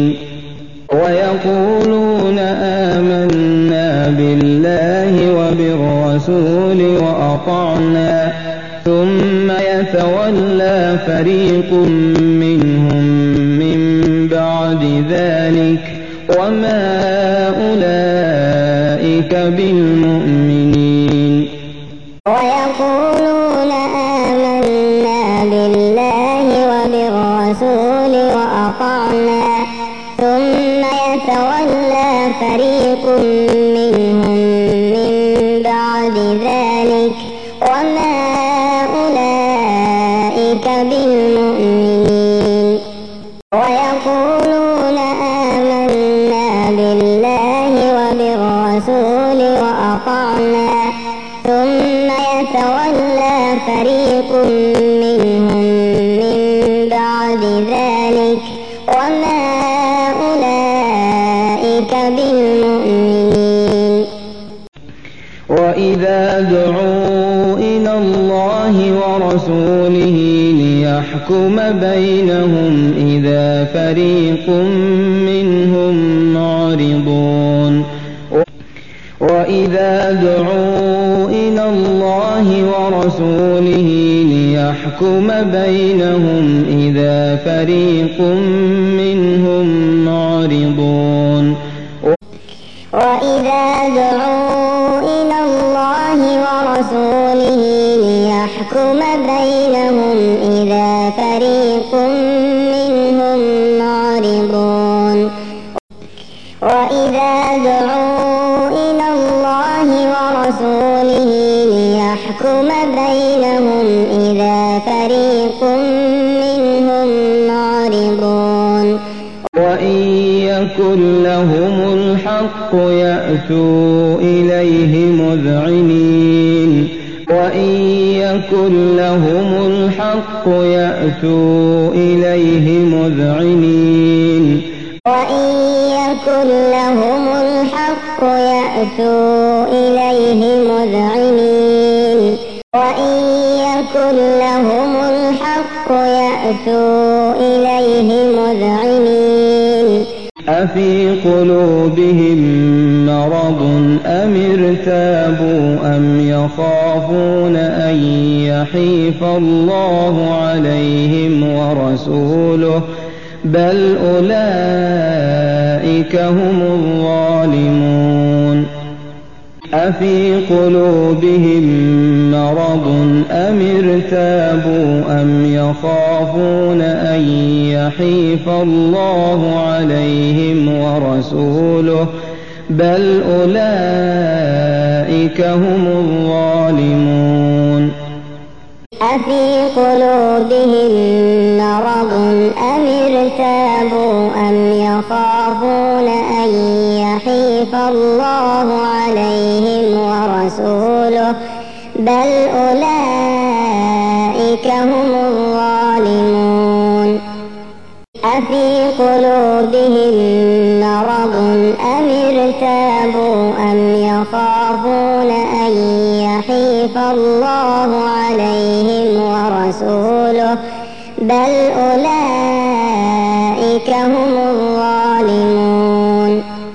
ويقولون آمنا بالله وبالرسول وأطعنا ثم يتولى فريق منهم من بعد ذلك وما أولئك بالمؤمنين. ويقولون آمنا بالله وبالرسول وأطعنا ثم يتولى فريق منهم من بعد ذلك وما أولئك بالمؤمنين. ويقولون آمنا بالله وبالرسول وأطعنا ثم يتولى فريق منهم من بعد ذلك وما أولئك بالمؤمنين. وإذا دعوا إلى الله ورسوله ليحكم بينهم إذا فريق منهم معرضون. وإذا دعوا إلى الله ورسوله ليحكم بينهم إذا فريق منهم معرضون. وإذا دعوا إلى الله ورسوله ليحكم بينهم إذا فريق منهم معرضون. وإذا دعوا إلى الله ورسوله ليحكم بينهم إذا فريق منهم معرضون. وإن يكن لهم الحق يأتوا إليه مذعنين. وإن يكن لهم الحق يأتوا إليه مذعنين. وإن يكن لهم الحق يأتوا إليه مذعنين. وإن يكن لهم الحق يأتوا إليه مذعنين. أفي قلوبهم مرض أم ارتابوا أم يخافون أن يحيف الله عليهم ورسوله بل أولئك هم الظالمون. أفي قلوبهم مرض أم ارتابوا أم يخافون أن يحيف الله عليهم ورسوله بل أولئك هم الظالمون. أفي قلوبهم مرض أم ارتابوا أم يخافون أن يحيف الله عليهم ورسوله بل أولئك هم الظالمون. أفي قلوبهم مرض أم ارتابوا أم يخافون أن يحيف الله عليهم ورسوله بل أولئك هم الظالمون.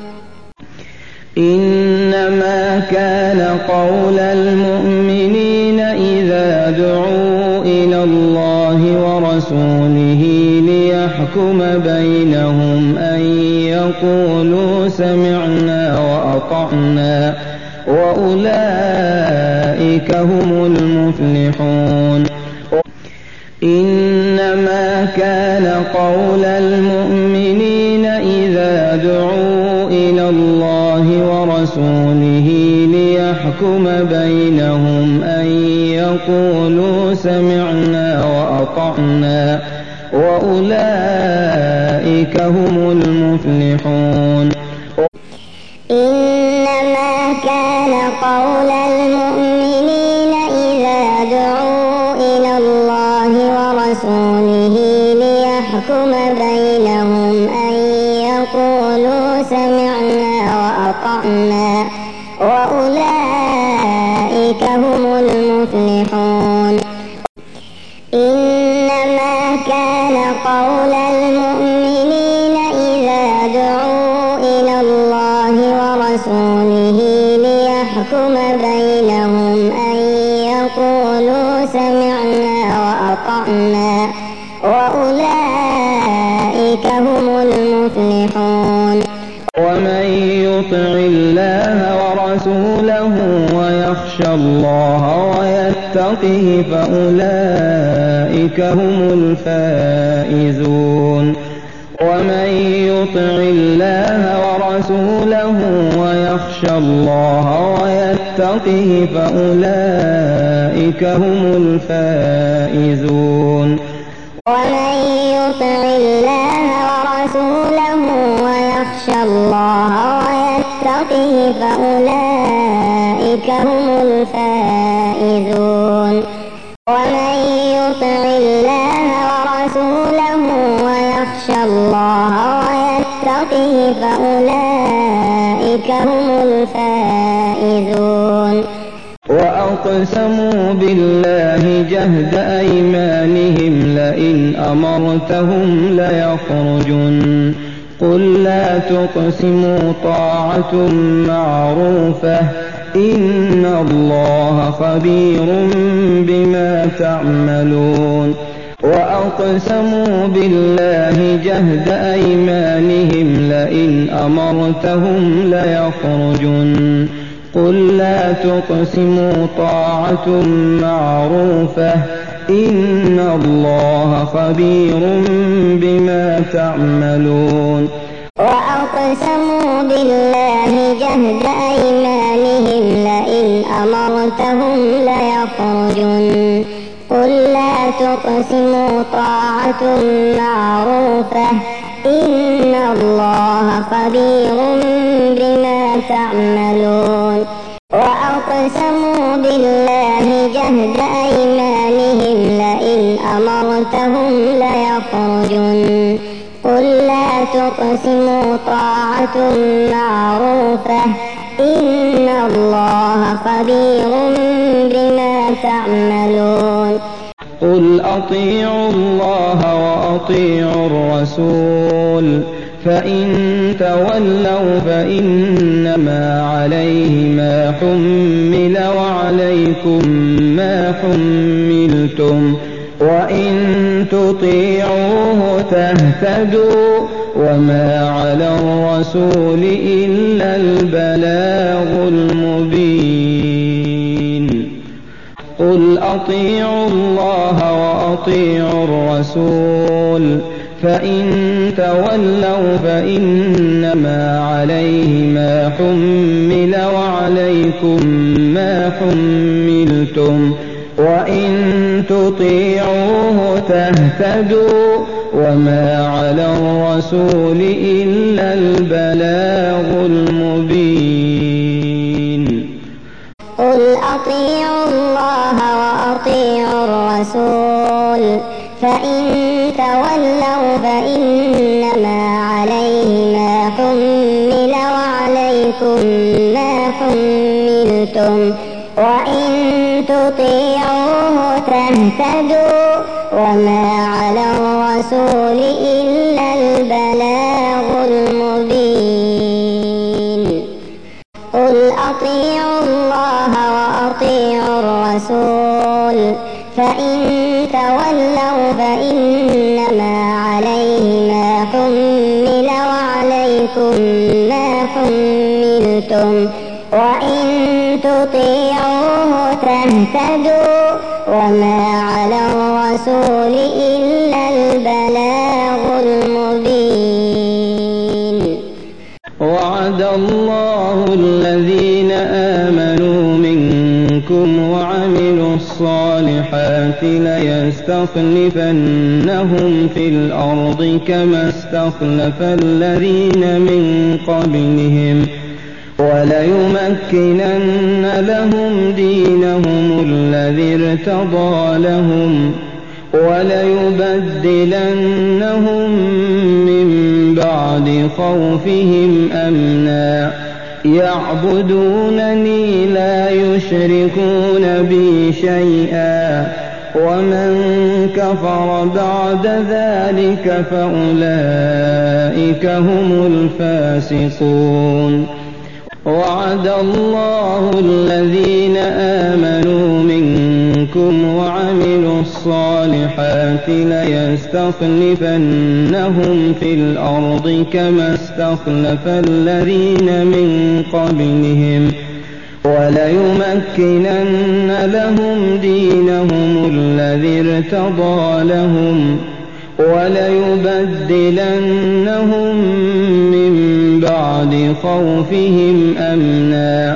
إنما كان قول المؤمنين إذا دعوا إلى الله ورسوله ليحكم بينهم أن يقولوا سمعنا وأطعنا وأولئك هم المفلحون. إنما كان قول المؤمنين إذا دعوا إلى الله ورسوله ليحكم بينهم أن يقولوا سمعنا وأطعنا وأولئك هم المفلحون. إنما كان قول المؤمنين إذا دعوا إلى الله ورسوله ليحكم بينهم أن يقولوا سمعنا وأطعنا وأولئك هم المفلحون. ورسوله ليحكم بينهم أن يقولوا سمعنا وأطعنا وأولئك هم المفلحون. ومن يطع الله ورسوله ويخشى الله ويتقه فأولئك هم الفائزون. ومن يطع الله ورسوله ويخشى الله ويتقه فأولئك هم الفائزون. ومن يطع الله ورسوله ويخشى الله ويتقه فأولئك هم الفائزون. ومن يطع الله ورسوله ويخشى الله ويتقه فأولئك هم الفائزون. وأقسموا بالله جهد أيمانهم لئن أمرتهم ليخرجن قل لا تقسموا طاعة معروفة إن الله خبير بما تعملون. وأقسموا بالله جهد أيمانهم لئن أمرتهم ليخرجن قل لا تقسموا طاعة معروفة إن الله خبير بما تعملون. وأقسموا بالله جهد أيمانهم لئن أمرتهم ليخرجن قل لا تقسموا طاعة معروفة إن الله خبير بما تعملون. وأقسموا بالله جهد أيمانهم لئن أمرتهم ليخرجن قل لا تقسموا طاعة معروفة إن الله خبير بما تعملون. قل أطيعوا الله وأطيعوا الرسول فإن تولوا فإنما عليه ما حمل وعليكم ما حملتم وإن تطيعوه تهتدوا وما على الرسول إلا البلاغ المبين. قل أطيعوا الله وأطيعوا الرسول فإن تولوا فإنما عليه ما حمل وعليكم ما حملتم وإن تطيعوه تهتدوا وما على الرسول إلا البلاغ المبين. قل أطيعوا الله وأطيعوا الرسول فإن تولوا فإنما عليه ما حمل وعليكم ما حملتم وإن تطيعوه تهتدوا وما على الرسول إلا البلاغ المبين. قل أطيعوا الله وأطيعوا الرسول فإن تولوا فإنما عليه ما حمل وعليكم ما حملتم وإن تطيعوه تهتدوا وما على الرسول إلا البلاغ المبين. وعد الله الذين آمنوا منكم وعملوا الصالحات ليستخلفنهم في الأرض كما استخلف الذين من قبلهم وليمكنن لهم دينهم الذي ارتضى لهم وليبدلنهم من بعد خوفهم أمنا يعبدونني لا يشركون بي شيئا ومن كفر بعد ذلك فأولئك هم الفاسقون. وعد الله الذين آمنوا منكم وعملوا الصالحات ليستخلفنهم في الأرض كما استخلف الذين من قبلهم وليمكنن لهم دينهم الذي ارتضى لهم وليبدلنهم من بعد خوفهم أمنا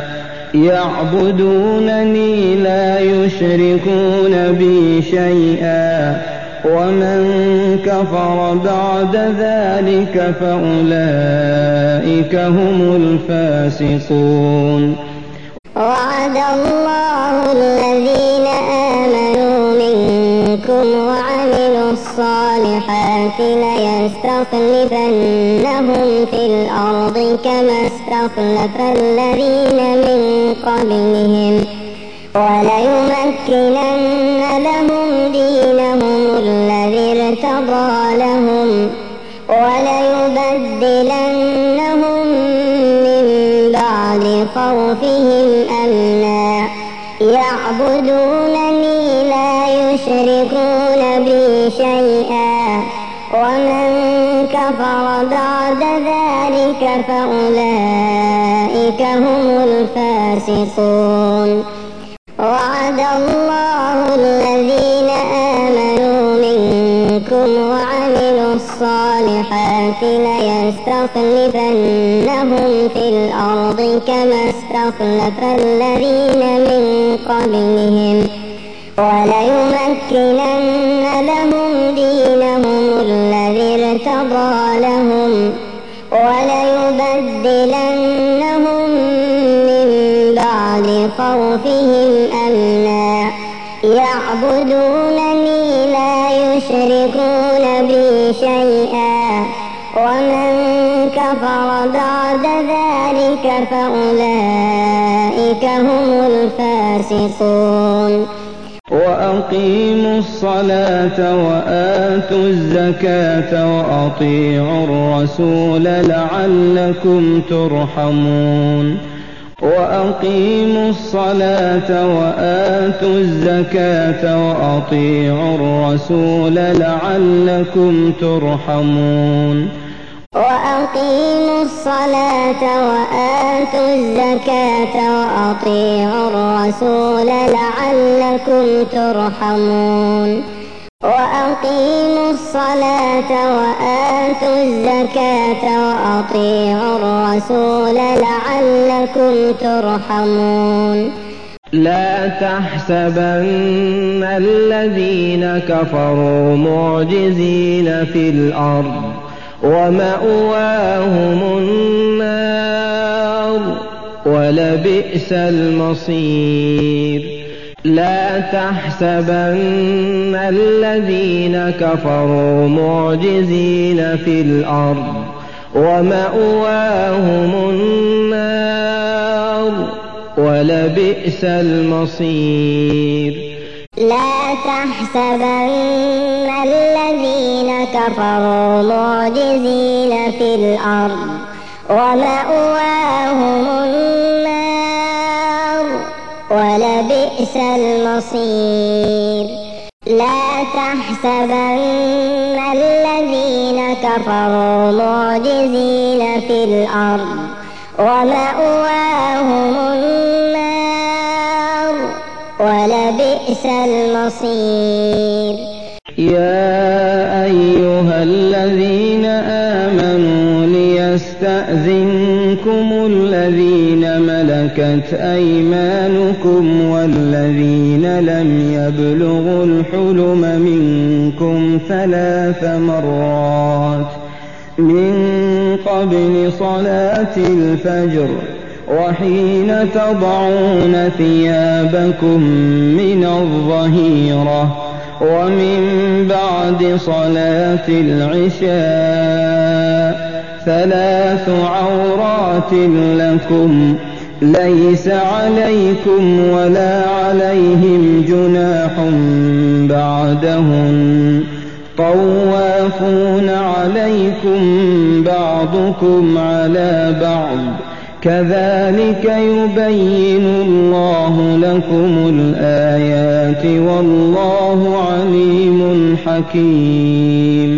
يعبدونني لا يشركون بي شيئا ومن كفر بعد ذلك فأولئك هم الفاسقون. وعد الله الذين آمنوا منكم وعملوا الصالحات ليستخلفنهم في الأرض كما استخلف الذين من قبلهم وليمكنن لهم دينهم الذي ارتضى لهم وليبدلنهم من بعد خوفهم أمنا يعبدونني لا يشركون بي شيئا ومن كفر بعد ذلك فأولئك هم الفاسقون. وعد الله الذين آمنوا منكم وعملوا الصالحات ليستخلفنهم في الأرض كما استخلف الذين من قبلهم وليمكنن لهم دينهم الذي ارتضى لهم وليبدلنهم من بعد خوفهم أمنا يعبدونني لا يشركون بي شيئا ومن كفر بعد ذلك فأولئك هم الفاسقون. وأقيموا الصلاة وآتوا الزكاة وأطيعوا الرسول لعلكم ترحمون. وأقيموا الصلاة وآتوا الزكاة وأطيعوا الرسول لعلكم ترحمون. وأقيموا الصلاة وآتوا الزكاة وأطيعوا الرسول لعلكم ترحمون. وأقيموا الصلاة وآتوا الزكاة وأطيعوا الرسول لعلكم ترحمون. لا تحسبن الذين كفروا معجزين في الأرض ومأواهم النار ولبئس المصير. لا تحسبن الذين كفروا معجزين في الأرض ومأواهم النار ولبئس المصير. لا تحسبن الذين كفروا معجزين في الأرض ومأواهم النار ولبئس المصير. لا تحسبن الذين كفروا معجزين في الأرض ومأواهم النار ولبئس المصير. يا أيها الذين آمنوا ليستأذنكم الذين ملكت أيمانكم والذين لم يبلغوا الحلم منكم ثلاث مرات من قبل صلاة الفجر وحين تضعون ثيابكم من الظهيرة ومن بعد صلاة العشاء ثلاث عورات لكم ليس عليكم ولا عليهم جناح بعدهن طوافون عليكم بعضكم على بعض كذلك يبين الله لكم الآيات والله عليم حكيم.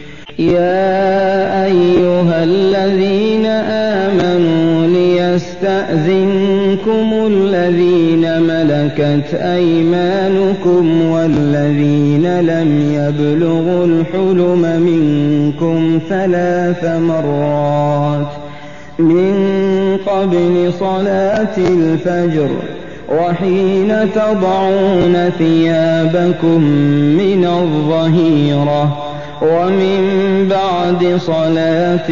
يا أيها الذين آمنوا ليستأذنكم الذين ملكت أيمانكم والذين لم يبلغوا الحلم منكم ثلاث مرات من قبل صلاة الفجر وحين تضعون ثيابكم من الظهيرة ومن بعد صلاة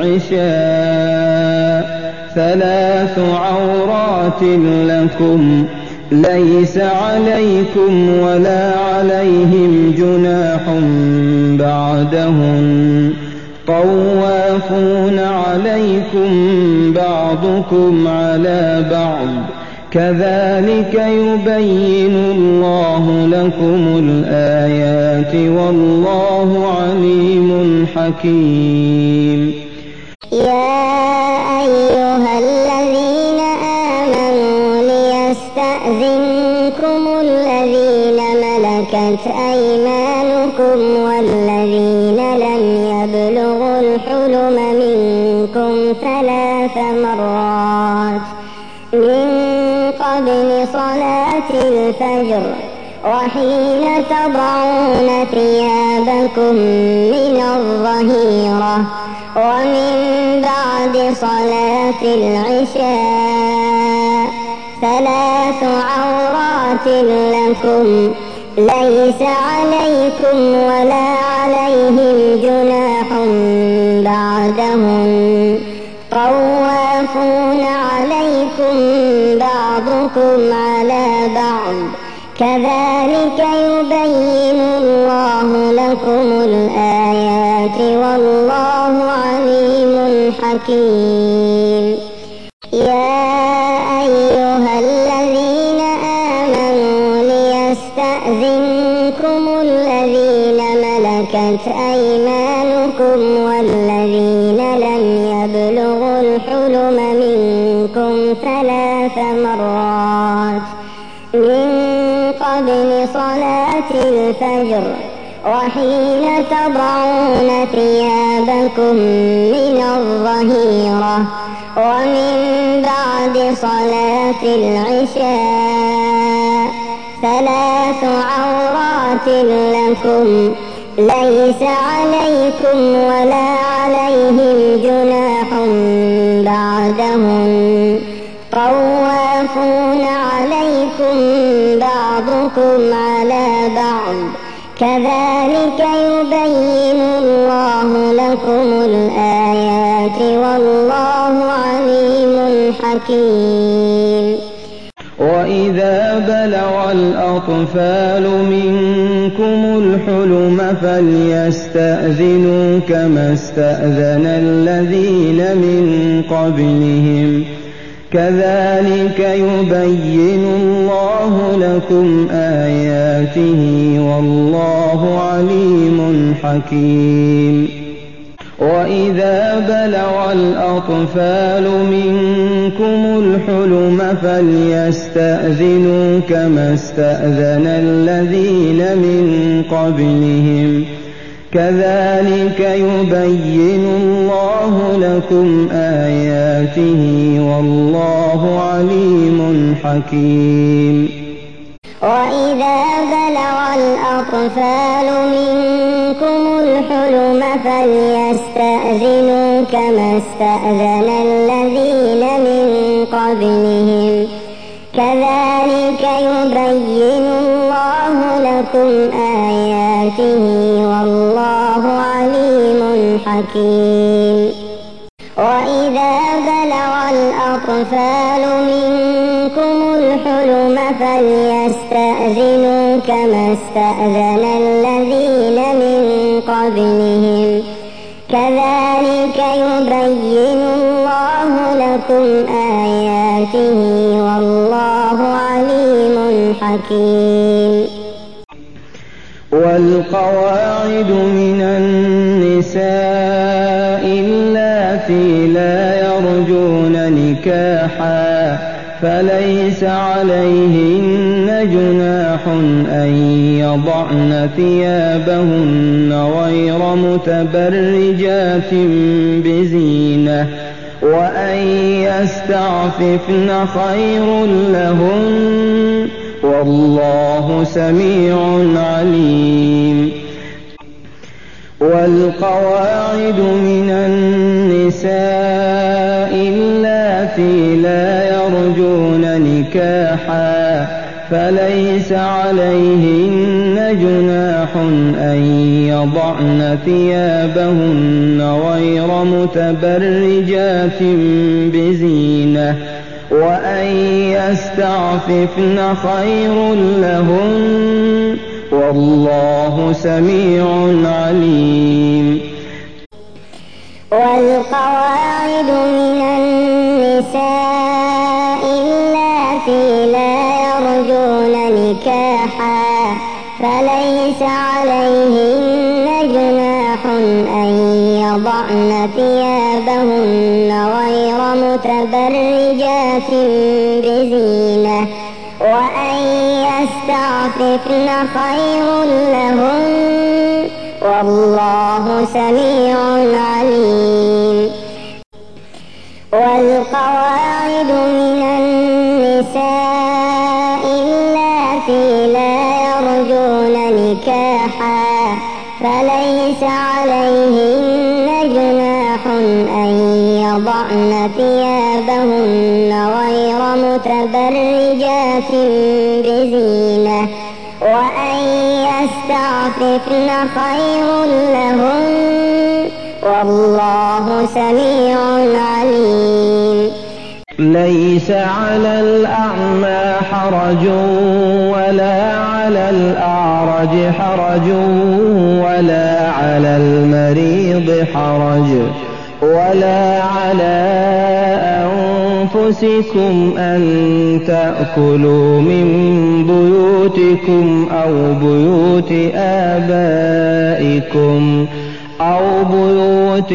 العشاء ثلاث عورات لكم ليس عليكم ولا عليهم جناح بعدهن طوافون عليكم بعضكم على بعض كذلك يبين الله لكم الآيات والله عليم حكيم. يا أيها الذين آمنوا ليستأذنكم الذين ملكت أيمانكم والذين لم يبلغوا الحلم منكم ثلاث مرات من قبل صلاة الفجر وحين تضعون ثيابكم من الظهيرة ومن بعد صلاة العشاء ثلاث عورات لكم ليس عليكم ولا عليهم جناح بعدهن طوافون عليكم بعضكم على بعض كذلك يبين الله لكم الآيات والله عليم حكيم. يا أيها الذين آمنوا ليستأذنكم الذين ملكت أيمانكم والذين لم يبلغوا الحلم منكم ثلاث مرات من قبل صلاة الفجر وحين تضعون ثيابكم من الظهيرة ومن بعد صلاة العشاء ثلاث عورات لكم ليس عليكم ولا عليهم جناح بعدهن طوافون عليكم بعضكم على بعض كذلك يبين الله لكم الآيات والله عليم حكيم. وإذا بلغ الأطفال منكم الحلم فليستأذنوا كما استأذن الذين من قبلهم كذلك يبين الله لكم آياته والله عليم حكيم. وإذا بلغ الأطفال منكم الحلم فليستأذنوا كما استأذن الذين من قبلهم كذلك يبين الله لكم آياته والله عليم حكيم. وإذا بلغ الأطفال منكم الحلم فليستأذنوا كما استأذن الذين من قبلهم كذلك يبين الله لكم آياته والله عليم حكيم. وإذا بلغ الأطفال منكم الحلم فليستأذنوا كما استأذن الذين من قبلهم كذلك يبين الله لكم آياته والله عليم حكيم. والقواعد من النساء اللاتي لا يرجون نكاحا فليس عليهن جناح أن يضعن ثيابهن غير متبرجات بزينة وأن يستعففن خير لهن والله سميع عليم. والقواعد من النساء اللاتي لا يرجون نكاحا فليس عليهن جناح أن يضعن ثيابهن غير متبرجات بزينة وأن يستعففن خير لهن والله سميع عليم. والقواعد من النساء اللاتي لا يرجون نكاحا فليس عليهن جناح أن يضعن ثيابهن غير متبرجات بزينة وأن يستعففن خير لهن والله سميع عليم. والقواعد من النساء اللاتي لا يرجون نكاحا فليس عليهن جناح أن يضعن ثيابهن غير متبرجات بزينة وأن يستعففن خير لهن والله سميع عليم. ليس على الأعمى حرج ولا على الأعرج حرج ولا على المريض حرج ولا على أنفسكم أن تأكلوا من بيوتكم أو بيوت آبائكم أو بيوت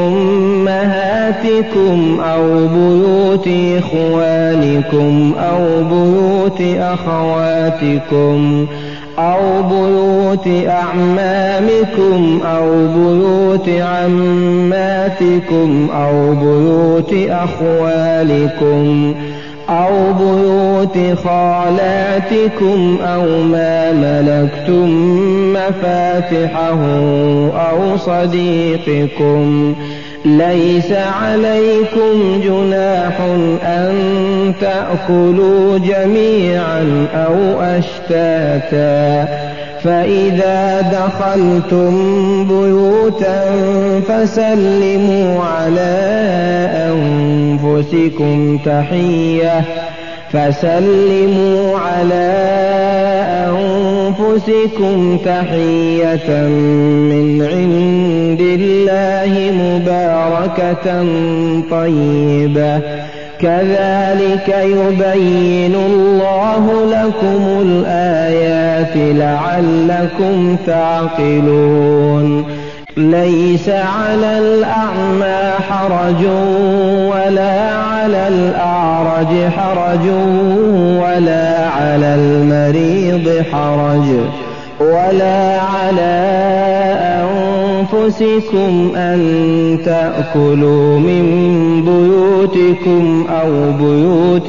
أمهاتكم أو بيوت إخوانكم أو بيوت أخواتكم أو بيوت أعمامكم أو بيوت عماتكم أو بيوت أخوالكم أو بيوت خالاتكم أو ما ملكتم مفاتحه أو صديقكم. ليس عليكم جناح أن تأكلوا جميعا أو أشتاتا فإذا دخلتم بيوتا فسلموا على أنفسكم تحية فسلموا على أنفسكم تحية من عند الله مباركة طيبة كذلك يبين الله لكم الآيات لعلكم تعقلون. ليس على الأعمى حرج ولا على الأعرج حرج ولا على المريض حرج ولا على أنفسكم أن تأكلوا من بيوتكم أو بيوت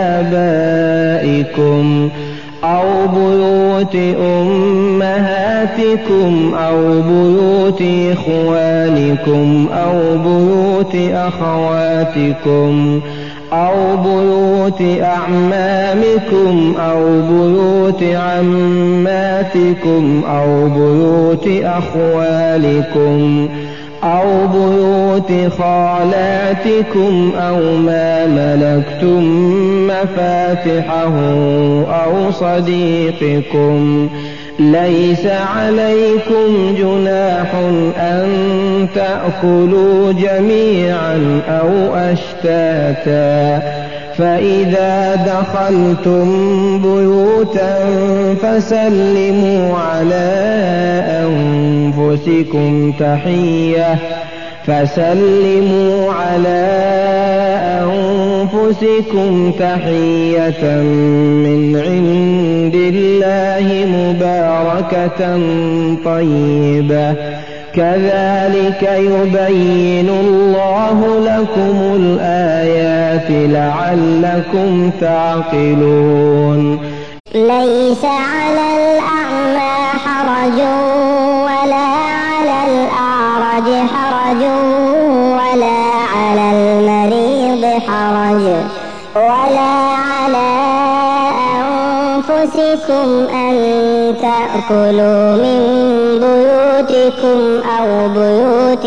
آبائكم أو بيوت أمهاتكم أو بيوت إخوانكم أو بيوت أخواتكم أو بيوت أعمامكم أو بيوت عماتكم أو بيوت أخوالكم أو بيوت خالاتكم أو ما ملكتم مفاتحه أو صديقكم. ليس عليكم جناح أن تأكلوا جميعا أو أشتاتا فإذا دخلتم بيوتا فسلموا على أنفسكم تحية فسلموا على أنفسكم تحية من عند الله مباركة طيبة كذلك يبين الله لكم الآيات لعلكم تعقلون. ليس على الأعمى حرج ولا على الأعرج حرج ولا على المريض حرج ولا على أنفسكم أن تأكلوا من بيوتكم أو بيوت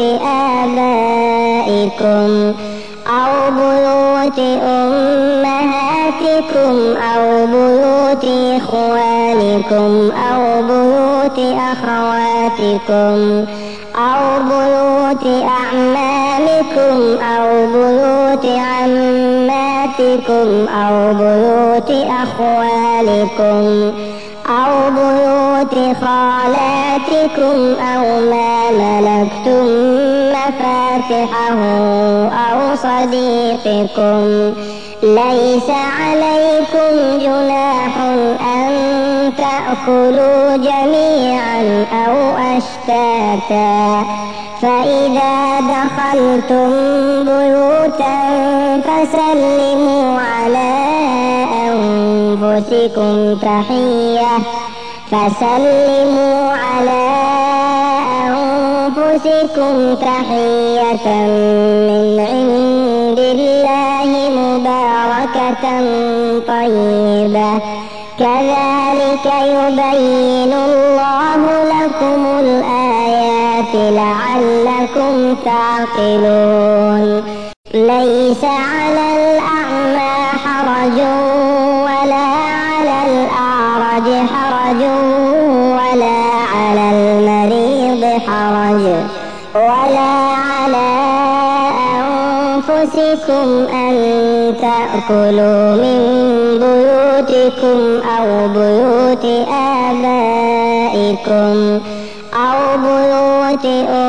آبائكم أو بيوت أمهاتكم أو بيوت إخوانكم أو بيوت أخواتكم أو بيوت أعمامكم أو بيوت عماتكم أو بيوت أخوالكم أو بيوت خالاتكم أو ما ملكتم مفاتحه أو صديقكم. ليس عليكم جناح أن تأكلوا جميعا أو أشتاتا فإذا دخلتم بيوتا فسلموا على أنفسكم تحية فسلموا على أنفسكم تحية من عند الله مباركة طيبة كذلك يبين الله لكم الآيات لعلكم تعقلون. ليس على الأعمى حرج ولا على الأعرج حرج ولا على المريض حرج ولا على أنفسكم أن تأكلوا من بيوتكم أو بيوت آبائكم أو بيوت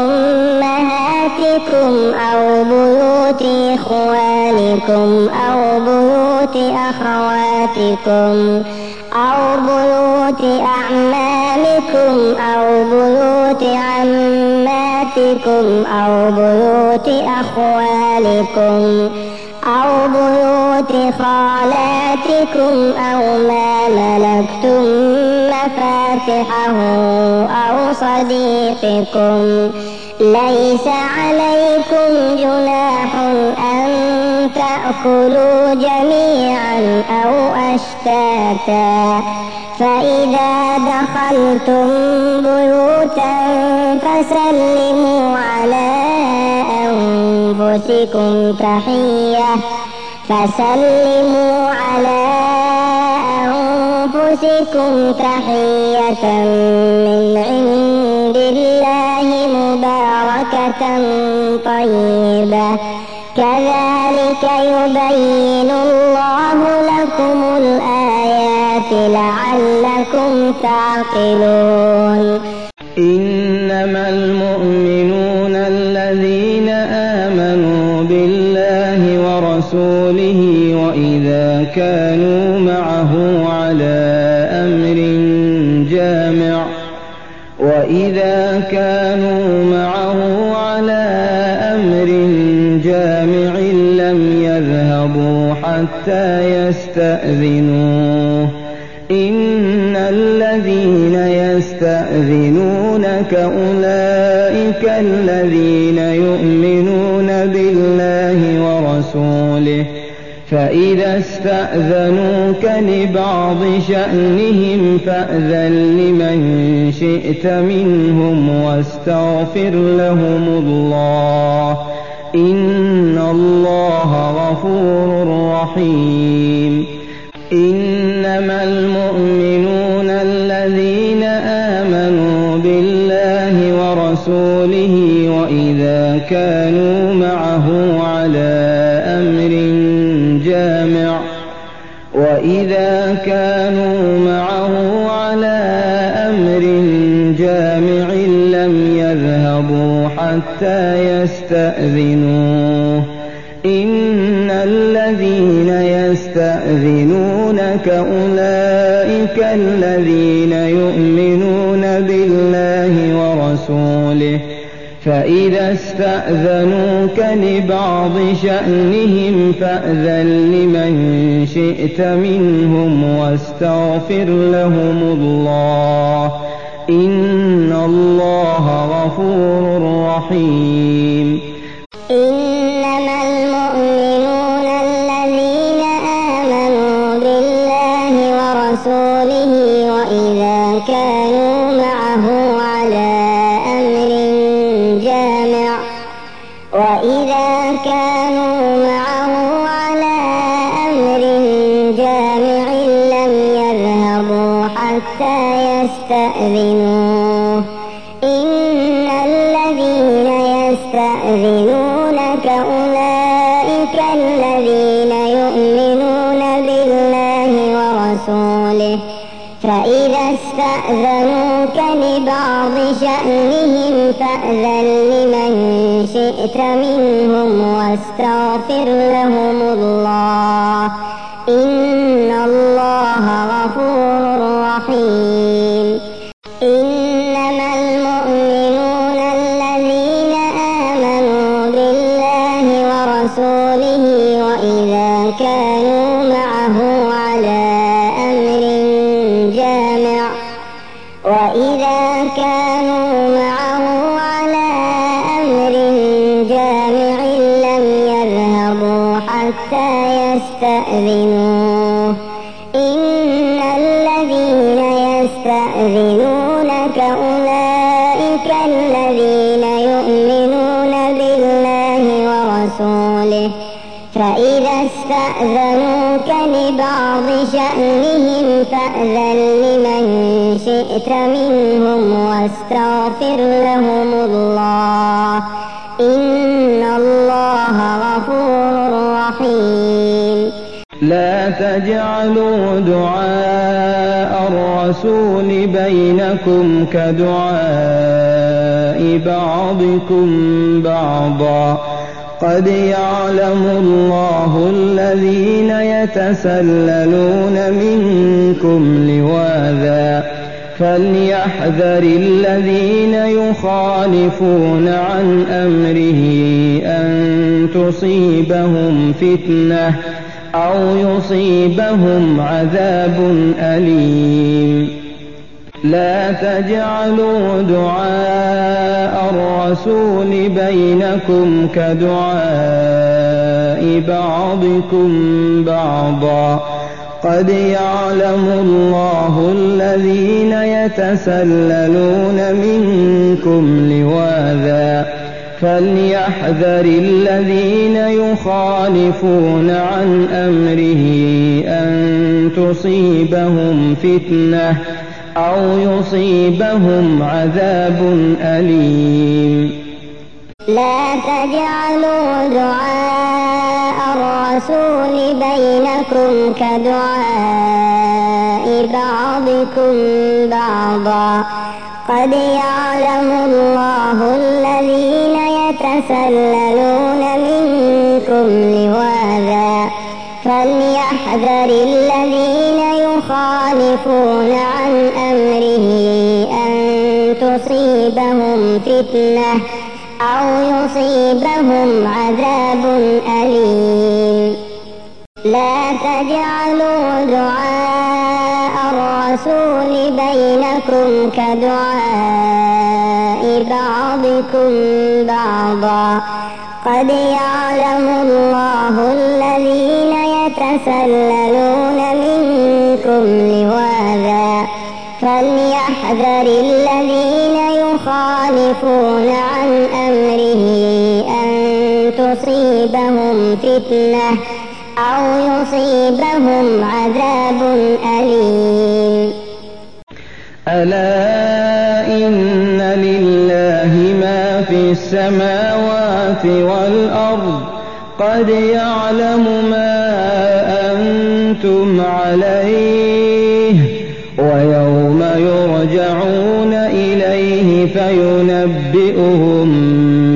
أمهاتكم أو بيوت إخوانكم أو بيوت أخواتكم أو بيوت أعمامكم أو بيوت عماتكم أو بيوت أخوالكم أو بيوت خالاتكم أو ما ملكتم مفاتحه أو صديقكم. ليس عليكم جناح أن تأكلوا جميعا أو أشتاتا فإذا دخلتم بيوتا فسلموا على أنفسكم تحية فسلموا على أنفسكم تحية من عند الله مباركة طيبة كذلك يبين الله لكم الآيات لعلكم تعقلون. إنما المؤمنون الذين آمنوا بالله ورسوله وإذا كانوا معه على أمر جامع وإذا كانوا معه على أمر جامع لم يذهبوا حتى يستأذنوه. إن الذين يستأذنونك أولئك الذين يؤمنون بالله ورسوله فإذا استأذنوك لبعض شأنهم فأذن لمن شئت منهم واستغفر لهم الله إن الله غفور رحيم. إنما المؤمنون الذين آمنوا بالله ورسوله وإذا كانوا معه على أمر جامع وإذا كانوا معه على أمر جامع لم يذهبوا حتى حتى يستأذنوه إن الذين يستأذنونك أولئك الذين يؤمنون بالله ورسوله فإذا استأذنوك لبعض شأنهم فأذن لمن شئت منهم واستغفر لهم الله إن الله غفور رحيم. إنما المؤمنون الذين آمنوا بالله ورسوله وإذا كانوا معه على أمر جامع وإذا كانوا معه على أمر جامع لم يذهبوا حتى يستأذنوه إن الذين يستأذنونك أولئك الذين يؤمنون بالله ورسوله فإذا استأذنوك لبعض شأنهم فأذن لمن شئت منهم واستغفر لهم الله إن الله غفور رحيم. إنما المؤمنون الذين آمنوا بالله ورسوله وإذا كانوا معه على أمر جامع وإذا كانوا معه على أمر جامع لم يذهبوا حتى يستأذنوه إن الذين يستأذنونك أولئك الذين يؤمنون بالله ورسوله فإذا استأذنوك لبعض شأنهم فأذن لمن شئت منهم واستغفر لهم الله إن الله غفور رحيم. لا تجعلوا دعاء الرسول بينكم كدعاء بعضكم بعضا قد يعلم الله الذين يتسللون منكم لواذا فليحذر الذين يخالفون عن أمره أن تصيبهم فتنة أو يصيبهم عذاب أليم. لا تجعلوا دعاء الرسول بينكم كدعاء بعضكم بعضا قد يعلم الله الذين يتسللون منكم لواذا فليحذر الذين يخالفون عن أمره أن تصيبهم فتنة أو يصيبهم عذاب أليم. لا تجعلوا دعاء الرسول بينكم كدعاء بعضكم بعضا قد يعلم الله الذين يتسللون منكم لواذا فليحذر الذين يخالفون عن أمره أن تصيبهم فتنة أو يصيبهم عذاب أليم. لا تجعلوا دعاء الرسول بينكم كدعاء بعضكم بعضا قد يعلم الله الذين يتسللون منكم لواذا فليحذر الذين يخالفون عن أمره أن تصيبهم فتنة أو يصيبهم عذاب أليم. ألا إن لله ما في السماوات والأرض قد يعلم ما أنتم عليه ويوم يرجعون إليه فينبئهم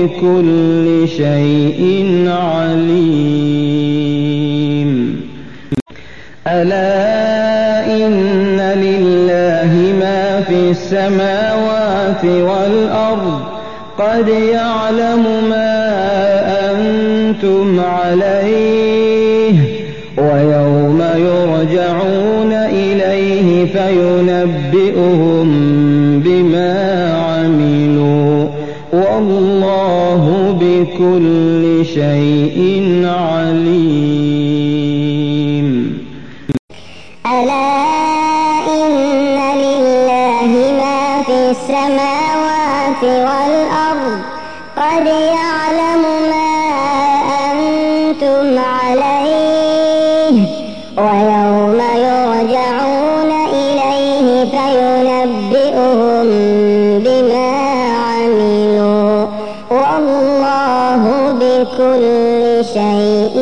بكل شيء عليم. ألا إن لله ما في السماوات والأرض قد يعلم ما أنتم عليه ويوم يرجعون إليه فينبئهم بما عملوا والله بكل شيء عليم. ألا إن لله ما في السماوات والأرض قد يعلم ما أنتم عليه ويوم يرجعون إليه فينبئهم بما عملوا والله بكل شيء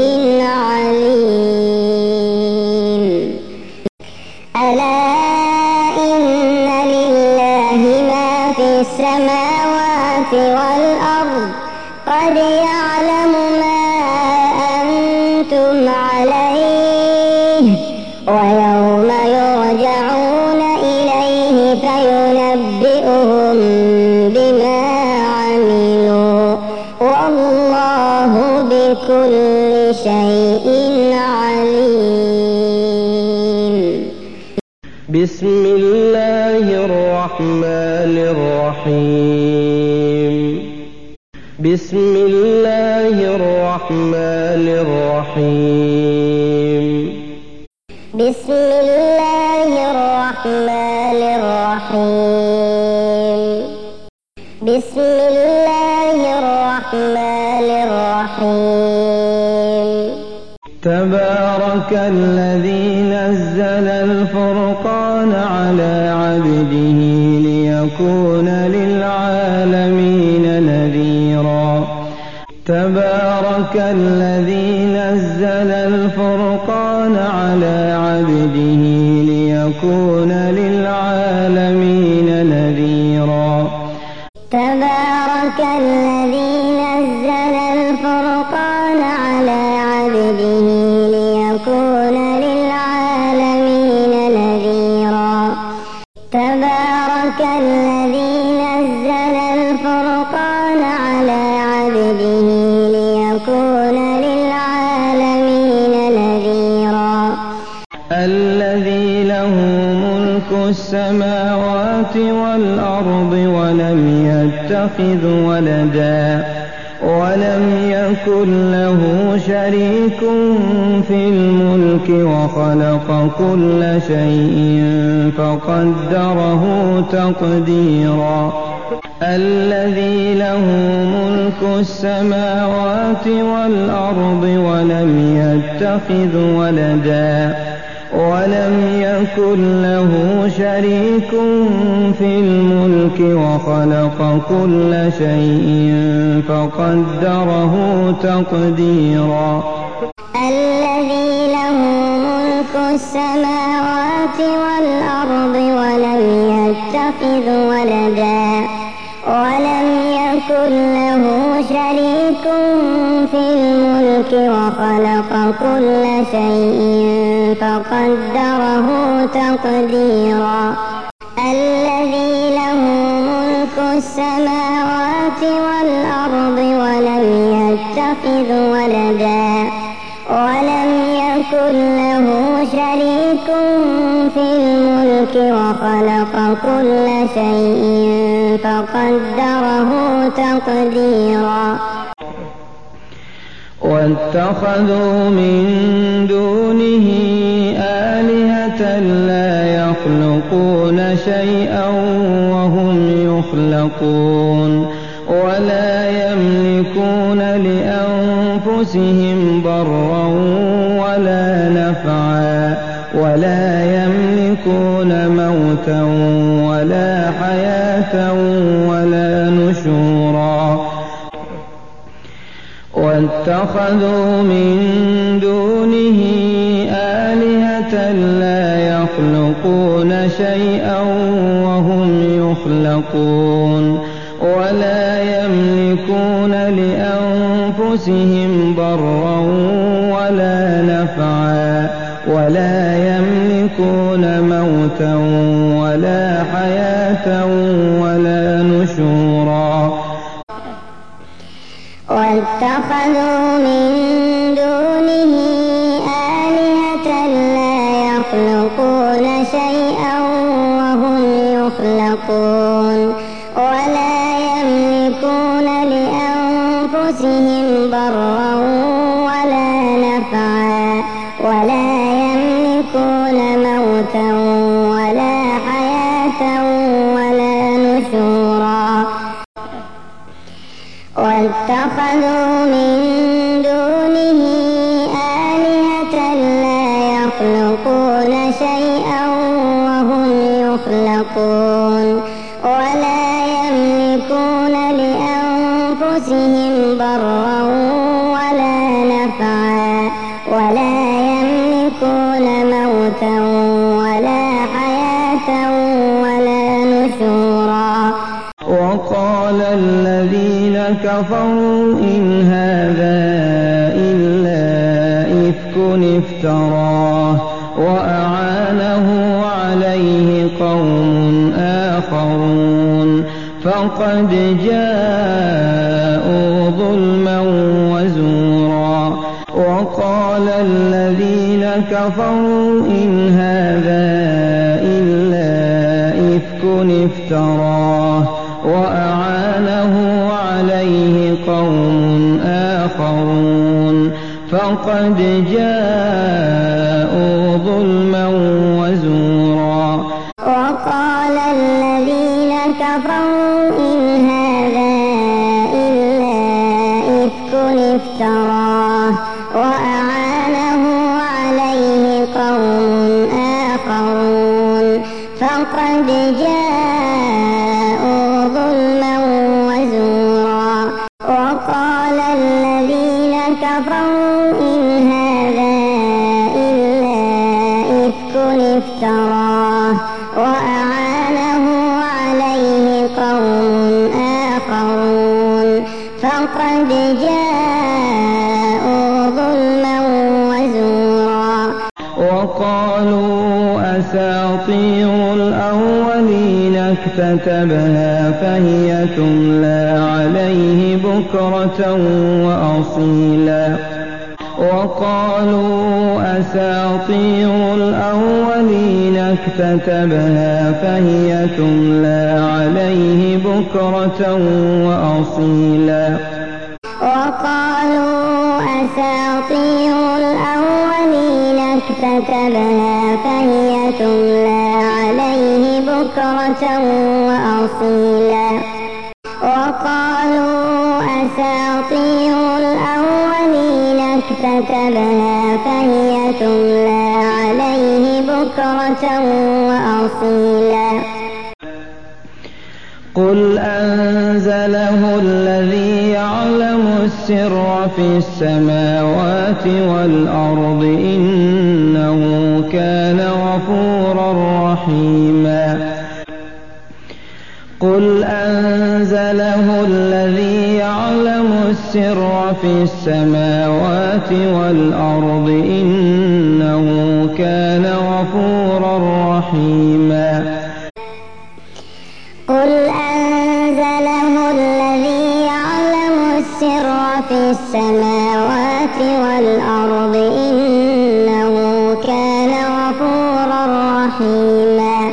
عليم. ألا إن لله ما في السماوات والأرض قد يعلم ما أنتم عليه ويوم يرجعون إليه فينبئهم بما عملوا والله بكل شيء عليم. بسم الله الرحمن الرحيم. بسم الله الرحمن الرحيم. بسم الله الرحمن الرحيم. بسم الله الرحمن الرحيم. تبارك الذي نزل الفرقان على عبده ليكون للعالمين نذيرا. تبارك الذي نزل الفرقان على عبده ليكون للعالمين نذيرا. تبارك الذي نزل الفرقان على عبده ليكون للعالمين نذيرا. تبارك الذي نزل الفرقان على عبده ليكون للعالمين نذيرا. الذي له ملك السماوات والأرض ولم يتخذ ولدا ولم يكن له شريك في الملك وخلق كل شيء فقدره تقديرا. الذي له ملك السماوات والأرض ولم يتخذ ولدا ولم يكن له شريك في الملك وخلق كل شيء فقدره تقديرا. الذي له ملك السماوات والأرض ولم يتخذ ولدا ولم يكن له شريك في الملك وخلق كل شيء فقدره تقديرا. الذي له ملك السماوات والأرض ولم يتخذ ولدا ولم يكن له شريك في الملك وخلق كل شيء فقدره تقديرا. واتخذوا من دونه آلهة لا يخلقون شيئا وهم يخلقون ولا يملكون لأنفسهم ضرا ولا نفعا ولا يملكون موتا ولا حياة ولا نشورا. واتخذوا من دونه آلهة لا يخلقون شيئا وهم يخلقون ولا يملكون لأنفسهم ضرا ولا نفعا ولا يملكون موتا ولا حياة ولا نشورا واتخذوا من دونه آلهة لا يخلقون شيئا وهم يخلقون ولا يملكون لأنفسهم ضرا ولا نفعا ولا يملكون موتا ولا حياة ولا نشورا واتخذوا من دونه آلهة لا يخلقون شيئا وهم يخلقون ولا يملكون لأنفسهم ضرا ولا نفعا ولا يملكون موتا ولا حياة ولا نشورا وقال الذين كفروا إن هذا إلا إفك افتراه وأعانه عليه قوم آخرون فقد جاءوا ظلما وزورا وقال الذين كفروا إن هذا إلا إفك افتراه وأعانه عليه قوم آخرون فقد جاءوا ظلما وزورا وقال الذين كفروا إن هذا إلا إفك افتراه وأعانه عليه قوم آخرون فقد جاءوا ظلما وزورا وقال الذين كفروا إن هذا إلا إفك افتراه وأعانه عليه قوم آخرون فقد جاءوا ظلما وزورا وقالوا أساطير الأولين اكتتبها فهي تملى عليه بكرة وأصيلا وقالوا أساطير الأولين اكتتبها فهي تملى عليه بكرة وأصيلا وقالوا أساطير الأولين اكتتبها فهي تملى عليه بكرة وأصيلا وقالوا أساطير الأولين اكتتبها فهي تملى عليه بكرة وأصيلا قل أنزله الذي يعلم السر في السماوات والأرض إنه كان غفورا رحيما قل أنزله الذي يعلم السر في السماوات والأرض إنه كان غفورا رحيما قل أنزله الذي يعلم السر في السماوات والأرض إنه كان غفورا رحيما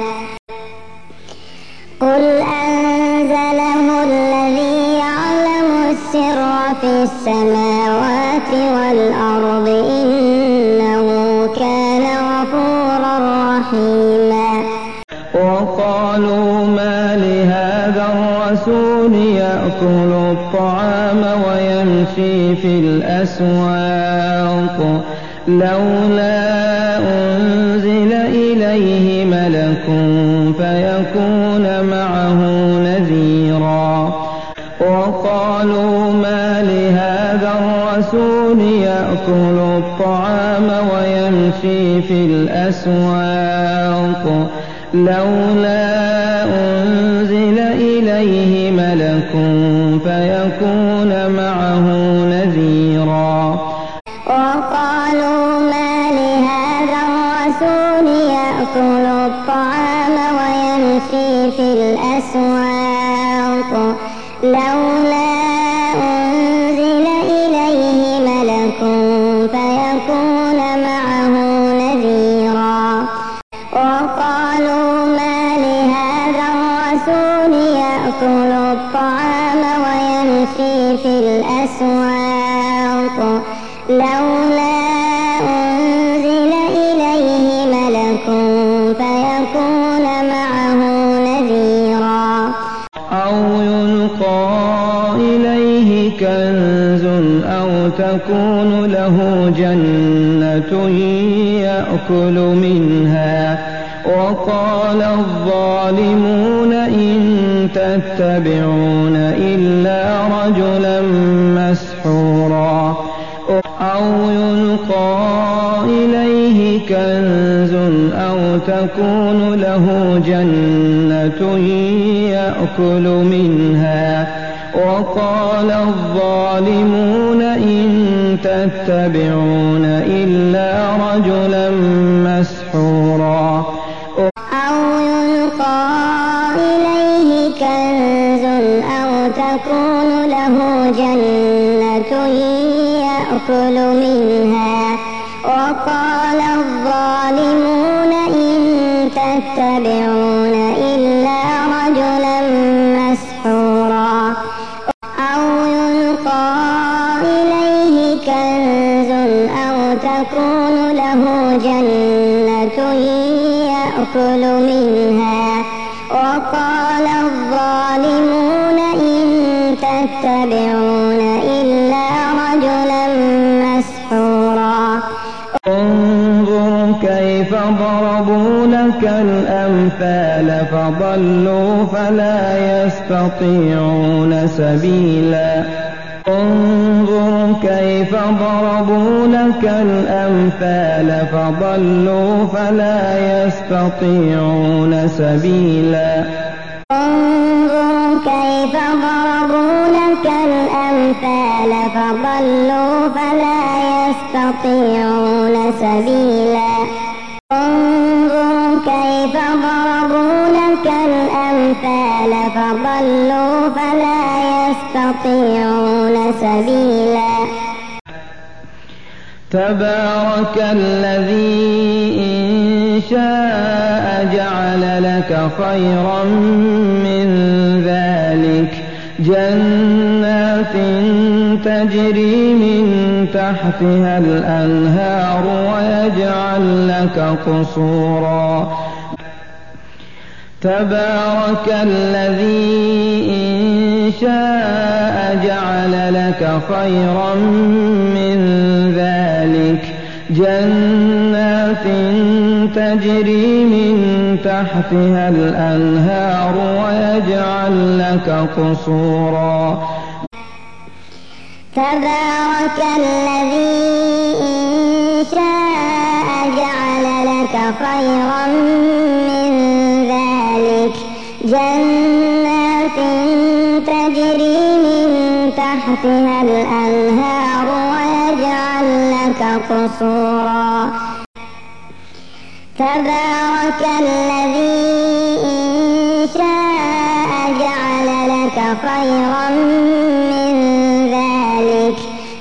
قل أنزله الذي يعلم السر في السماوات والأرض إنه كان غفورا رحيما وقالوا ما لهذا الرسول يأكل الطعام ويمشي في الأسواق لولا أنزل إليه ملك فيكون معه نذيرا وقالوا ما لهذا الرسول يأكل الطعام ويمشي في الأسواق لولا أنزل إليه ملك فيكون معه نذيرا وقالوا ما لهذا الرسول يأكل الطعام ويمشي في الأسواق لولا أنزل إليه ملك فيكون معه نذيرا وقالوا ما لهذا الرسول يأكل الطعام ويمشي في الأسواق لولا أنزل إليه ملك فيكون معه نذيرا أو يلقى إليه كنز أو تكون له جنة يأكل منها وقال الظالمون إن تتبعون إلا رجلا مسحورا أو يلقى إليه كنز أو تكون له جنة يأكل منها وقال الظالمون إن تتبعون إلا رجلا مسحورا أو يلقى إليه كنز أو تكون له جنة يأكل منها وقال الظالمون إن تتبعون إلا رجلا مسحورا أو يلقى إليه كنز أو تكون له جنة يأكل منها وقال الظالمون إن تتبعون إلا رجلا مسحورا انظر كيف ضربوا لك الأمثال فضلوا فلا يستطيعون سبيلا انظر كيف ضربوا لك الأمثال فضلوا فلا يستطيعون سبيلا انظر كيف ضربوا لك الأمثال فضلوا فلا يستطيعون سبيلا انظر كيف ضربوا لك الأمثال فضلوا فلا يستطيعون سبيلا تبارك الذي إن شاء جعل لك خيرا من ذلك جنات تجري من تحتها الأنهار ويجعل لك قصورا تبارك الذي إن شاء جعل لك خيرا من ذلك جنات تجري من تحتها الأنهار ويجعل لك قصورا تبارك الذي إن شاء جعل لك خيرا من ذلك جنات تجري من تحتها الأنهار ويجعل لك قصورا تبارك الذي إن شاء جعل لك خيرا من ذلك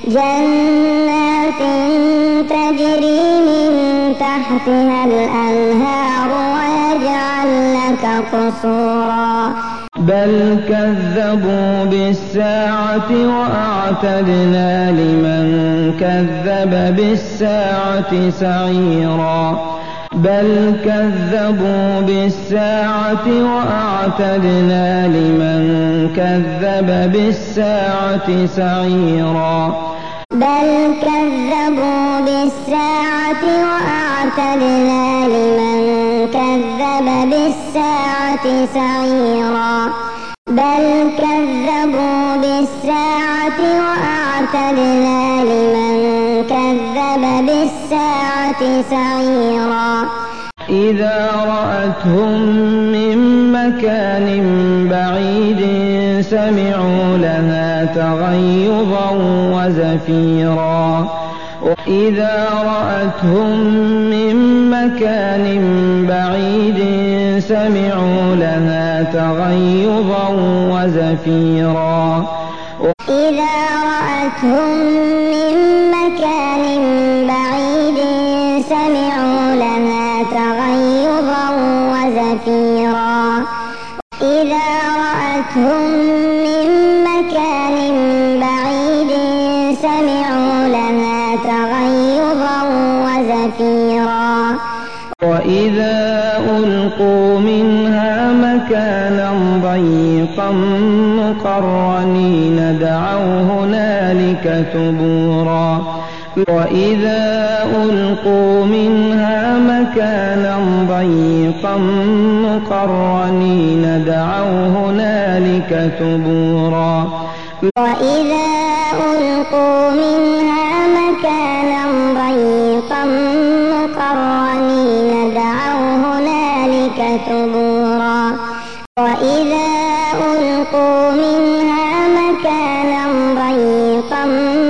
جنات تجري من تحتها الأنهار ويجعل لك قصورا بل كذبوا بالساعة وأعتدنا لمن كذب بالساعة سعيرا بل كذبوا بالساعة وأعتدنا لمن كذب بالساعة سعيرا بل كذبوا بالساعة وأعتدنا لمن كذب بالساعة سعيرا بل كذبوا بالساعة وأعتدنا لمن كذب بالساعة سعيرا وإذا رأتهم من مكان بعيد سمعوا لها تغيظا وزفيرا وإذا رأتهم من مكان بعيد سمعوا لها تغيظا وزفيرا وإذا رأتهم من مكان بعيد سمعوا لها تغيظا وزفيرا إذا رأتهم من مكان بعيد سمعوا لها تغيظا وزفيرا وإذا ألقوا منها مكانا ضيقا مقرنين دعوا هنالك ثبورا وإذا ألقوا منها مكانا ضيقا مقرنين دعوا هنالك ثبورا وإذا ألقوا منها مكانا ضيقا مقرنين دعوا هنالك ثبورا وإذا ألقوا منها مكانا ضيقا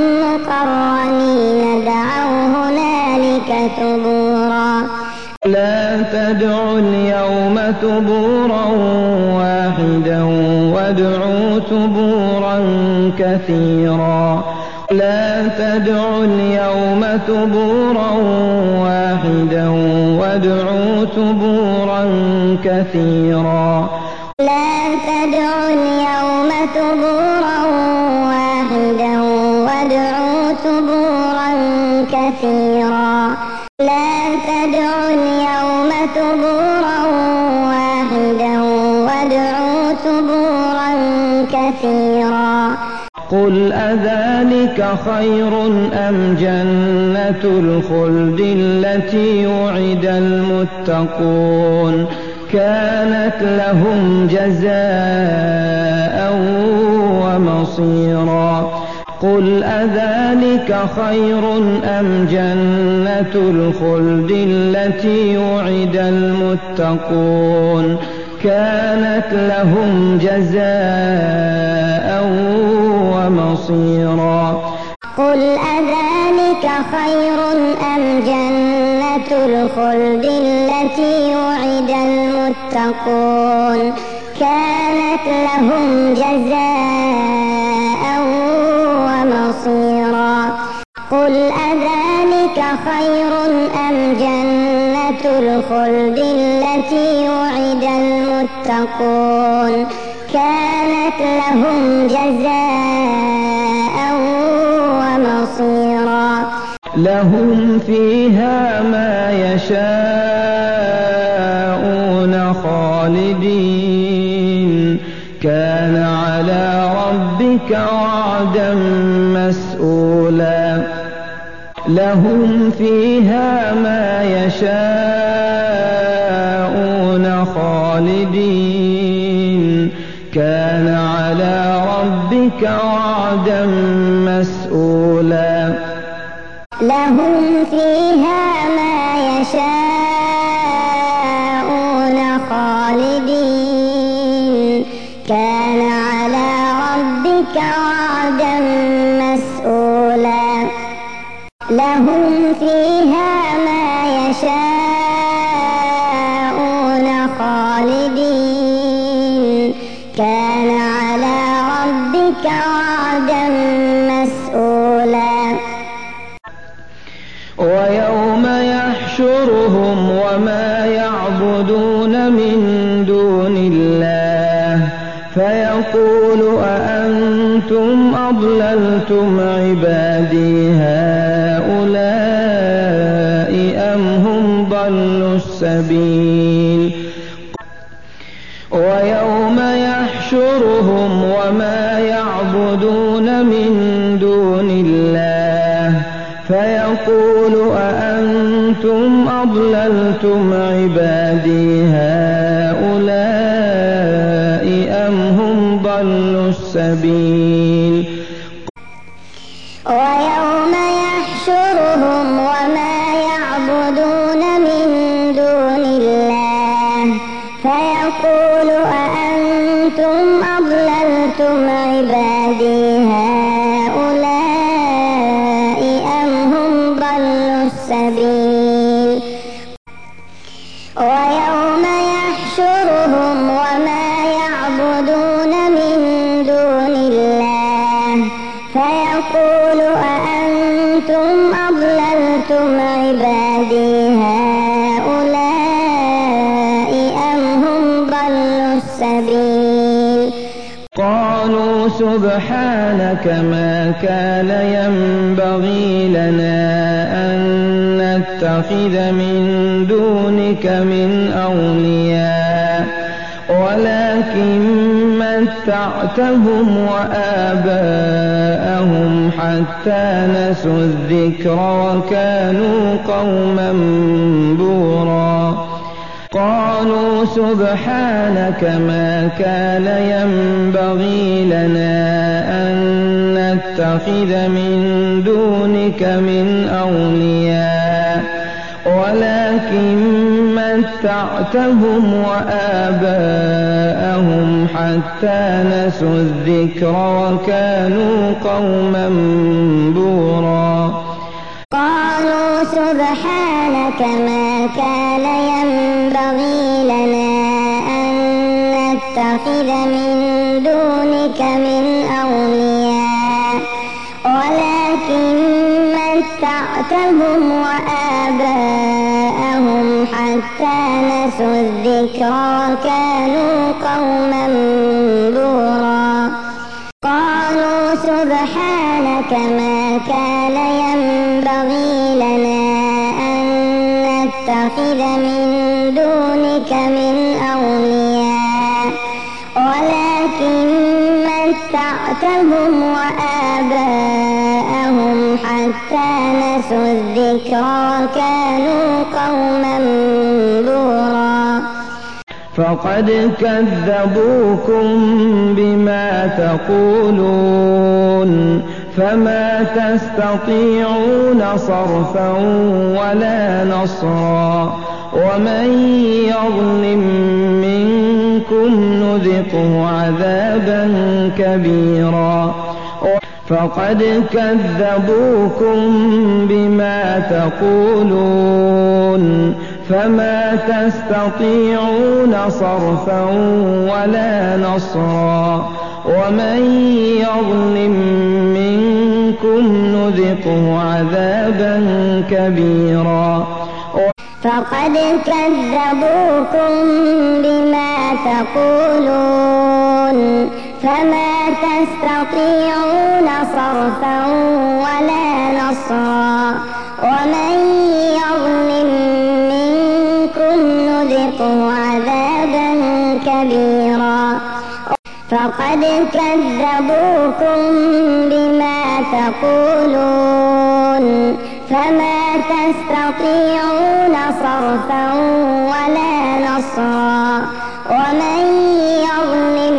مقرنين دعوا هنالك ثبورا لا تدعوا اليوم ثبورا واحدا وادعوا ثبورا كثيرا لا تدعوا اليوم ثبورا واحدا وادعوا ثبورا كثيرا لا تدعوا اليوم ثبورا واحدا وادعوا ثبورا كثيرا لا تدعوا اليوم ثبورا واحدا وادعوا ثبورا كثيرا قل أذلك خير أم جنة الخلد التي وعد المتقون كانت لهم جزاء ومصيرا قل أذلك خير أم جنة الخلد التي وعد المتقون كانت لهم جزاء ومصيرا قل أذلك خير أم جنة الخلد التي وعد المتقون كانت لهم جزاء ومصيرا قل أذلك خير أم جنة الخلد التي وعد المتقون كانت لهم جزاء ومصيرا لهم فيها ما يشاءون خالدين كان على ربك وعدا مسئولا لهم فيها ما يشاءون خالدين كان على ربك وعدا مسئولا لهم فيها ما يشاءون خالدين كان على ربك وعدا مسئولا لهم فيها ما يشاءون خالدين كان على ربك وعدا مسئولا ويوم يحشرهم وما يعبدون من دون الله فيقول أأنتم أضللتم عبادي هؤلاء أم هم ضلوا السبيل ويوم يحشرهم وما يعبدون من دون الله فيقول أأنتم أضللتم عبادي هؤلاء أم هم ضلوا السبيل ويوم يحشرهم وما يعبدون من دون السبيل ويوم يحشرهم وما يعبدون من دون الله فيقول أأنتم أضللتم عبادي هؤلاء أم هم ضلوا السبيل قالوا سبحانك ما كان ينبغي لنا أن نتخذ من دونك من أولياء ولكن متعتهم وآباءهم حتى نسوا الذكر وكانوا قوما بورا قالوا سبحانك ما كان ينبغي لنا أن نتخذ من دونك من أولياء ولكن متعتهم وآباءهم حتى نسوا الذكر وكانوا قوما بورا قالوا سبحانك ما كان ينبغي لنا أن نتخذ من دونك من أولياء ولكن متعتهم وآباءهم حتى نسوا الذكر وكانوا قوما بورا قالوا سبحانك ما كان ينبغي لنا أن نتخذ من دونك من أولياء ولكن متعتهم وآباءهم حتى نسوا الذكر وكانوا قوما بورا فقد كذبوكم بما تقولون فما تستطيعون صرفا ولا نصرا ومن يظلم منكم نذقه عذابا كبيرا فقد كذبوكم بما تقولون فما تستطيعون صرفا ولا نصرا ومن يظلم منكم نذقه عذابا كبيرا فقد كذبوكم بما تقولون فما تستطيعون صرفا ولا نصرا ومن يظلم منكم نذقه عذابا كبيرا فقد كذبوكم بما تقولون فما تستطيعون صرفا ولا نصرا ومن يظلم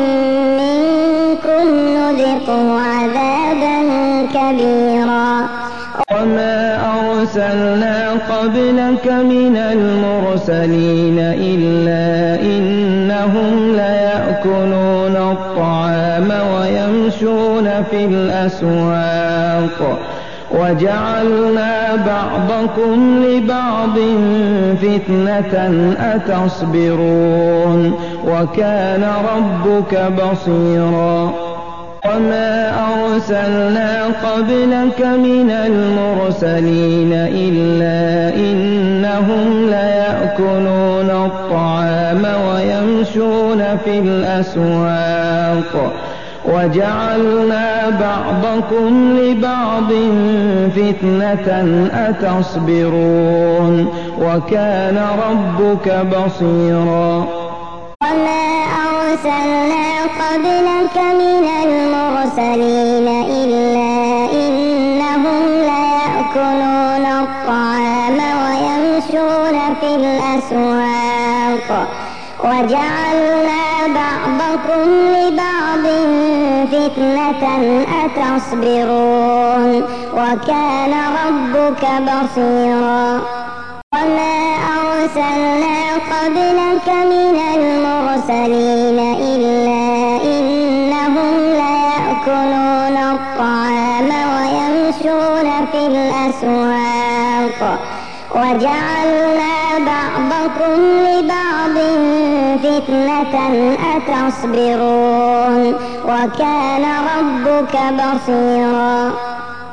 منكم نذقه عذابا كبيرا وما أرسلنا قبلك من المرسلين إلا إنهم ليأكلون الطعام ويمشون في الأسواق وجعلنا بعضكم لبعض فتنة أتصبرون وكان ربك بصيرا وما أرسلنا قبلك من المرسلين إلا إنهم ليأكلون الطعام ويمشون في الأسواق وجعلنا بعضكم لبعض فتنة أتصبرون وكان ربك بصيرا وما أرسلنا قبلك من المرسلين إلا إنهم ليأكلون الطعام ويمشون في الأسواق وجعلنا بعضكم لبعض فتنة أتصبرون وكان ربك بصيرا وما أرسلنا قبلك من المرسلين إلا إنهم ليأكلون الطعام ويمشون في الأسواق وجعلنا بعضكم لبعض فتنة أتصبرون وكان ربك بصيرا.